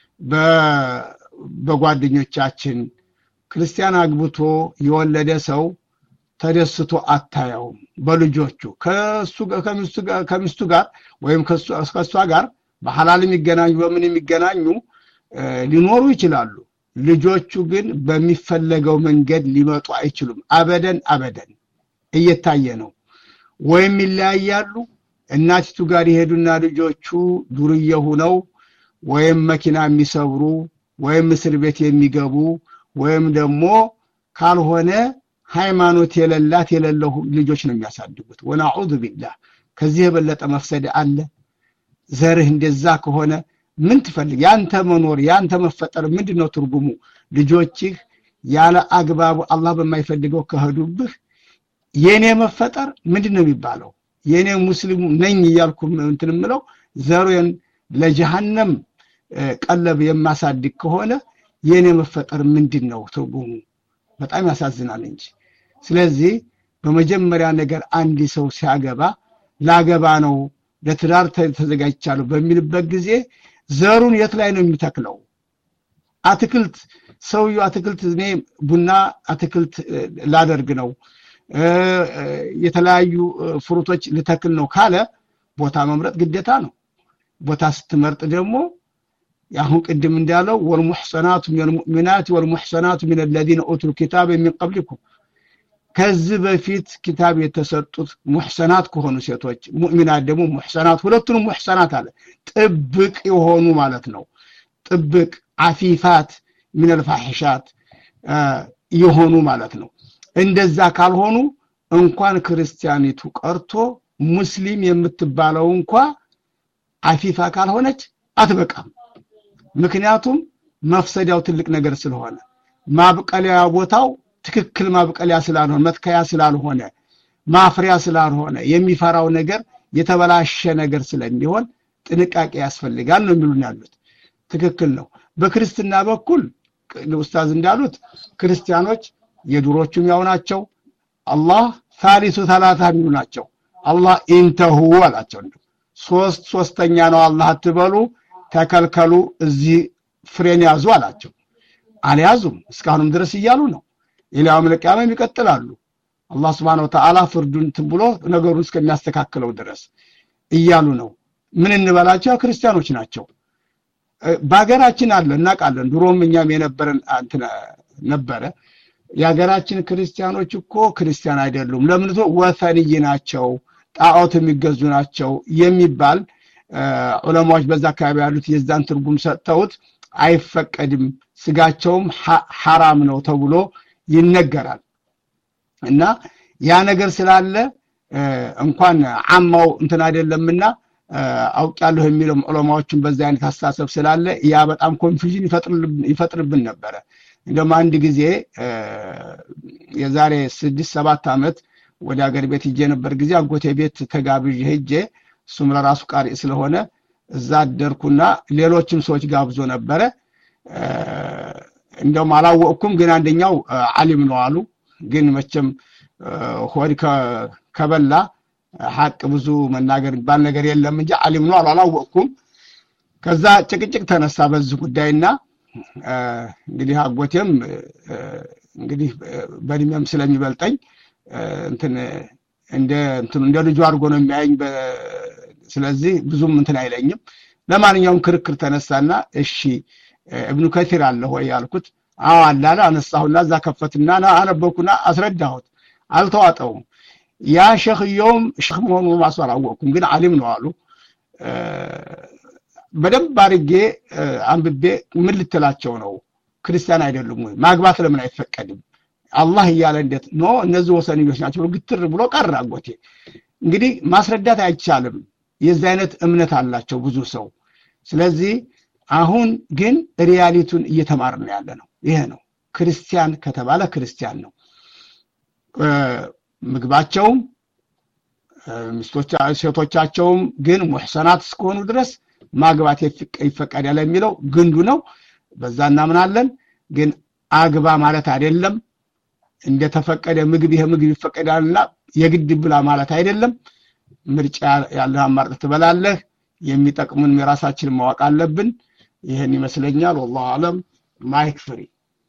D: በጓደኞቻችን ክርስቲያን አግብቶ የወለደ ሰው ተደስቶ አታየው በልጆቹ ከሱ ከሚስቱ ጋር ከሚስቱ ጋር ወይም ከሱ ከሷ ጋር በሐላል የሚገናኙ በምን የሚገናኙ ሊኖሩ ይችላሉ ልጆቹ ግን በሚፈለገው መንገድ ሊመጡ አይችሉም አበደን አበደን እየታየ ነው ወይም ይለያያሉ እናቲቱ ጋር ይሄዱና ልጆቹ ዱርዬ ሆነው ወይም መኪና የሚሰብሩ ወይም እስር ቤት የሚገቡ ወይም ደግሞ ካልሆነ ሃይማኖት የሌላት የሌለው ልጆች ነው የሚያሳድጉት ወናዑዙ ቢላህ ከዚህ የበለጠ መፍሰድ አለ ዘርህ እንደዛ ከሆነ ምን ትፈልግ ያንተ መኖር ያንተ መፈጠር ምንድነው ትርጉሙ ልጆችህ ያለ አግባቡ አላህ በማይፈልገው ከሄዱብህ የኔ መፈጠር ምንድነው የሚባለው የኔ ሙስሊም ነኝ ይያልኩ እንትምለው ዘሩን ለጀሃነም ቀለብ የማሳድግ ከሆነ የኔ መፈጠር ምንድነው ትርጉሙ በጣም ያሳዝናል እንጂ ስለዚህ በመጀመሪያ ነገር አንድ ሰው ሲያገባ ላገባ ነው ለትዳር ተዘጋጅቻለሁ በሚልበት ጊዜ ዘሩን የት ላይ ነው የሚተክለው አትክልት ሰውዩ አትክልት እኔ ቡና አትክልት ላደርግ ነው የተለያዩ ፍሩቶች ልተክል ነው ካለ ቦታ መምረጥ ግዴታ ነው ቦታ ስትመርጥ ደግሞ ያሁን ቅድም እንዳለው ወልሙህሰናቱ ሚነል ሙእሚናት ወልሙህሰናቱ ሚነል الذين اوتوا الكتاب من قبلكم ከዚህ በፊት ኪታብ የተሰጡት ሙህሰናት ከሆኑ ሴቶች ሙእሚናት ደግሞ ሙህሰናት ሁለቱንም ሙህሰናት አለ ጥብቅ የሆኑ ማለት ነው ጥብቅ አፊፋት من الفاحشات የሆኑ ማለት ነው እንደዛ ካልሆኑ እንኳን ክርስቲያኒቱ ቀርቶ ሙስሊም የምትባለው እንኳን አፊፋ ካልሆነች አትበቃም ምክንያቱም መፍሰዳው ትልቅ ነገር ስለሆነ ማብቀሊያ ቦታው ትክክል ማብቀሊያ ስላልሆነ መትከያ ስላልሆነ ማፍሪያ ስላልሆነ የሚፈራው ነገር የተበላሸ ነገር ስለሚሆን ጥንቃቄ ያስፈልጋል ነው የሚሉን ያሉት ትክክል ነው በክርስትና በኩል ኡስታዝ እንዳሉት ክርስቲያኖች የዱሮቹም ያው ናቸው አላህ ثالث ثلاثه የሚሉ ናቸው አላህ ኢንተሁ አላቸው ሶስት ሶስተኛ ነው አላህ አትበሉ ተከልከሉ እዚህ ፍሬን ያዙ አላቸው አልያዙም እስካሁንም ድረስ ይያሉ ነው ኢላም ለቂያም ይቀጥላሉ አላህ Subhanahu Wa Ta'ala ፍርዱን ትብሎ ነገሩን እስከሚያስተካክለው ድረስ ይያሉ ነው ምን እንበላቸው ክርስቲያኖች ናቸው ባገራችን አለ እናቃለን ድሮም እኛም የነበረን አንተ ነበረ ያገራችን ክርስቲያኖች እኮ ክርስቲያን አይደሉም ለምን ወፈንይ ናቸው ጣዖት የሚገዙ ናቸው የሚባል ዑለማዎች በዛ አካባቢ ያሉት የዛን ትርጉም ሰጥተውት አይፈቀድም ስጋቸውም حرام ነው ተብሎ ይነገራል እና ያ ነገር ስላለ እንኳን አማው እንትን አይደለምና አውቃለሁ የሚለው ዑለማዎችን በዛ አይነት አስተሳሰብ ስላለ ያ በጣም ኮንፊውዥን ይፈጥርብን ነበር እንደማ አንድ ጊዜ የዛሬ ስድስት ሰባት አመት ወደ ሀገር ቤት ሄጄ ነበር ጊዜ አጎቴ ቤት ተጋብዤ ሄጄ እሱም ለራሱ ቃሪ ስለሆነ እዛ አደርኩና ሌሎችም ሰዎች ጋብዞ ነበር እንደውም አላወቅኩም ግን አንደኛው ዓሊም ነው አሉ ግን መቼም ሆድ ከበላ ሐቅ ብዙ መናገር ባል ነገር የለም እንጂ ዓሊም ነው አላወቅኩም ከዛ ጭቅጭቅ ተነሳ በዚህ ጉዳይና እንግዲህ አጎቴም እንግዲህ በእድሜም ስለሚበልጠኝ እንትን እንደ እንትን እንደ ልጅ አድርጎ ነው የሚያየኝ ስለዚህ ብዙም እንትን አይለኝም ለማንኛውም ክርክር ተነሳና እሺ ኢብኑ ከሲር አለ ሆይ ያልኩት አዎ አላላ አነሳሁና እዛ ከፈትና ና አነበብኩና አስረዳሁት አልተዋጠውም ያ ሸኽዮም ሸኽ መሆኑን ማስወራወኩም ግን ዓሊም ነው አሉ በደንብ አድርጌ አንብቤ ምን ልትላቸው ነው ክርስቲያን አይደሉም ወይ ማግባት ለምን አይፈቀድም አላህ ይያለ እንዴት ነው እነዚህ ወሰንዮች ናቸው ግትር ብሎ ቀረ አጎቴ እንግዲህ ማስረዳት አይቻልም የዚህ አይነት እምነት አላቸው ብዙ ሰው ስለዚህ አሁን ግን ሪያሊቲውን እየተማርን ያለ ነው ይሄ ነው ክርስቲያን ከተባለ ክርስቲያን ነው ምግባቸው ሚስቶቻቸው ሴቶቻቸውም ግን ሙህሰናት እስከሆኑ ድረስ ማግባት ይፈቀዳል የሚለው ግንዱ ነው በዛ እናምናለን ግን አግባ ማለት አይደለም እንደተፈቀደ ምግብ ይሄ ምግብ ይፈቀዳልና የግድ ብላ ማለት አይደለም ምርጫ ያለህ አማራጭ ትበላለህ የሚጠቅሙን የራሳችን ማወቅ አለብን ይሄን ይመስለኛል والله አለም ማይክ ፍሪ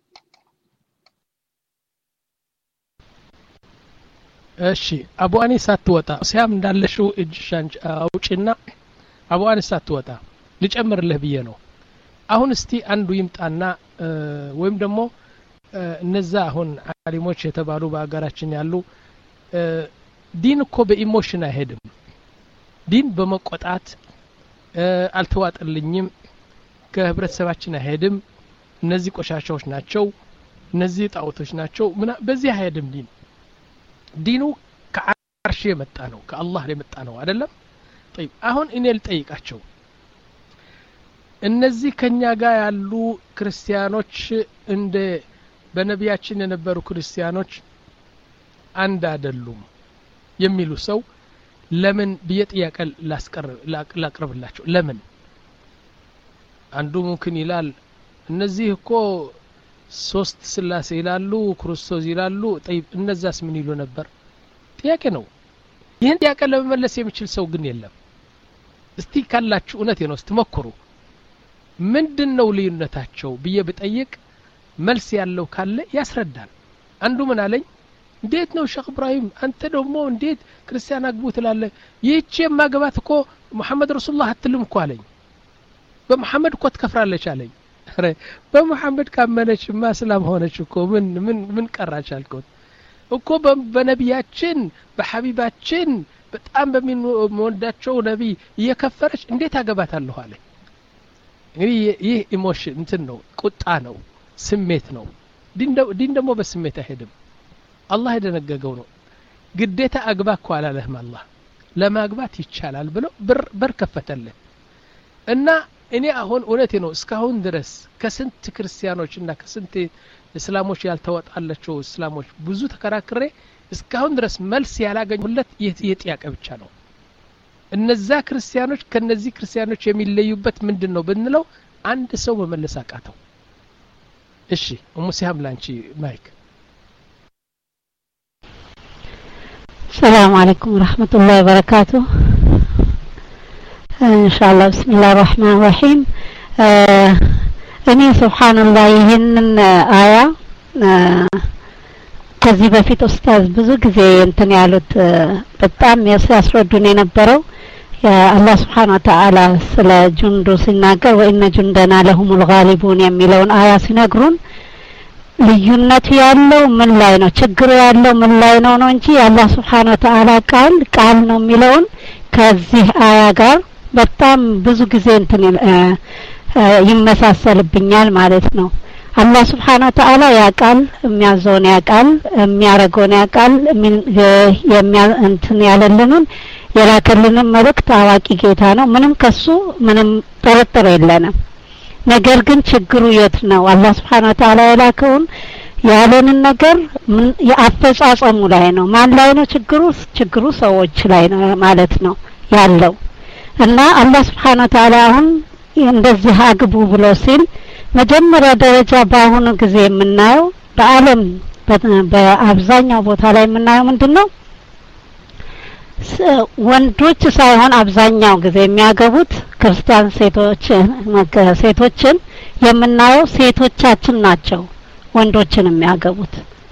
A: እሺ አቡ አኒስ አትወጣ ሲያም እንዳለሽው እጅሻን አውጪና አቡ አኒስ አትወጣ ልጨምርልህ ብዬ ነው አሁን እስቲ አንዱ ይምጣና ወይም ደግሞ እነዛ አሁን ዓሊሞች የተባሉ በአገራችን ያሉ ዲን እኮ በኢሞሽን አይሄድም ዲን በመቆጣት አልተዋጠልኝም ከህብረተሰባችን አይሄድም እነዚህ ቆሻሻዎች ናቸው እነዚህ ጣዖቶች ናቸው በዚህ አይሄድም ዲን ዲኑ ከአርሽ የመጣ ነው ከአላህ የመጣ ነው አይደለም طيب አሁን እኔ ልጠይቃቸው እነዚህ ከኛ ጋር ያሉ ክርስቲያኖች እንደ በነቢያችን የነበሩ ክርስቲያኖች አንድ አይደሉም የሚሉ ሰው ለምን በየጥያቄ ላስቀርብ ላቅርብላቸው ለምን አንዱ ሙምኪን ይላል እነዚህ እኮ ሶስት ስላሴ ይላሉ ክርስቶስ ይላሉ طيب እነዛስ ምን ይሉ ነበር ጥያቄ ነው ይሄን ጥያቄ ለመመለስ የሚችል ሰው ግን የለም እስቲ ካላችሁ እውነት ነው ስትመክሩ ምንድነው ልዩነታቸው ብዬ ብጠይቅ መልስ ያለው ካለ ያስረዳል አንዱ ምን አለኝ እንዴት ነው ሼክ ኢብራሂም አንተ ደግሞ እንዴት ክርስቲያን አግቡ ትላለህ ይህች ማግባት እኮ መሐመድ ረሱላህ አትልም እኮ አለኝ በመሐመድ እኮ ትከፍራለች አለኝ አረ በመሐመድ ካመነች ማስላም ሆነች እኮ ምን ምን ምን ቀራች አልኩት እኮ በነቢያችን በሐቢባችን በጣም በሚወዳቸው ነብይ እየከፈረች እንዴት አገባታለሁ አለኝ እንግዲህ ይህ ኢሞሽን እንትን ነው ቁጣ ነው ስሜት ነው ዲን ደግሞ በስሜት አይሄድም አላህ የደነገገው ነው ግዴታ አግባ እኮ አላለህም አላህ ለማግባት ይቻላል ብሎ በር ከፈተልህ እና እኔ አሁን እውነቴ ነው እስካሁን ድረስ ከስንት ክርስቲያኖችና ከስንት እስላሞች ያልተወጣላቸው እስላሞች ብዙ ተከራክሬ እስካሁን ድረስ መልስ ያላገኙለት የጥያቄ ብቻ ነው እነዛ ክርስቲያኖች ከነዚህ ክርስቲያኖች የሚለዩበት ምንድነው ብንለው አንድ ሰው መመለስ አቃተው እሺ ሙሲሃም ላንቺ ማይክ
F: السلام عليكم ورحمة الله وبركاته إن شاء الله بسم الله الرحمن الرحيم እኔ ሱብሃንአላህ ይሄንን አያ ከዚህ በፊት ኡስታዝ ብዙ ጊዜ እንትን ያሉት በጣም ያስረዱን የነበረው አላህ Subhanahu Wa Ta'ala ስለ ጁንዱ ሲናገር ወኢነ ጁንደና ለሁሙል ጋሊቡን የሚለውን አያ ሲነግሩን ልዩነቱ ያለው ምን ላይ ነው ችግሩ ያለው ምን ላይ ነው ነው እንጂ አላህ Subhanahu Wa Ta'ala ቃል ቃል ነው የሚለውን ከዚህ አያ ጋር በጣም ብዙ ጊዜ እንትን ይመሳሰልብኛል ማለት ነው አላህ Subhanahu Wa Ta'ala ያቃል የሚያዘውን ያቃል የሚያረገውን ያቃል የሚያ እንትን ያለልንን የላከልንም መልእክት አዋቂ ጌታ ነው ምንም ከሱ ምንም ጥርጥር የለንም ነገር ግን ችግሩ የት ነው አላህ Subhanahu Wa Ta'ala የላከውን ያለንን ነገር ያፈጻጸሙ ላይ ነው ማን ላይ ነው ችግሩ ችግሩ ሰዎች ላይ ነው ማለት ነው ያለው እና አላህ Subhanahu Wa Ta'ala አሁን እንደዚህ አግቡ ብሎ ሲል መጀመሪያ ደረጃ በአሁኑ ጊዜ የምናየው በአለም በአብዛኛው ቦታ ላይ የምናየው ምንድነው ወንዶች ሳይሆን አብዛኛው ጊዜ የሚያገቡት ክርስቲያን ሴቶች ሴቶችን የምናየው ሴቶቻችን ናቸው ወንዶችን የሚያገቡት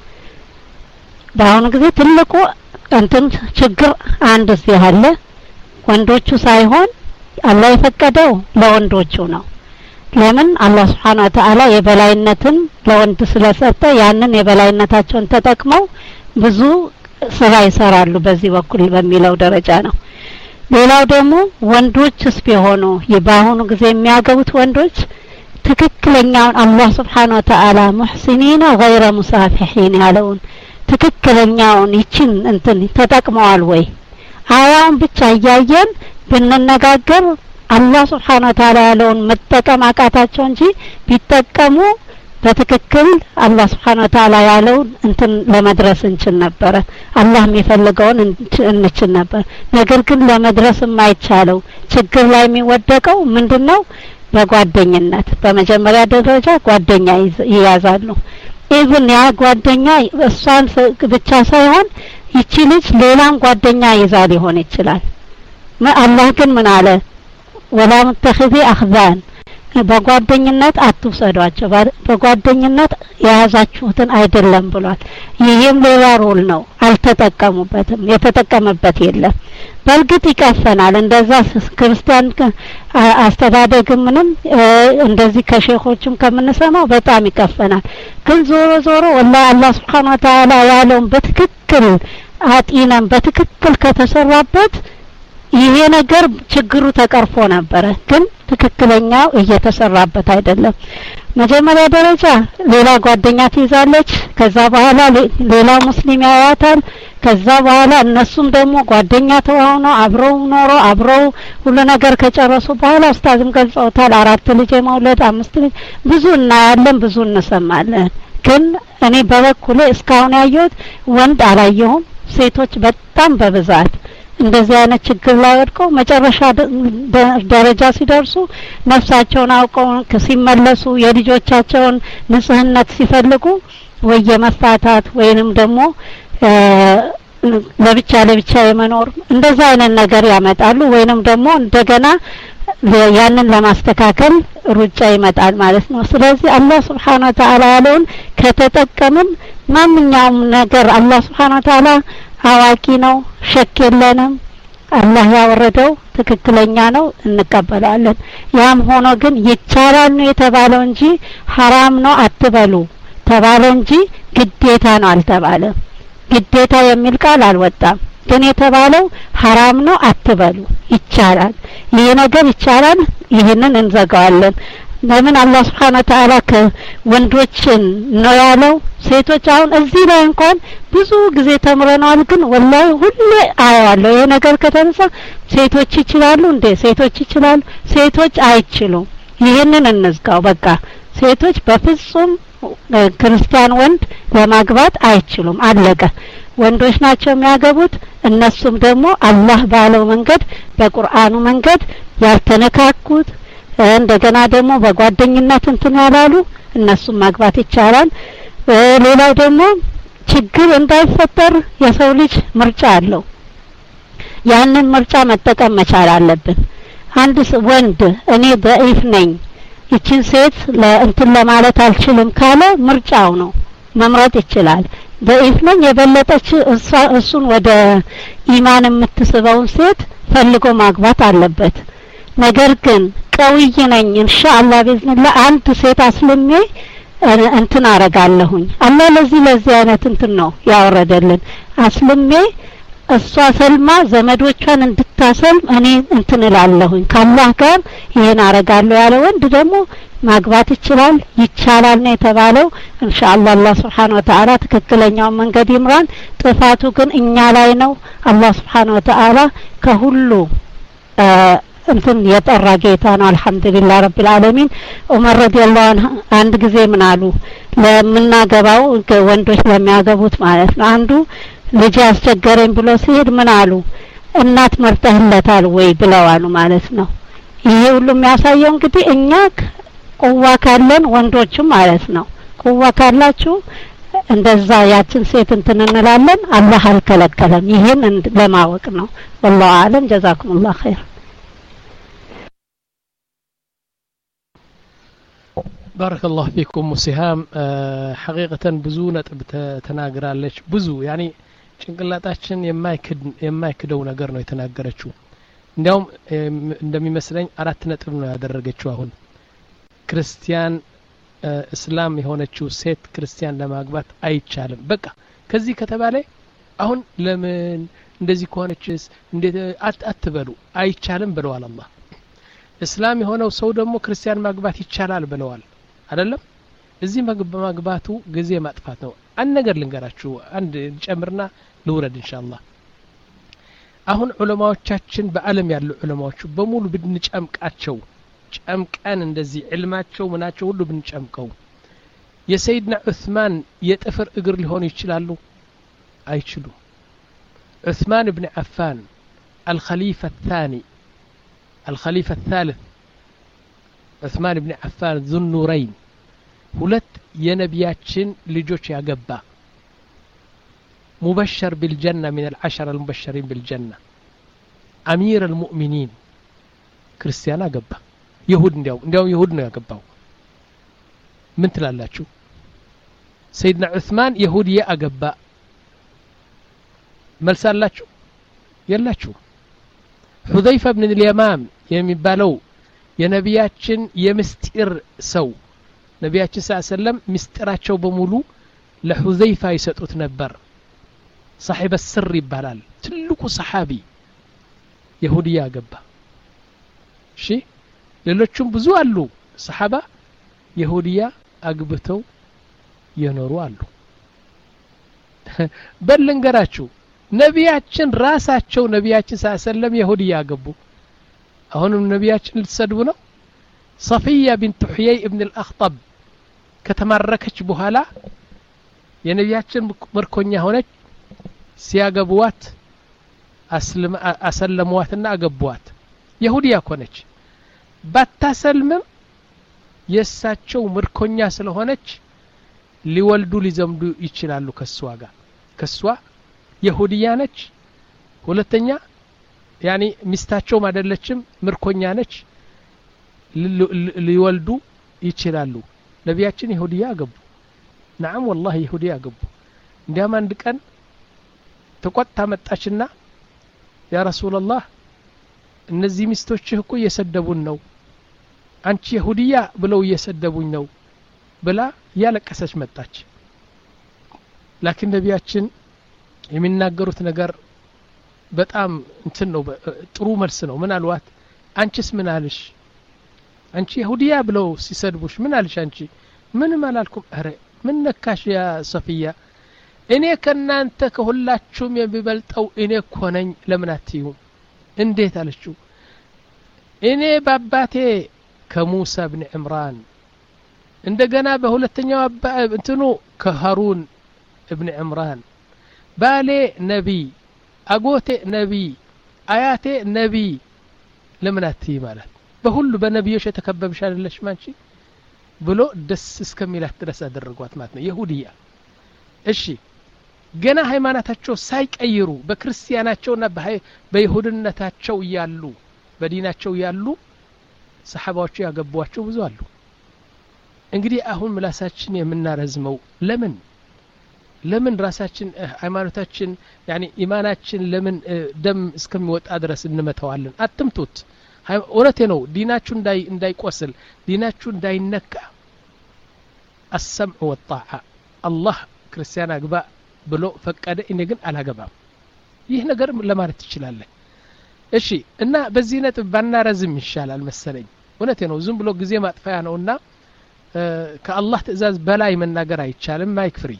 F: በአሁኑ ጊዜ ትልቁ እንትን ችግር አንድ እዚህ አለ ወንዶቹ ሳይሆን አላህ የፈቀደው ለወንዶቹ ነው ለምን አላህ Subhanahu Wa Ta'ala የበላይነትን ለወንድ ስለሰጠ ያንን የበላይነታቸውን ተጠቅመው ብዙ ስራ ይሰራሉ በዚህ በኩል በሚለው ደረጃ ነው ሌላው ደግሞ ወንዶችስ ቢሆኑ የባሁኑ ጊዜ የሚያገቡት ወንዶች ትክክለኛውን አላህ Subhanahu Wa Ta'ala ሙህሲኒና غير ሙሳፊሒን ያለውን ትክክለኛውን ይችን እንትን ተጠቅመዋል ወይ አያውን ብቻ ያያየን ብንነጋገር አላህ Subhanahu Wa Ta'ala ያለውን መጠቀም አቃታቸው እንጂ ቢጠቀሙ በትክክል አላህ Subhanahu Wa Ta'ala ያለውን እንትን ለመድረስ እንችል ነበር አላህ የሚፈልገውን እንችል ነበር ነገር ግን ለመድረስ የማይቻለው ችግር ላይ የሚወደቀው ምንድነው በጓደኝነት በመጀመሪያ ደረጃ ጓደኛ ይያዛሉ ኢቭን ያ ጓደኛ እሷን ብቻ ሳይሆን ይቺ ልጅ ሌላም ጓደኛ ይዛ ሊሆን ይችላል አላህ ግን ምን አለ ወላ ሙተኺዚ አኽዛን በጓደኝነት አትውሰዷቸው በጓደኝነት የያዛችሁትን አይደለም ብሏል ይሄም ሌላ ሮል ነው አልተጠቀሙበትም የተጠቀመበት የለም በልግጥ ይቀፈናል እንደዛ ክርስቲያን አስተዳደግ ምንም እንደዚህ ከሼኾችም ከምንሰማው በጣም ይቀፈናል ግን ዞሮ ዞሮ ወላሂ አላህ Subhanahu Wa Ta'ala ያለውን በትክክል አጥይነን በትክክል ከተሰራበት ይሄ ነገር ችግሩ ተቀርፎ ነበር ግን ትክክለኛው እየተሰራበት አይደለም መጀመሪያ ደረጃ ሌላ ጓደኛ ትይዛለች ከዛ በኋላ ሌላ ሙስሊም ያያታል ከዛ በኋላ እነሱም ደግሞ ጓደኛ ተዋውነው አብረው ኖሮ አብረው ሁሉ ነገር ከጨረሱ በኋላ ኡስታዝም ገልጸውታል አራት ልጅ መውለድ አምስት ልጅ ብዙ እናያለን ብዙ እንሰማለን ግን እኔ በበኩሌ እስካሁን ያየሁት ወንድ አላየሁም ሴቶች በጣም በብዛት እንደዚህ አይነት ችግር ላይ ወድቀው መጨረሻ ደረጃ ሲደርሱ ነፍሳቸውን አውቀው ሲመለሱ የልጆቻቸውን ንጽህነት ሲፈልጉ ወይ የመፋታት ወይንም ደግሞ ለብቻ ለብቻ የመኖር እንደዛ አይነት ነገር ያመጣሉ ወይንም ደግሞ እንደገና ያንን ለማስተካከል ሩጫ ይመጣል ማለት ነው ስለዚህ አላህ Subhanahu Wa Ta'ala ያለውን ከተጠቀምን ማንኛውም ነገር አላህ Subhanahu Wa Ta'ala አዋቂ ነው ሸክ የለንም አላህ ያወረደው ትክክለኛ ነው እንቀበላለን ያም ሆኖ ግን ይቻላል ነው የተባለው እንጂ حرام ነው አትበሉ ተባለ እንጂ ግዴታ ነው አልተባለ ግዴታ የሚል ቃል አልወጣም ግን የተባለው حرام ነው አትበሉ ይቻላል ይሄ ነገር ይቻላል ይሄንን እንዘጋዋለን ለምን አላህ Subhanahu Wa Ta'ala ከወንዶችን ነው ያለው ሴቶች አሁን እዚህ ላይ እንኳን ብዙ ጊዜ ተምረናል ግን ወላሂ ሁሌ አያለው ይሄ ነገር ከተነሳ ሴቶች ይችላሉ እንዴ ሴቶች ይችላሉ ሴቶች አይችሉም ይሄንን እንዝጋው በቃ ሴቶች በፍጹም ክርስቲያን ወንድ ለማግባት አይችሉም አለቀ ወንዶች ናቸው የሚያገቡት እነሱም ደግሞ አላህ ባለው መንገድ በቁርአኑ መንገድ ያልተነካኩት እንደገና ደግሞ በጓደኝነት እንትን ያላሉ እነሱም ማግባት ይቻላል ሌላው ደግሞ ችግር እንዳይፈጠር የሰው ልጅ ምርጫ አለው ያንን ምርጫ መጠቀም መቻል አለብን አንድ ወንድ እኔ ضعيف ነኝ ይችን ሴት ለእንትን ለማለት አልችልም ካለ ምርጫው ነው መምረጥ ይችላል ضعيف ነኝ የበለጠች እሱን ወደ ኢማን የምትስበውን ሴት ፈልጎ ማግባት አለበት ነገር ግን ቀውይ ነኝ ኢንሻአላህ በዝነላ አንድ ሴት አስልሜ እንትን አረጋለሁኝ አላህ ለዚህ ለዚህ አይነት እንትን ነው ያወረደልን አስልሜ እሷ ሰልማ ዘመዶቿን እንድታሰልም እኔ እንትን እላለሁኝ ከአላህ ጋር ይሄን አረጋለሁ ያለ ወንድ ደግሞ ማግባት ይችላል ይቻላል ነው የተባለው ኢንሻአላህ አላህ Subhanahu Wa Ta'ala ትክክለኛው መንገድ ይምራን ጥፋቱ ግን እኛ ላይ ነው አላህ Subhanahu Wa Ta'ala ከሁሉ እንትን የጠራ ጌታ ነው አልহামዱሊላህ ረቢል ዓለሚን ዑመር ረዲየላሁ ዐንሁ አንድ ጊዜ ምን አሉ ለምናገባው ወንዶች ለሚያገቡት ማለት ነው አንዱ ልጅ አስቸገረኝ ብሎ ሲሄድ ምን አሉ እናት መርጠህለታል ወይ ብለዋሉ ማለት ነው ይሄ ሁሉ የሚያሳየው እንግዲህ እኛ ቁዋ ካለን ወንዶችም ማለት ነው ቁዋ ካላችሁ እንደዛ ያችን ሴት እንትን እንላለን አላህ አልከለከለም ይሄን ለማወቅ ነው والله اعلم جزاكم الله خير
A: بارك الله فيكم مسهام حقيقة ብዙ ነጥብ ተናግራለች ብዙ يعني ጭንቅላታችን የማይክድ የማይክደው ነገር ነው የተናገረችው እንዲያውም እንደሚመስለኝ አራት ነጥብ ነው ያደረገችው አሁን ክርስቲያን እስላም የሆነችው ሴት ክርስቲያን ለማግባት አይቻልም በቃ ከዚህ ከተባለ አሁን ለምን እንደዚህ ከሆነችስ እንዴት አትበሉ አይቻልም ብለዋል አላህ እስላም የሆነው ሰው ደግሞ ክርስቲያን ማግባት ይቻላል ብለዋል አይደለም እዚህ ማግባቱ ጊዜ ማጥፋት ነው አንድ ነገር ልንገራችሁ አንድ ጨምርና ልውረድ ኢንሻአላህ አሁን ዑለማዎቻችን በአለም ያሉ ዑለማዎች በሙሉ ብንጨምቃቸው ጨምቀን እንደዚህ ዕልማቸው ምናቸው ሁሉ ብንጨምቀው የሰይድና ዑስማን የጥፍር እግር ሊሆኑ ይችላሉ አይችሉ ዑስማን ኢብኑ አፋን الخليفة الثاني الخليفة الثالث عثمان بن عفان ذو النورين ሁለት የነቢያችን ልጆች ያገባ مبشر بالجنة من العشرة المبشرين بالجنة أمير المؤمنين ክርስቲያን አገባ ይሁድ እንዲያው እንዲያው ይሁድ ነው ያገባው ምን ትላላችሁ ሰይድና ዑስማን ይሁዲያ አገባ መልሳላችሁ የላችሁ ሁዘይፋ ኢብኑ اليمان የሚባለው የነቢያችን የምስጢር ሰው ነቢያችን ሰለላሁ ምስጢራቸው በሙሉ ለሁዘይፋ ይሰጡት ነበር صاحب السر ይባላል ትልቁ ሰሃቢ ይሁዲያ አገባ እሺ ሌሎችም ብዙ አሉ ሰሃባ ይሁዲያ አግብተው የኖሩ አሉ በልንገራችሁ ነቢያችን ራሳቸው ነቢያችን ሰለላሁ ይሁዲያ አገቡ አሁንም ነቢያችን ልትሰድቡ ነው صفية بنت حيي ابن الأخطب ከተማረከች በኋላ የነቢያችን ምርኮኛ ሆነች ሲያገቡዋት አሰለሟትና አገቡዋት ይሁዲያ ሆነች ባታሰልምም የሳቸው ምርኮኛ ስለሆነች ሊወልዱ ሊዘምዱ ይችላሉ ከሷ ጋር ከሷ ይሁዲያ ነች ሁለተኛ ያኒ ሚስታቸው ማደለችም ምርኮኛ ነች ሊወልዱ ይችላሉ ነቢያችን ይሁዲያ አገቡ نعم والله ይሁዲያ አገቡ እንዲያም አንድ ቀን ተቆጣ መጣችና ያ ረሱላህ እነዚህ ሚስቶችህ እኮ እየሰደቡን ነው አንቺ ይሁዲያ ብለው እየሰደቡኝ ነው ብላ ያለቀሰች መጣች ላኪን ነቢያችን የሚናገሩት ነገር በጣም እንትን ነው ጥሩ መልስ ነው ምን አልዋት አንቺስ ምን አልሽ አንቺ ይሁዲያ ብለው ሲሰድቡሽ ምን አልሽ አንቺ ምንም አላልኩም አረ ምን ነካሽ ያ ሶፊያ እኔ ከናንተ ከሁላችሁም የሚበልጠው እኔ እኮ ነኝ ለምን አትዩ እንዴት አለችው እኔ ባባቴ ከሙሳ ኢብኑ ዕምራን እንደገና በሁለተኛው እንትኑ ከሃሩን ኢብኑ ዕምራን ባሌ ነቢ አጎቴ ነቢ አያቴ ነቢ ለምን አትይ ማለት በሁሉ በነቢዮች የተከበብሽ አይደለሽ ማንቺ ብሎ ደስ እስከሚላት ድረስ አደረጓት ማለት ነው ይሁዲያ እሺ ገና ሃይማኖታቸው ሳይቀይሩ በክርስቲያናቸውና በይሁድነታቸው ያሉ በዲናቸው ያሉ ሰሃባዎች ያገቧቸው ብዙ አሉ እንግዲህ አሁን ምላሳችን የምናረዝመው ለምን ለምን ራሳችን ሃይማኖታችን ያኒ ኢማናችን ለምን ደም እስከሚወጣ ድረስ እንመታዋለን አትምቱት ወለቴ ነው ዲናችሁ እንዳይ እንዳይቆስል ዲናችሁ እንዳይነካ السمع والطاعه الله ክርስቲያን አግባ ብሎ ፈቀደ እኔ ግን አላገባም ይህ ነገር ለማለት ትችላለህ እሺ እና በዚህ ነጥብ ባናረዝም ይሻላል መሰለኝ እውነቴ ነው ዝም ብሎ ጊዜ ማጥፋያ ነውና ከአላህ ትእዛዝ በላይ መናገር አይቻልም ማይክ ፍሪ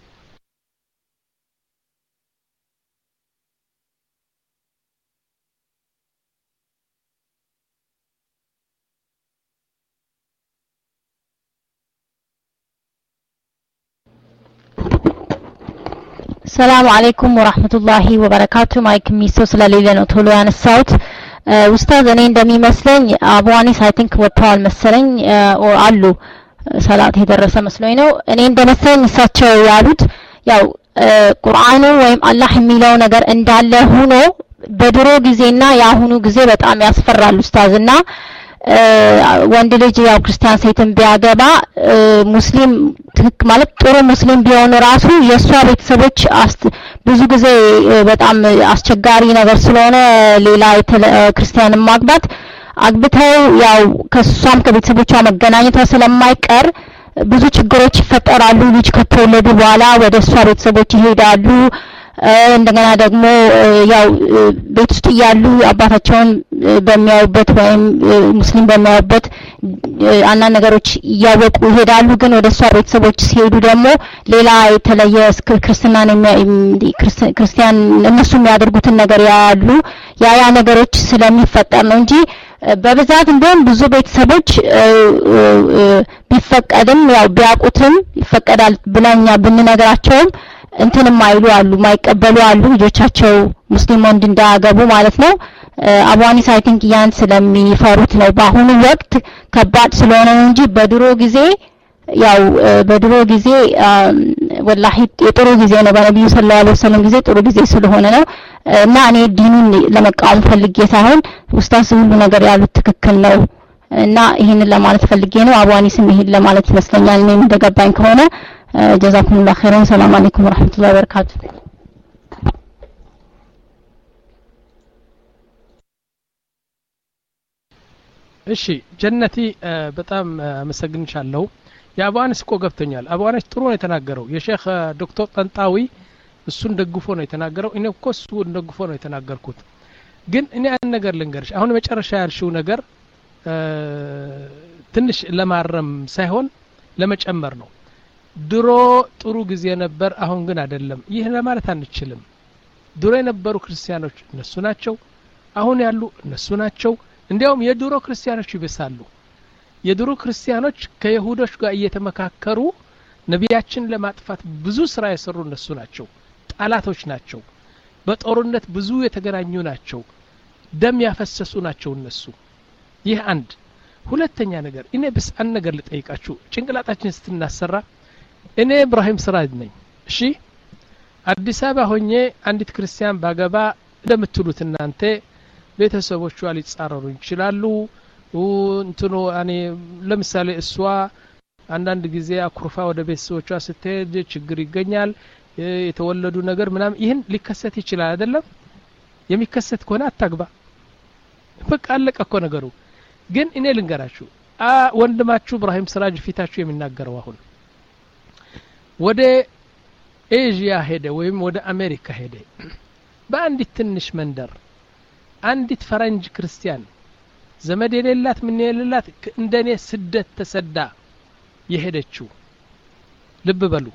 G: السلام عليكم ورحمة الله وبركاته مايك ميسو سلاليلة نطولو عن الصوت أستاذ أنا عندما مثلا أبوانيس I think وطال مثلا أو علو صلاة هدرسة مسلوينو أنا عندما مثلا نساتشو يعود ያው ቁርአኑ ወይም አላህ የሚለው ነገር እንዳለ ሆኖ በድሮ ጊዜና ያሁኑ ጊዜ በጣም ያስፈራል ኡስታዝና ወንድ ልጅ ያው ክርስቲያን ሴትን ቢያገባ ሙስሊም ትክ ማለት ጥሩ ሙስሊም ቢሆን ራሱ የሷ ቤተሰቦች ብዙ ጊዜ በጣም አስቸጋሪ ነገር ስለሆነ ሌላ ክርስቲያን ማግባት አግብተው ያው ከሷም ከቤተሰቦቿ መገናኘቷ ስለማይቀር ብዙ ችግሮች ይፈጠራሉ ልጅ ከተወለዱ በኋላ ወደ ሷ ቤተሰቦች ይሄዳሉ እንደገና ደግሞ ያው ቤት ውስጥ ያሉ አባታቸውን በሚያዩበት ወይም ሙስሊም በሚያዩበት አና ነገሮች ያወቁ ይሄዳሉ ግን ወደ ሷ ቤተሰቦች ሲሄዱ ደግሞ ሌላ የተለየ ክርስቲያናን ክርስቲያን እነሱ የሚያደርጉትን ነገር ያያሉ ያ ያ ነገሮች ስለሚፈጠር ነው እንጂ በብዛት እንደም ብዙ ቤተሰቦች ቢፈቀድም ያው ቢያቁትም ይፈቀዳል ብለኛ ብንነግራቸውም እንትንም አይሉ አሉ ማይቀበሉ አሉ ልጆቻቸው ሙስሊም ወንድ እንዳያገቡ ማለት ነው አባኒስ አይ ቲንክ ያን ስለሚፈሩት ነው በአሁኑ ወቅት ከባድ ስለሆነ ነው እንጂ በድሮ ጊዜ ያው በድሮ ጊዜ ወላሂ የጥሩ ጊዜ ነው በነብዩ ሰለላሁ ዐለይሂ ወሰለም ጊዜ ጥሩ ጊዜ ስለሆነ ነው እና እኔ ዲኑን ለመቃወም ፈልጌ ሳይሆን ኡስታዝ ሁሉ ነገር ያሉት ትክክል ነው እና ይሄንን ለማለት ፈልጌ ነው አባኒስም ይሄን ለማለት ይመስለኛል እኔም እንደገባኝ ከሆነ جزاكم الله خيرا السلام عليكم ورحمة الله وبركاته
A: እሺ ጀነቲ በጣም አመሰግንሻለሁ የአባንስ እኮ ገብተኛል አባንስ ጥሩ ነው የተናገረው የሼክ ዶክተር ጠንጣዊ እሱን ደግፎ ነው የተናገረው እኔ እኮ እሱን ደግፎ ነው የተናገርኩት ግን እኔ አንድ ነገር ልንገርሽ አሁን መጨረሻ ያልሽው ነገር ትንሽ ለማረም ሳይሆን ለመጨመር ነው ድሮ ጥሩ ጊዜ ነበር አሁን ግን አይደለም ይሄ ለማለት አንችልም ድሮ የነበሩ ክርስቲያኖች እነሱ ናቸው አሁን ያሉ እነሱ ናቸው እንዲያውም የድሮ ክርስቲያኖች ይበሳሉ የድሮ ክርስቲያኖች ከይሁዶች ጋር እየተመካከሩ ነቢያችን ለማጥፋት ብዙ ስራ የሰሩ እነሱ ናቸው ጣላቶች ናቸው በጦርነት ብዙ የተገናኙ ናቸው ደም ያፈሰሱ ናቸው እነሱ ይህ አንድ ሁለተኛ ነገር እኔ በስ አንድ ነገር ልጠይቃችሁ ጭንቅላታችን ስትናሰራ እኔ ኢብራሂም ስራጅ ነኝ እሺ አዲስ አበባ ሆኜ አንዲት ክርስቲያን ባገባ እንደምትሉት እናንተ ቤተሰቦቿ ሊጻረሩ ይችላሉ እንትኑ እኔ ለምሳሌ እሷ አንዳንድ ጊዜ አኩርፋ ወደ ቤተሰቦቿ ስትሄድ ችግር ይገኛል የተወለዱ ነገር ምናም ይሄን ሊከሰት ይችላል አይደለም የሚከሰት ከሆነ አታግባ በቃ አለቀ እኮ ነገሩ ግን እኔ ልንገራችሁ ወንድማችሁ ኢብራሂም ስራጅ ፊታችሁ የሚናገረው አሁን ወደ ኤዥያ ሄደ ወይም ወደ አሜሪካ ሄደ በአንዲት ትንሽ መንደር አንዲት ፈረንጅ ክርስቲያን ዘመድ የሌላት ምን የሌላት እንደኔ ስደት ተሰዳ የሄደችው ልብ በሉ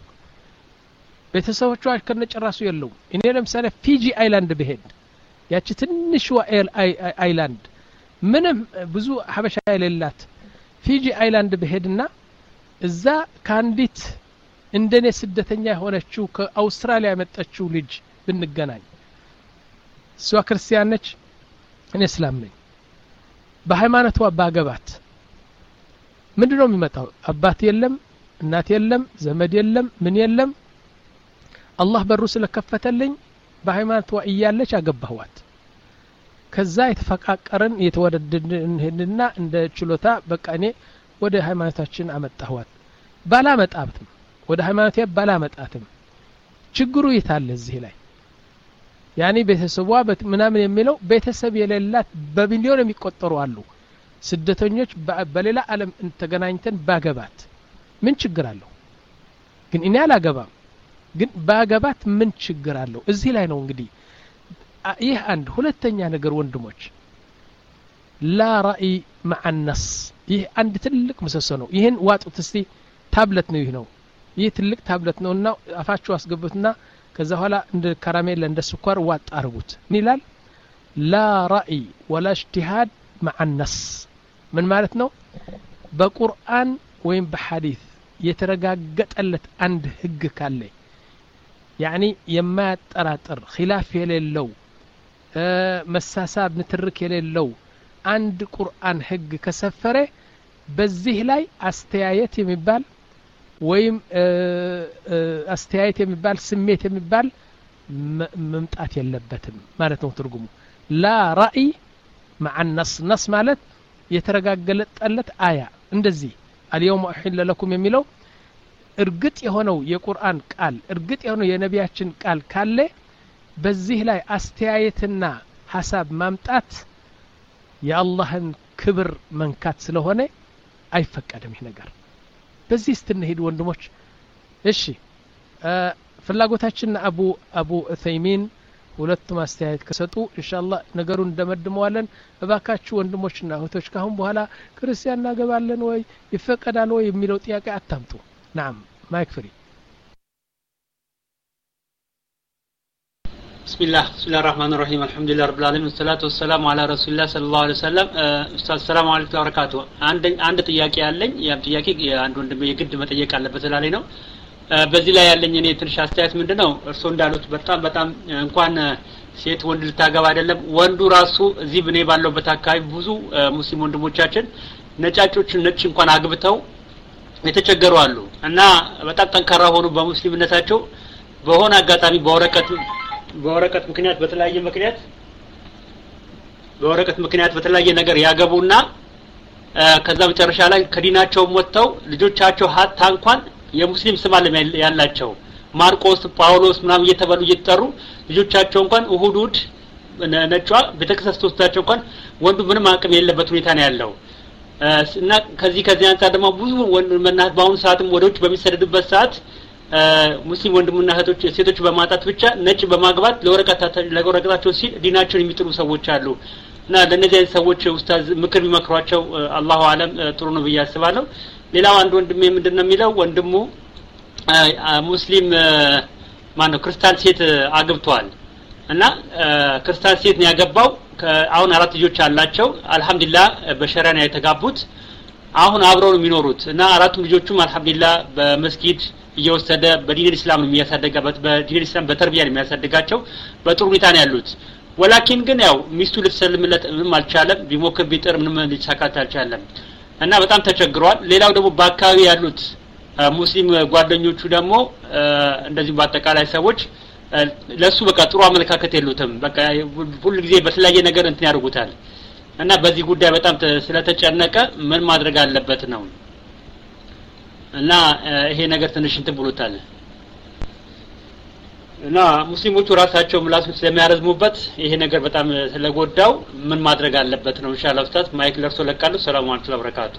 A: ቤተሰቦቿ ከነጨራሱ የለው እኔ ለምሳሌ ፊጂ አይላንድ በሄድ ያቺ ትንሽ አይላንድ ምንም ብዙ ሀበሻ የሌላት ፊጂ አይላንድ በሄድና እዛ ካንዲት እንደኔ ስደተኛ ሆነችው ከአውስትራሊያ መጣችው ልጅ ብንገናኝ እሷ ክርስቲያን ነች እኔ እስላም ነኝ በሃይማኖቷ ባገባት ምንድነው የሚመጣው አባት የለም እናት የለም ዘመድ የለም ምን የለም አላህ በሩ ስለከፈተልኝ በሃይማኖቷ እያለች አገባኋት ከዛ የተፈቃቀረን የተወደድን ሄድና እንደ ችሎታ በቃ እኔ ወደ ሃይማኖታችን አመጣኋት ባላመጣትም ወደ ሃይማኖቴ ባላመጣትም ችግሩ ይታለ እዚህ ላይ ያኒ ቤተሰቧ ምናምን የሚለው ቤተሰብ የሌላት በሚሊዮን የሚቆጠሩ አሉ ስደተኞች በሌላ ዓለም ተገናኝተን ባገባት ምን ችግር አለው ግን እኔ አላገባም ግን ባገባት ምን ችግር አለው እዚህ ላይ ነው እንግዲህ ይህ አንድ ሁለተኛ ነገር ወንድሞች لا رأي مع النص ይህ አንድ ትልቅ ምሰሶ ነው ይህን ዋጡት እስቲ ታብለት ነው ይህ ነው ይህ ትልቅ ታብለት ነውና አፋችሁ አስገቡትና ከዛ ኋላ እንደ ካራሜላ እንደ ስኳር ዋጥ አርጉት ምን ይላል لا رأي ولا اجتهاد مع النص ምን ማለት ነው በቁርአን ወይም በሐዲስ የተረጋገጠለት አንድ ህግ ካለ يعني የማያጠራጥር ኺላፍ የሌለው መሳሳብ ንትርክ የሌለው አንድ ቁርአን ህግ ከሰፈረ በዚህ ላይ አስተያየት የሚባል ወይም አስተያየት የሚባል ስሜት የሚባል መምጣት የለበትም ማለት ነው ትርጉሙ لا رأي مع النص نص ማለት የተረጋገጠለት አያ እንደዚህ اليوم احل لكم የሚለው እርግጥ የሆነው የቁርአን ቃል እርግጥ የሆነው የነቢያችን ቃል ካለ በዚህ ላይ አስተያየትና ሐሳብ ማምጣት የአላህን ክብር መንካት ስለሆነ አይፈቀድም ይህ ነገር በዚህ ስትንሄድ ወንድሞች እሺ ፍላጎታችን አቡ አቡ ዑሰይሚን ሁለቱም አስተያየት ከሰጡ ኢንሻአላህ ነገሩን እንደመድመዋለን እባካችሁ ወንድሞችና እህቶች ካሁን በኋላ ክርስቲያን እናገባለን ወይ ይፈቀዳል ወይ የሚለው ጥያቄ አታምጡ نعم ما يكفري
B: بسم الله بسم الله الرحمن الرحيم الحمد لله رب العالمين والصلاه والسلام على رسول الله صلى الله عليه وسلم استاذ السلام عليكم وبركاته አንድ አንድ ጥያቄ ያለኝ ያም ጥያቄ አንድ ወንድም የግድ መጠየቅ አለበት ስላለኝ ነው በዚህ ላይ ያለኝ እኔ ትንሽ አስተያየት ምንድነው እርሶ እንዳሉት በጣም በጣም እንኳን ሴት ወንድ ልታገባ አይደለም ወንዱ ራሱ እዚህ ብኔ ባለውበት አካባቢ ብዙ ሙስሊም ወንድሞቻችን ነጫጮች ነጭ እንኳን አግብተው የተቸገሩ አሉ እና በጣም ጠንካራ ሆኑ በሙስሊምነታቸው በሆነ አጋጣሚ በወረቀት በወረቀት ምክንያት በተለያየ ምክንያት በወረቀት ምክንያት በተለያየ ነገር ያገቡና ከዛ መጨረሻ ላይ ከዲናቸው ወጥተው ልጆቻቸው ሀታ እንኳን የሙስሊም ስም ያላቸው ማርቆስ ጳውሎስ ምናምን እየተባሉ እየተጠሩ ልጆቻቸው እንኳን እሁድ ነጫ ቤተክርስቲያን ተወስዳቸው እንኳን ወንዱ ምንም አቅም የሌለበት ሁኔታ ነው ያለው እና ከዚህ ከዚህ አንፃር ደግሞ ብዙ ወንድምናት በአሁኑ ሰዓትም ወደ ውጭ በሚሰደዱበት ሰዓት ሙስሊም ወንድምና እህቶች ሴቶች በማጣት ብቻ ነጭ በማግባት ለወረቀታቸው ለወረቀታቸው ሲል ዲናቸውን የሚጥሉ ሰዎች አሉ እና ለነዚህ ሰዎች ኡስታዝ ምክር ቢመክሯቸው አላሁ አለም ጥሩ ነው ብዬ አስባለሁ ሌላው አንድ ወንድም ምንድነው የሚለው ወንድሙ ሙስሊም ማን ነው ክርስቲያን ሴት አግብቷል እና ክርስቲያን ሴት ነው ያገባው አሁን አራት ልጆች አላቸው አልহামዱሊላህ በሸሪዓ ነው የተጋቡት አሁን አብረው ነው የሚኖሩት እና አራቱም ልጆቹም አልহামዱሊላህ በመስጊድ እየወሰደ በዲን እስላም ነው የሚያሳደጋበት በዲን እስላም በተርቢያ ነው የሚያሳድጋቸው በጥሩ ሁኔታ ነው ያሉት ወላኪን ግን ያው ሚስቱ ልትሰልምለት ምንም አልቻለም ቢሞክር ቢጥር ምንም ሊሳካት አልቻለም እና በጣም ተቸግሯል ሌላው ደግሞ በአካባቢ ያሉት ሙስሊም ጓደኞቹ ደግሞ እንደዚህ በአጠቃላይ ሰዎች ለሱ በቃ ጥሩ አመለካከት የሉትም በቃ ሁሉ ጊዜ በተለያየ ነገር እንትን ያርጉታል እና በዚህ ጉዳይ በጣም ስለተጨነቀ ምን ማድረግ አለበት ነው እና ይሄ ነገር ትንሽ እንትን ብሎታል እና ሙስሊሞቹ ራሳቸው ምላሱን ስለሚያረዝሙበት ይሄ ነገር በጣም ስለጎዳው ምን ማድረግ አለበት ነው ኢንሻአላህ ኡስታዝ ማይክ ለርሶ ለቃሉ ሰላም አለይኩም ወበረካቱ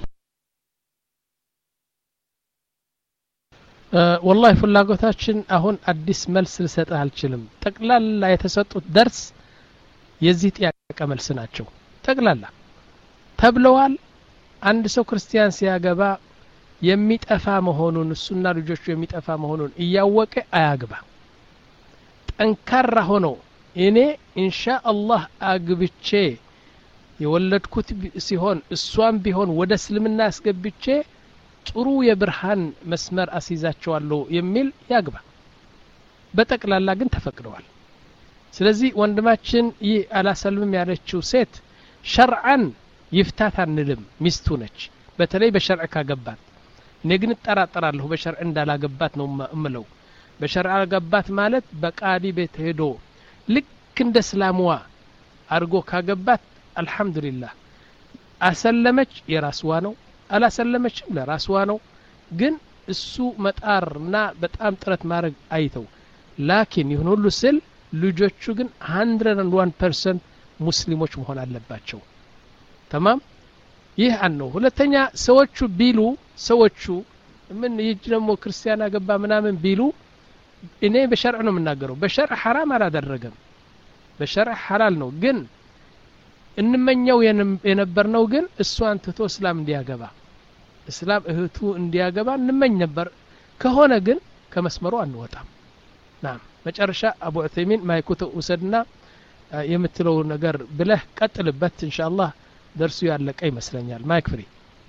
A: والله ፍላጎታችን አሁን አዲስ መልስ ልሰጥ አልችልም ጠቅላላ የተሰጡት ደርስ የዚህ ጥያቄ መልስ ናቸው ጠቅላላ ተብለዋል አንድ ሰው ክርስቲያን ሲያገባ የሚጠፋ መሆኑን እሱና ልጆቹ የሚጠፋ መሆኑን እያወቀ አያግባ ጠንካራ ሆኖ እኔ ኢንሻአላህ አግብቼ የወለድኩት ሲሆን እሷም ቢሆን ወደ እስልምና አስገብቼ ጥሩ የብርሃን መስመር አስይዛቸዋለሁ የሚል ያግባ በጠቅላላ ግን ተፈቅደዋል ስለዚህ ወንድማችን ይህ አላሰልምም ያለችው ሴት ሸርዓን ይፍታት አንልም ሚስቱ ነች በተለይ በሸርዕ ካገባት ነግን ተጠራጠራለሁ በሸርዕ እንዳላገባት ነው እምለው በሸርዕ አገባት ማለት በቃዲ ቤት ሄዶ ልክ እንደ እስላምዋ አርጎ ካገባት አልহামዱሊላህ አሰለመች የራስዋ ነው አላሰለመችም ለራስዋ ነው ግን እሱ መጣርና በጣም ጥረት ማድረግ አይተው ላኪን ይሁን ሁሉ ስል ልጆቹ ግን one hundred one percent ሙስሊሞች መሆን አለባቸው ተማም ይህ አንነው ሁለተኛ ሰዎቹ ቢሉ ሰዎቹ ምን ይጅነሞ ክርስቲያን አገባ ምናምን ቢሉ እኔ በሸርዕ ነው የምናገረው በሸርዕ حرام አላደረገም በሸርዕ ሐላል ነው ግን እንመኛው የነበርነው ግን እሷን ትቶ እስላም እንዲያገባ እስላም እህቱ እንዲያገባ እንመኝ ነበር ከሆነ ግን ከመስመሩ አንወጣም ናም መጨረሻ አቡ ዑሰይሚን ማይኩቱ ወሰድና የምትለው ነገር ብለህ ቀጥልበት ኢንሻአላህ ደርሱ ያለቀ ይመስለኛል ማይክ ፍሪ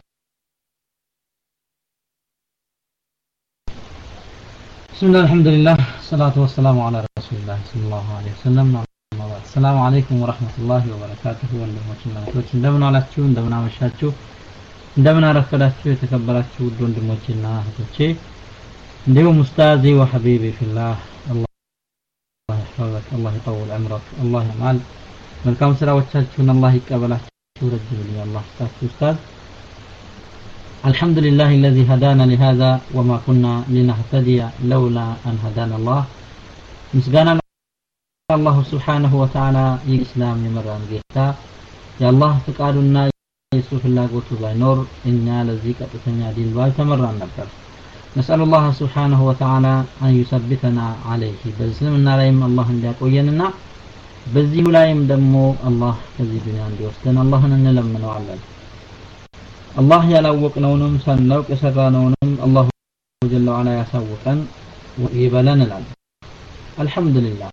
H: بسم الله الحمد لله الصلاة والسلام على رسول الله صلى الله عليه وسلم السلام عليكم ورحمة الله وبركاته ወንድሞችና እህቶች እንደምን አላችሁ እንደምን አመሻችሁ እንደምን አረፈዳችሁ የተከበራችሁ ውድ ወንድሞችና እህቶቼ እንዲሁም ኡስታዚ ወሐቢቢ ፊላህ አላህ ይحفظك الله يطول عمرك الله يمال መልካም ስራዎቻችሁን አላህ ይቀበላችሁ ረጅም ልኝ አላህ ይስጣችሁ ኡስታዝ الحمد لله الذي هدانا لهذا وما كنا لنهتدي لولا أن هدانا الله مسجانا الله سبحانه وتعالى الإسلام يمران جيتا يا الله فقالنا يسوف الله قوتو باينور إنا لذيك أتتنيا دين باي تمران نبتر نسأل الله سبحانه وتعالى أن يثبتنا عليه بزلمنا لايم الله انديك ويننا بزيه لايم دمو الله كذي دنيا اندي وستنا الله ننلمن وعلم الله ያላወቅነውንም ሳናውቅ የሰራነውንም አላህ ወጀለ ወዐላ ያሳውቀን ይበለናል አልহামዱሊላህ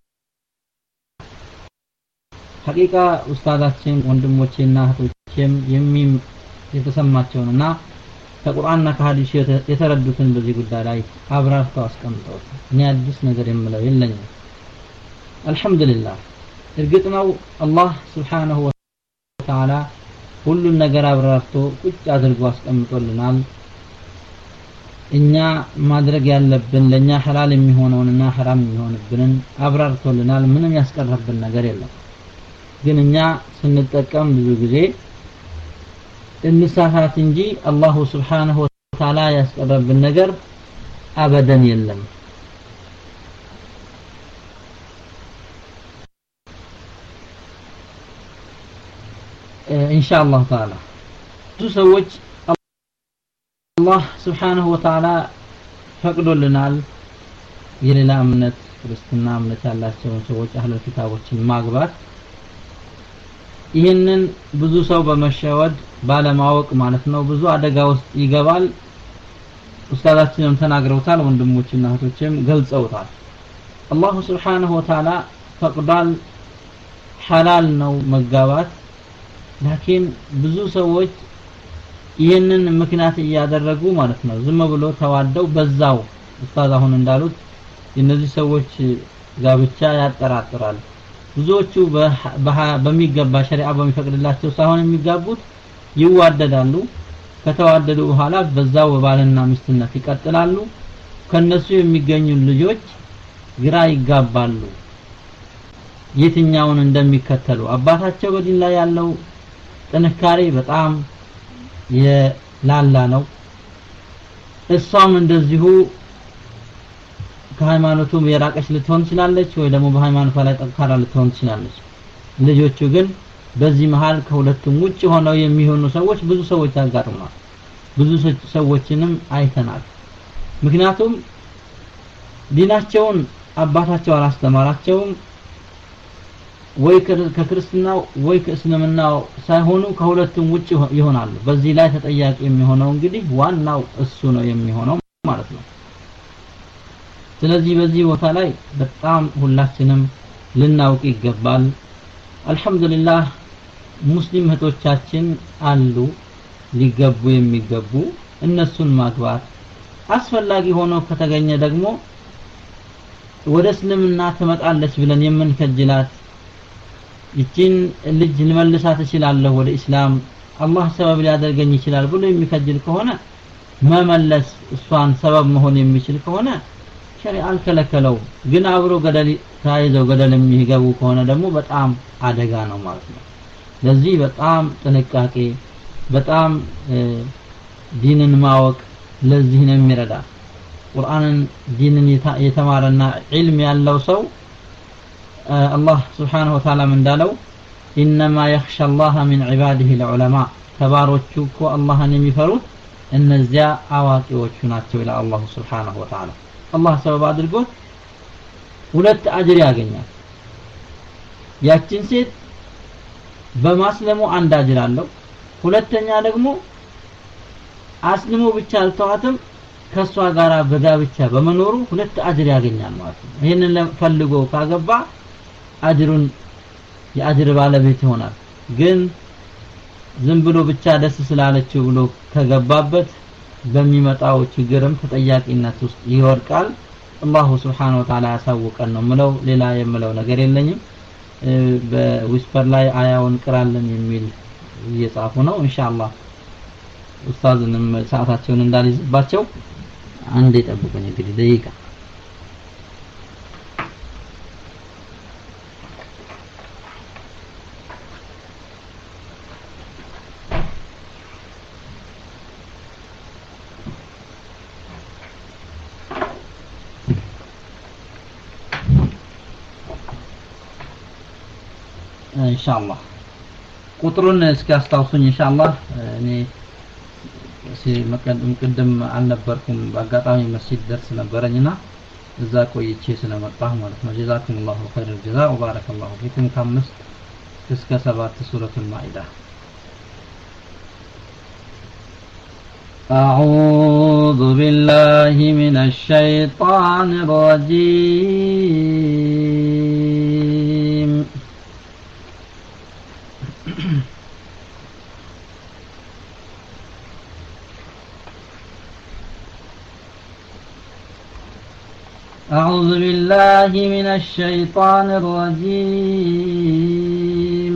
H: ሐቂቃ ኡስታዳችን ወንድሞቼና እህቶቼም የሚም የተሰማቸውንና ከቁርአንና ከሐዲስ የተረዱትን በዚህ ጉዳይ ላይ አብራርተው አስቀምጠዋል እኔ አዲስ ነገር የምለው የለኝም አልহামዱሊላህ እርግጥ ነው አላህ Subhanahu Wa Ta'ala ሁሉን ነገር አብራርቶ ቁጭ አድርጎ አስቀምጦልናል እኛ ማድረግ ያለብን ለኛ ሐላል የሚሆነውንና حرام የሚሆንብንን አብራርቶልናል ምንም ያስቀረብን ነገር የለም ግን እኛ ስንጠቀም ብዙ ጊዜ እንሳሳት እንጂ አላህ Subhanahu Wa Ta'ala ያስቀረብን ነገር አበደን የለም إن شاء الله تعالى تسوج الله سبحانه وتعالى فقدوا لنا يلي أمنت ክርስትና እምነት ያላቸው ሰዎች አህለ ኪታቦችን ማግባት ይሄንን ብዙ ሰው በመሸወድ ባለማወቅ ማለት ነው ብዙ አደጋ ውስጥ ይገባል ኡስታዳችንም ተናግረውታል ወንድሞችና እህቶችም ገልጸውታል አላህ Subhanahu Wa Ta'ala ፈቅዷል ሐላል ነው መጋባት ላኪን ብዙ ሰዎች ይሄንን ምክንያት ያደረጉ ማለት ነው ዝም ብሎ ተዋደው በዛው ኡስታዝ አሁን እንዳሉት እነዚህ ሰዎች ጋብቻ ያጠራጥራል ብዙዎቹ በሚገባ ሸሪዓ በሚፈቅድላቸው ሳይሆን የሚጋቡት ይዋደዳሉ ከተዋደዱ በኋላ በዛው ባልና ሚስትነት ይቀጥላሉ ከነሱ የሚገኙ ልጆች ግራ ይጋባሉ የትኛውን እንደሚከተሉ አባታቸው በዲን ላይ ያለው ጥንካሬ በጣም የላላ ነው እሷም እንደዚሁ ከሃይማኖቱም የራቀች ልትሆን ትችላለች ወይ ደግሞ በሃይማኖቷ ላይ ጠንካራ ልትሆን ትችላለች ልጆቹ ግን በዚህ መሃል ከሁለቱም ውጭ ሆነው የሚሆኑ ሰዎች ብዙ ሰዎች ያጋጥማሉ ብዙ ሰዎችንም አይተናል ምክንያቱም ዲናቸውን አባታቸው አላስተማራቸውም ወይ ከክርስትናው ወይ ከእስልምናው ሳይሆኑ ከሁለቱም ውጭ ይሆናሉ በዚህ ላይ ተጠያቂ የሚሆነው እንግዲህ ዋናው እሱ ነው የሚሆነው ማለት ነው ስለዚህ በዚህ ቦታ ላይ በጣም ሁላችንም ልናውቅ ይገባል አልহামዱሊላህ ሙስሊም እህቶቻችን አሉ ሊገቡ የሚገቡ እነሱን ማግባት አስፈላጊ ሆኖ ከተገኘ ደግሞ ወደ እስልምና ተመጣለች ብለን የምንከጅላት ይችን ልጅ ልመልሳት ይችላል ወደ እስላም አላህ ሰበብ ሊያደርገኝ ይችላል ብሎ የሚከጅል ከሆነ መመለስ እሷን ሰበብ መሆን የሚችል ከሆነ ሸሪዓ አልከለከለው ግን አብሮ ገደል ታይዘው ገደል የሚገቡ ከሆነ ደግሞ በጣም አደጋ ነው ማለት ነው ለዚህ በጣም ጥንቃቄ በጣም ዲንን ማወቅ ለዚህ ነው የሚረዳ ቁርአንን ዲንን የተማረና ዒልም ያለው ሰው الله سبحانه وتعالى من دالو إنما يخشى الله من عباده العلماء تباركوا الله يمفروت إن الزياء عواقبዎቹ ናቸው إلى الله سبحانه وتعالى الله سبب አድርጎት ሁለት አጅር ያገኛል ያችን ሴት በማስለሙ አንድ አጅር አለው ሁለተኛ ደግሞ አስልሞ ብቻ አልተዋትም ከሷ ጋራ በጋብቻ በመኖሩ ሁለት አጅር ያገኛል ማለት ነው ይሄንን ፈልጎ ካገባ አጅሩን የአጅር ባለቤት ይሆናል ግን ዝም ብሎ ብቻ ደስ ስላለችው ብሎ ከገባበት በሚመጣው ችግርም ተጠያቂነት ውስጥ ይወርቃል አላሁ Subhanahu Wa Ta'ala ያሳውቀን ነው ምለው ሌላ የምለው ነገር የለኝም በዊስፐር ላይ አያውን ቅራለን የሚል እየጻፉ ነው ኢንሻአላህ ኡስታዝንም ሰዓታቸውን እንዳልይዝባቸው አንዴ ጠብቁኝ እንግዲህ ደቂቃ ኢንሻአላህ ቁጥሩን እስኪ አስታውሱኝ ኢንሻአላህ እኔ ሲመቀደም ቅድም አልነበርኩም በአጋጣሚ መስጂድ ደርስ ነበረኝና እዛ ቆይቼ ስለመጣሁ ማለት ነው ጀዛኩሙላሁ ኸይረል ጀዛ ወባረከላሁ ፊኩም ከአምስት እስከ ሰባት ሱረቱል ማኢዳ أعوذ بالله من الشيطان الرجيم أعوذ بالله من الشيطان الرجيم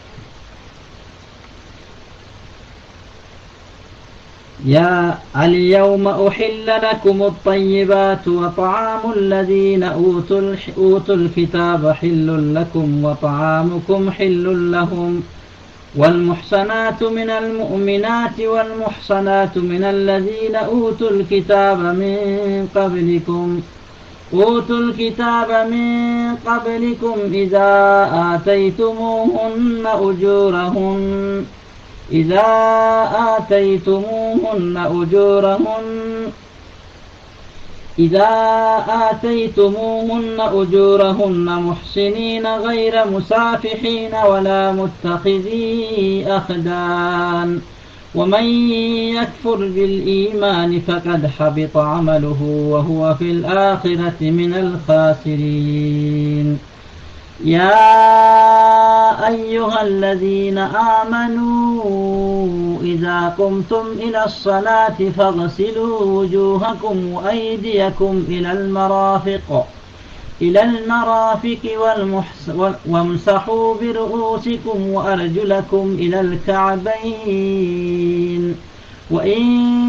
H: يا اليوم أحل لكم الطيبات وطعام الذين أوتوا, أوتوا الكتاب حل لكم وطعامكم حل لهم والمحصنات من المؤمنات والمحصنات من الذين أوتوا الكتاب من قبلكم أوتوا الكتاب من قبلكم إذا آتيتموهن أجورهن إذا آتيتموهن أجورهن إذا آتيتموهن أجورهن محسنين غير مسافحين ولا متخذي أخدان ومن يكفر بالإيمان فقد حبط عمله وهو في الآخرة من الخاسرين يا أيها الذين آمنوا إذا قمتم إلى الصلاة فاغسلوا وجوهكم وأيديكم إلى المرافق إلى المرافق وامسحوا برؤوسكم وأرجلكم إلى الكعبين وإن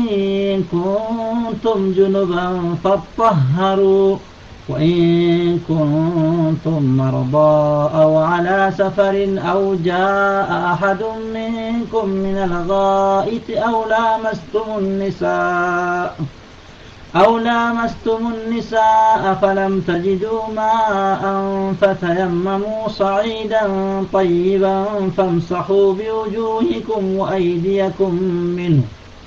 H: كنتم جنبا فاطهروا وإن كنتم مرضى أو على سفر أو جاء أحد منكم من الغائط أو لامستم النساء أو لامستم النساء فلم تجدوا ماء فتيمموا صعيدا طيبا فامسحوا بوجوهكم وأيديكم منه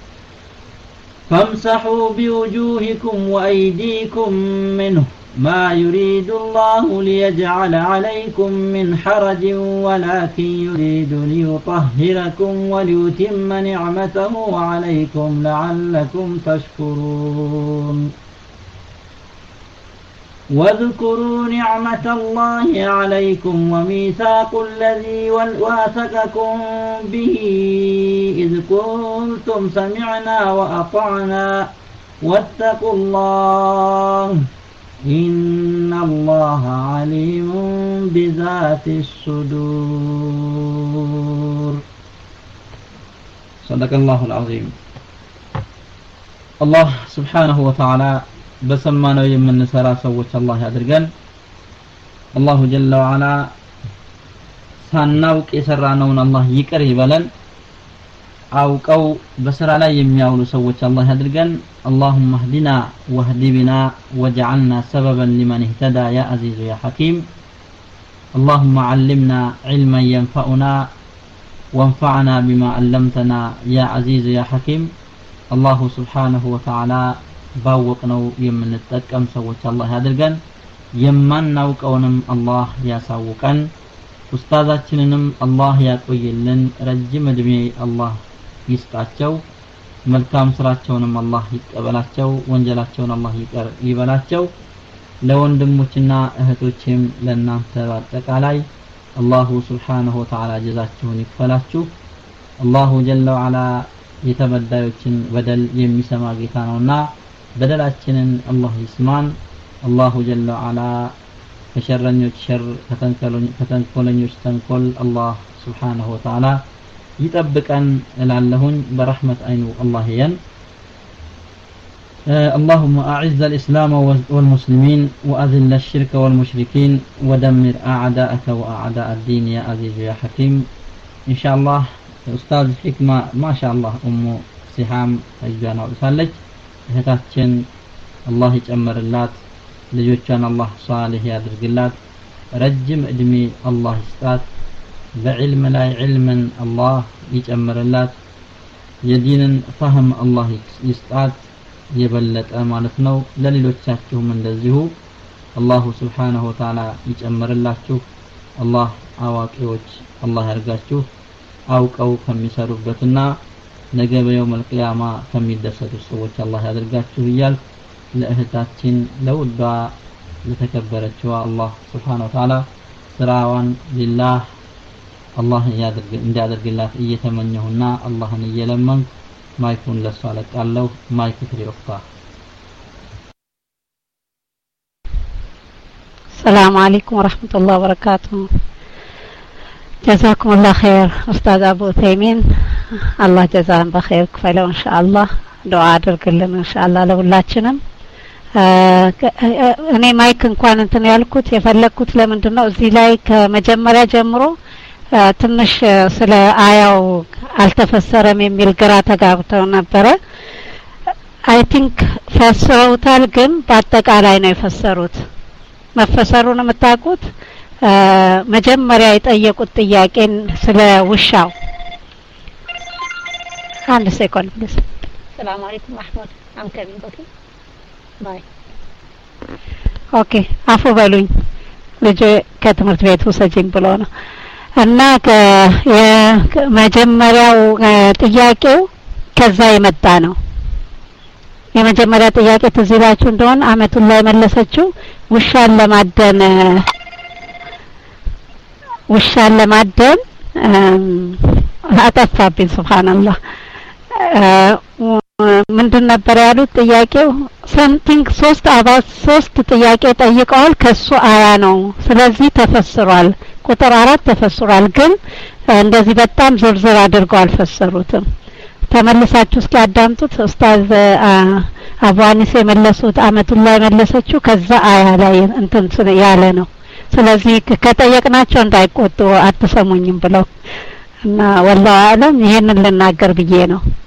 H: فامسحوا بوجوهكم وأيديكم منه ما يريد الله ليجعل عليكم من حرج ولكن يريد ليطهركم وليتم نعمته عليكم لعلكم تشكرون واذكروا نعمة الله عليكم وميثاق الذي واثقكم به إذ قلتم سمعنا وأطعنا واتقوا الله إن الله عليم بذات الصدور صدق الله العظيم الله سبحانه وتعالى በሰማነው የምንሰራ ሰዎች አላህ ያድርገን አላሁ ጀለ ወዐላ ሳናውቅ የሰራነውን አላህ ይቅር ይበለን አውቀው በስራ ላይ የሚያውሉ ሰዎች አላህ ያድርገን اللهم اهدنا واهد بنا واجعلنا سببا لمن اهتدى يا عزيز يا حكيم اللهم علمنا علما ينفعنا وانفعنا بما علمتنا يا عزيز يا حكيم الله سبحانه وتعالى باوقنو የምንጠቀም ሰዎች አላህ ያድርገን የማናውቀውንም አላህ ያሳውቀን ኡስታዛችንንም አላህ ያቆይልን ረጅም እድሜ አላህ ይስጣቸው መልካም ስራቸውንም አላህ ይቀበላቸው ወንጀላቸውን አላህ ይቀር ይበላቸው ለወንድሞችና እህቶችም ለእናንተ በአጠቃላይ አላሁ ሱብሓነሁ ወተዓላ ጀዛችሁን ይክፈላችሁ አላሁ ጀለ ወዐላ የተበዳዮችን በደል የሚሰማ ጌታ ነውና በደላችንን አላህ ይስማን አላሁ ጀለ ወዐላ ከሸረኞች ሸር ከተንኮለኞች ተንኮል አላህ ሱብሓነሁ ወተዓላ ይጠብቀን እላለሁኝ በረህመት አይኑ አላህ ያን اللهم أعز الإسلام والمسلمين وأذل الشرك والمشركين ودمر أعداءك وأعداء الدين يا عزيز يا حكيم إن شاء الله أستاذ حكمة ما شاء الله أم سهام أجانا وسالج هتاتشن الله يجمر اللات لجوتشان الله صالح يا درقلات رجم ادمي الله يستات بعلم لا علما الله يجمر اللات يدين فهم الله يستات የበለጠ ማለት ነው ለሌሎቻችሁም እንደዚሁ አላሁ Subhanahu Wa Ta'ala ይጨምርላችሁ አላህ አዋቂዎች አላህ ያርጋችሁ አውቀው ከሚሰሩበትና ነገ በየውመል ቂያማ ከሚደሰቱ ሰዎች አላህ ያደርጋችሁ ይያል ለእህታችን ለውዷ ለተከበረችው አላህ Subhanahu Wa Ta'ala ስራዋን ሊላህ አላህ ያደርግ እንዲያደርግላት እየተመኘሁና አላህን እየለመንኩ ማይኩን ለሷ ለቃለው ማይክ ፍሪ ወጣ
F: السلام عليكم ورحمة الله وبركاته جزاكم الله خير أستاذ أبو ثيمين الله جزاهم بخير كفاله إن شاء الله دعاء አድርግልን إن شاء الله ለሁላችንም እኔ ማይክ እንኳን እንትን ያልኩት የፈለኩት ለምንድነው እዚህ ላይ ከመጀመሪያ ጀምሮ ትንሽ ስለ አያው አልተፈሰረም የሚል ግራ ተጋብተው ነበረ አይ ቲንክ ፈሰሩታል ግን በአጠቃላይ ነው የፈሰሩት መፈሰሩን የምታውቁት መጀመሪያ የጠየቁት ጥያቄን ስለ ውሻው አንድ ሴኮንድ ፕሊዝ ሰላም አለይኩም ማህሙድ አም ከሚን ኦኬ ባይ ኦኬ አፉ በሉኝ ልጅ ከትምህርት ቤት ወሰጂኝ ብሎ ነው እና የመጀመሪያው ጥያቄው ከዛ የመጣ ነው የመጀመሪያ ጥያቄ ትዝላችሁ እንደሆነ አመቱን ላይ መለሰችው ውሻን ለማደን ውሻን ለማደን አጠፋብኝ ሱብሃንአላህ ምንድን ነበር ያሉት ጥያቄው something ሶስት አባት ሶስት ጥያቄ ጠይቀዋል ከሱ አያ ነው ስለዚህ ተፈስሯል ቁጥር አራት ተፈስሯል ግን እንደዚህ በጣም ዝርዝር አድርገው አልፈሰሩትም ተመልሳችሁ እስኪ አዳምጡት ኡስታዝ አባኒስ የመለሱት አመቱን ላይ መለሰችው ከዛ አያ ላይ እንትን ያለ ነው ስለዚህ ከጠየቅናቸው እንዳይቆጡ አትሰሙኝም ብለው እና ወላሂ አለም ይሄንን ልናገር ብዬ ነው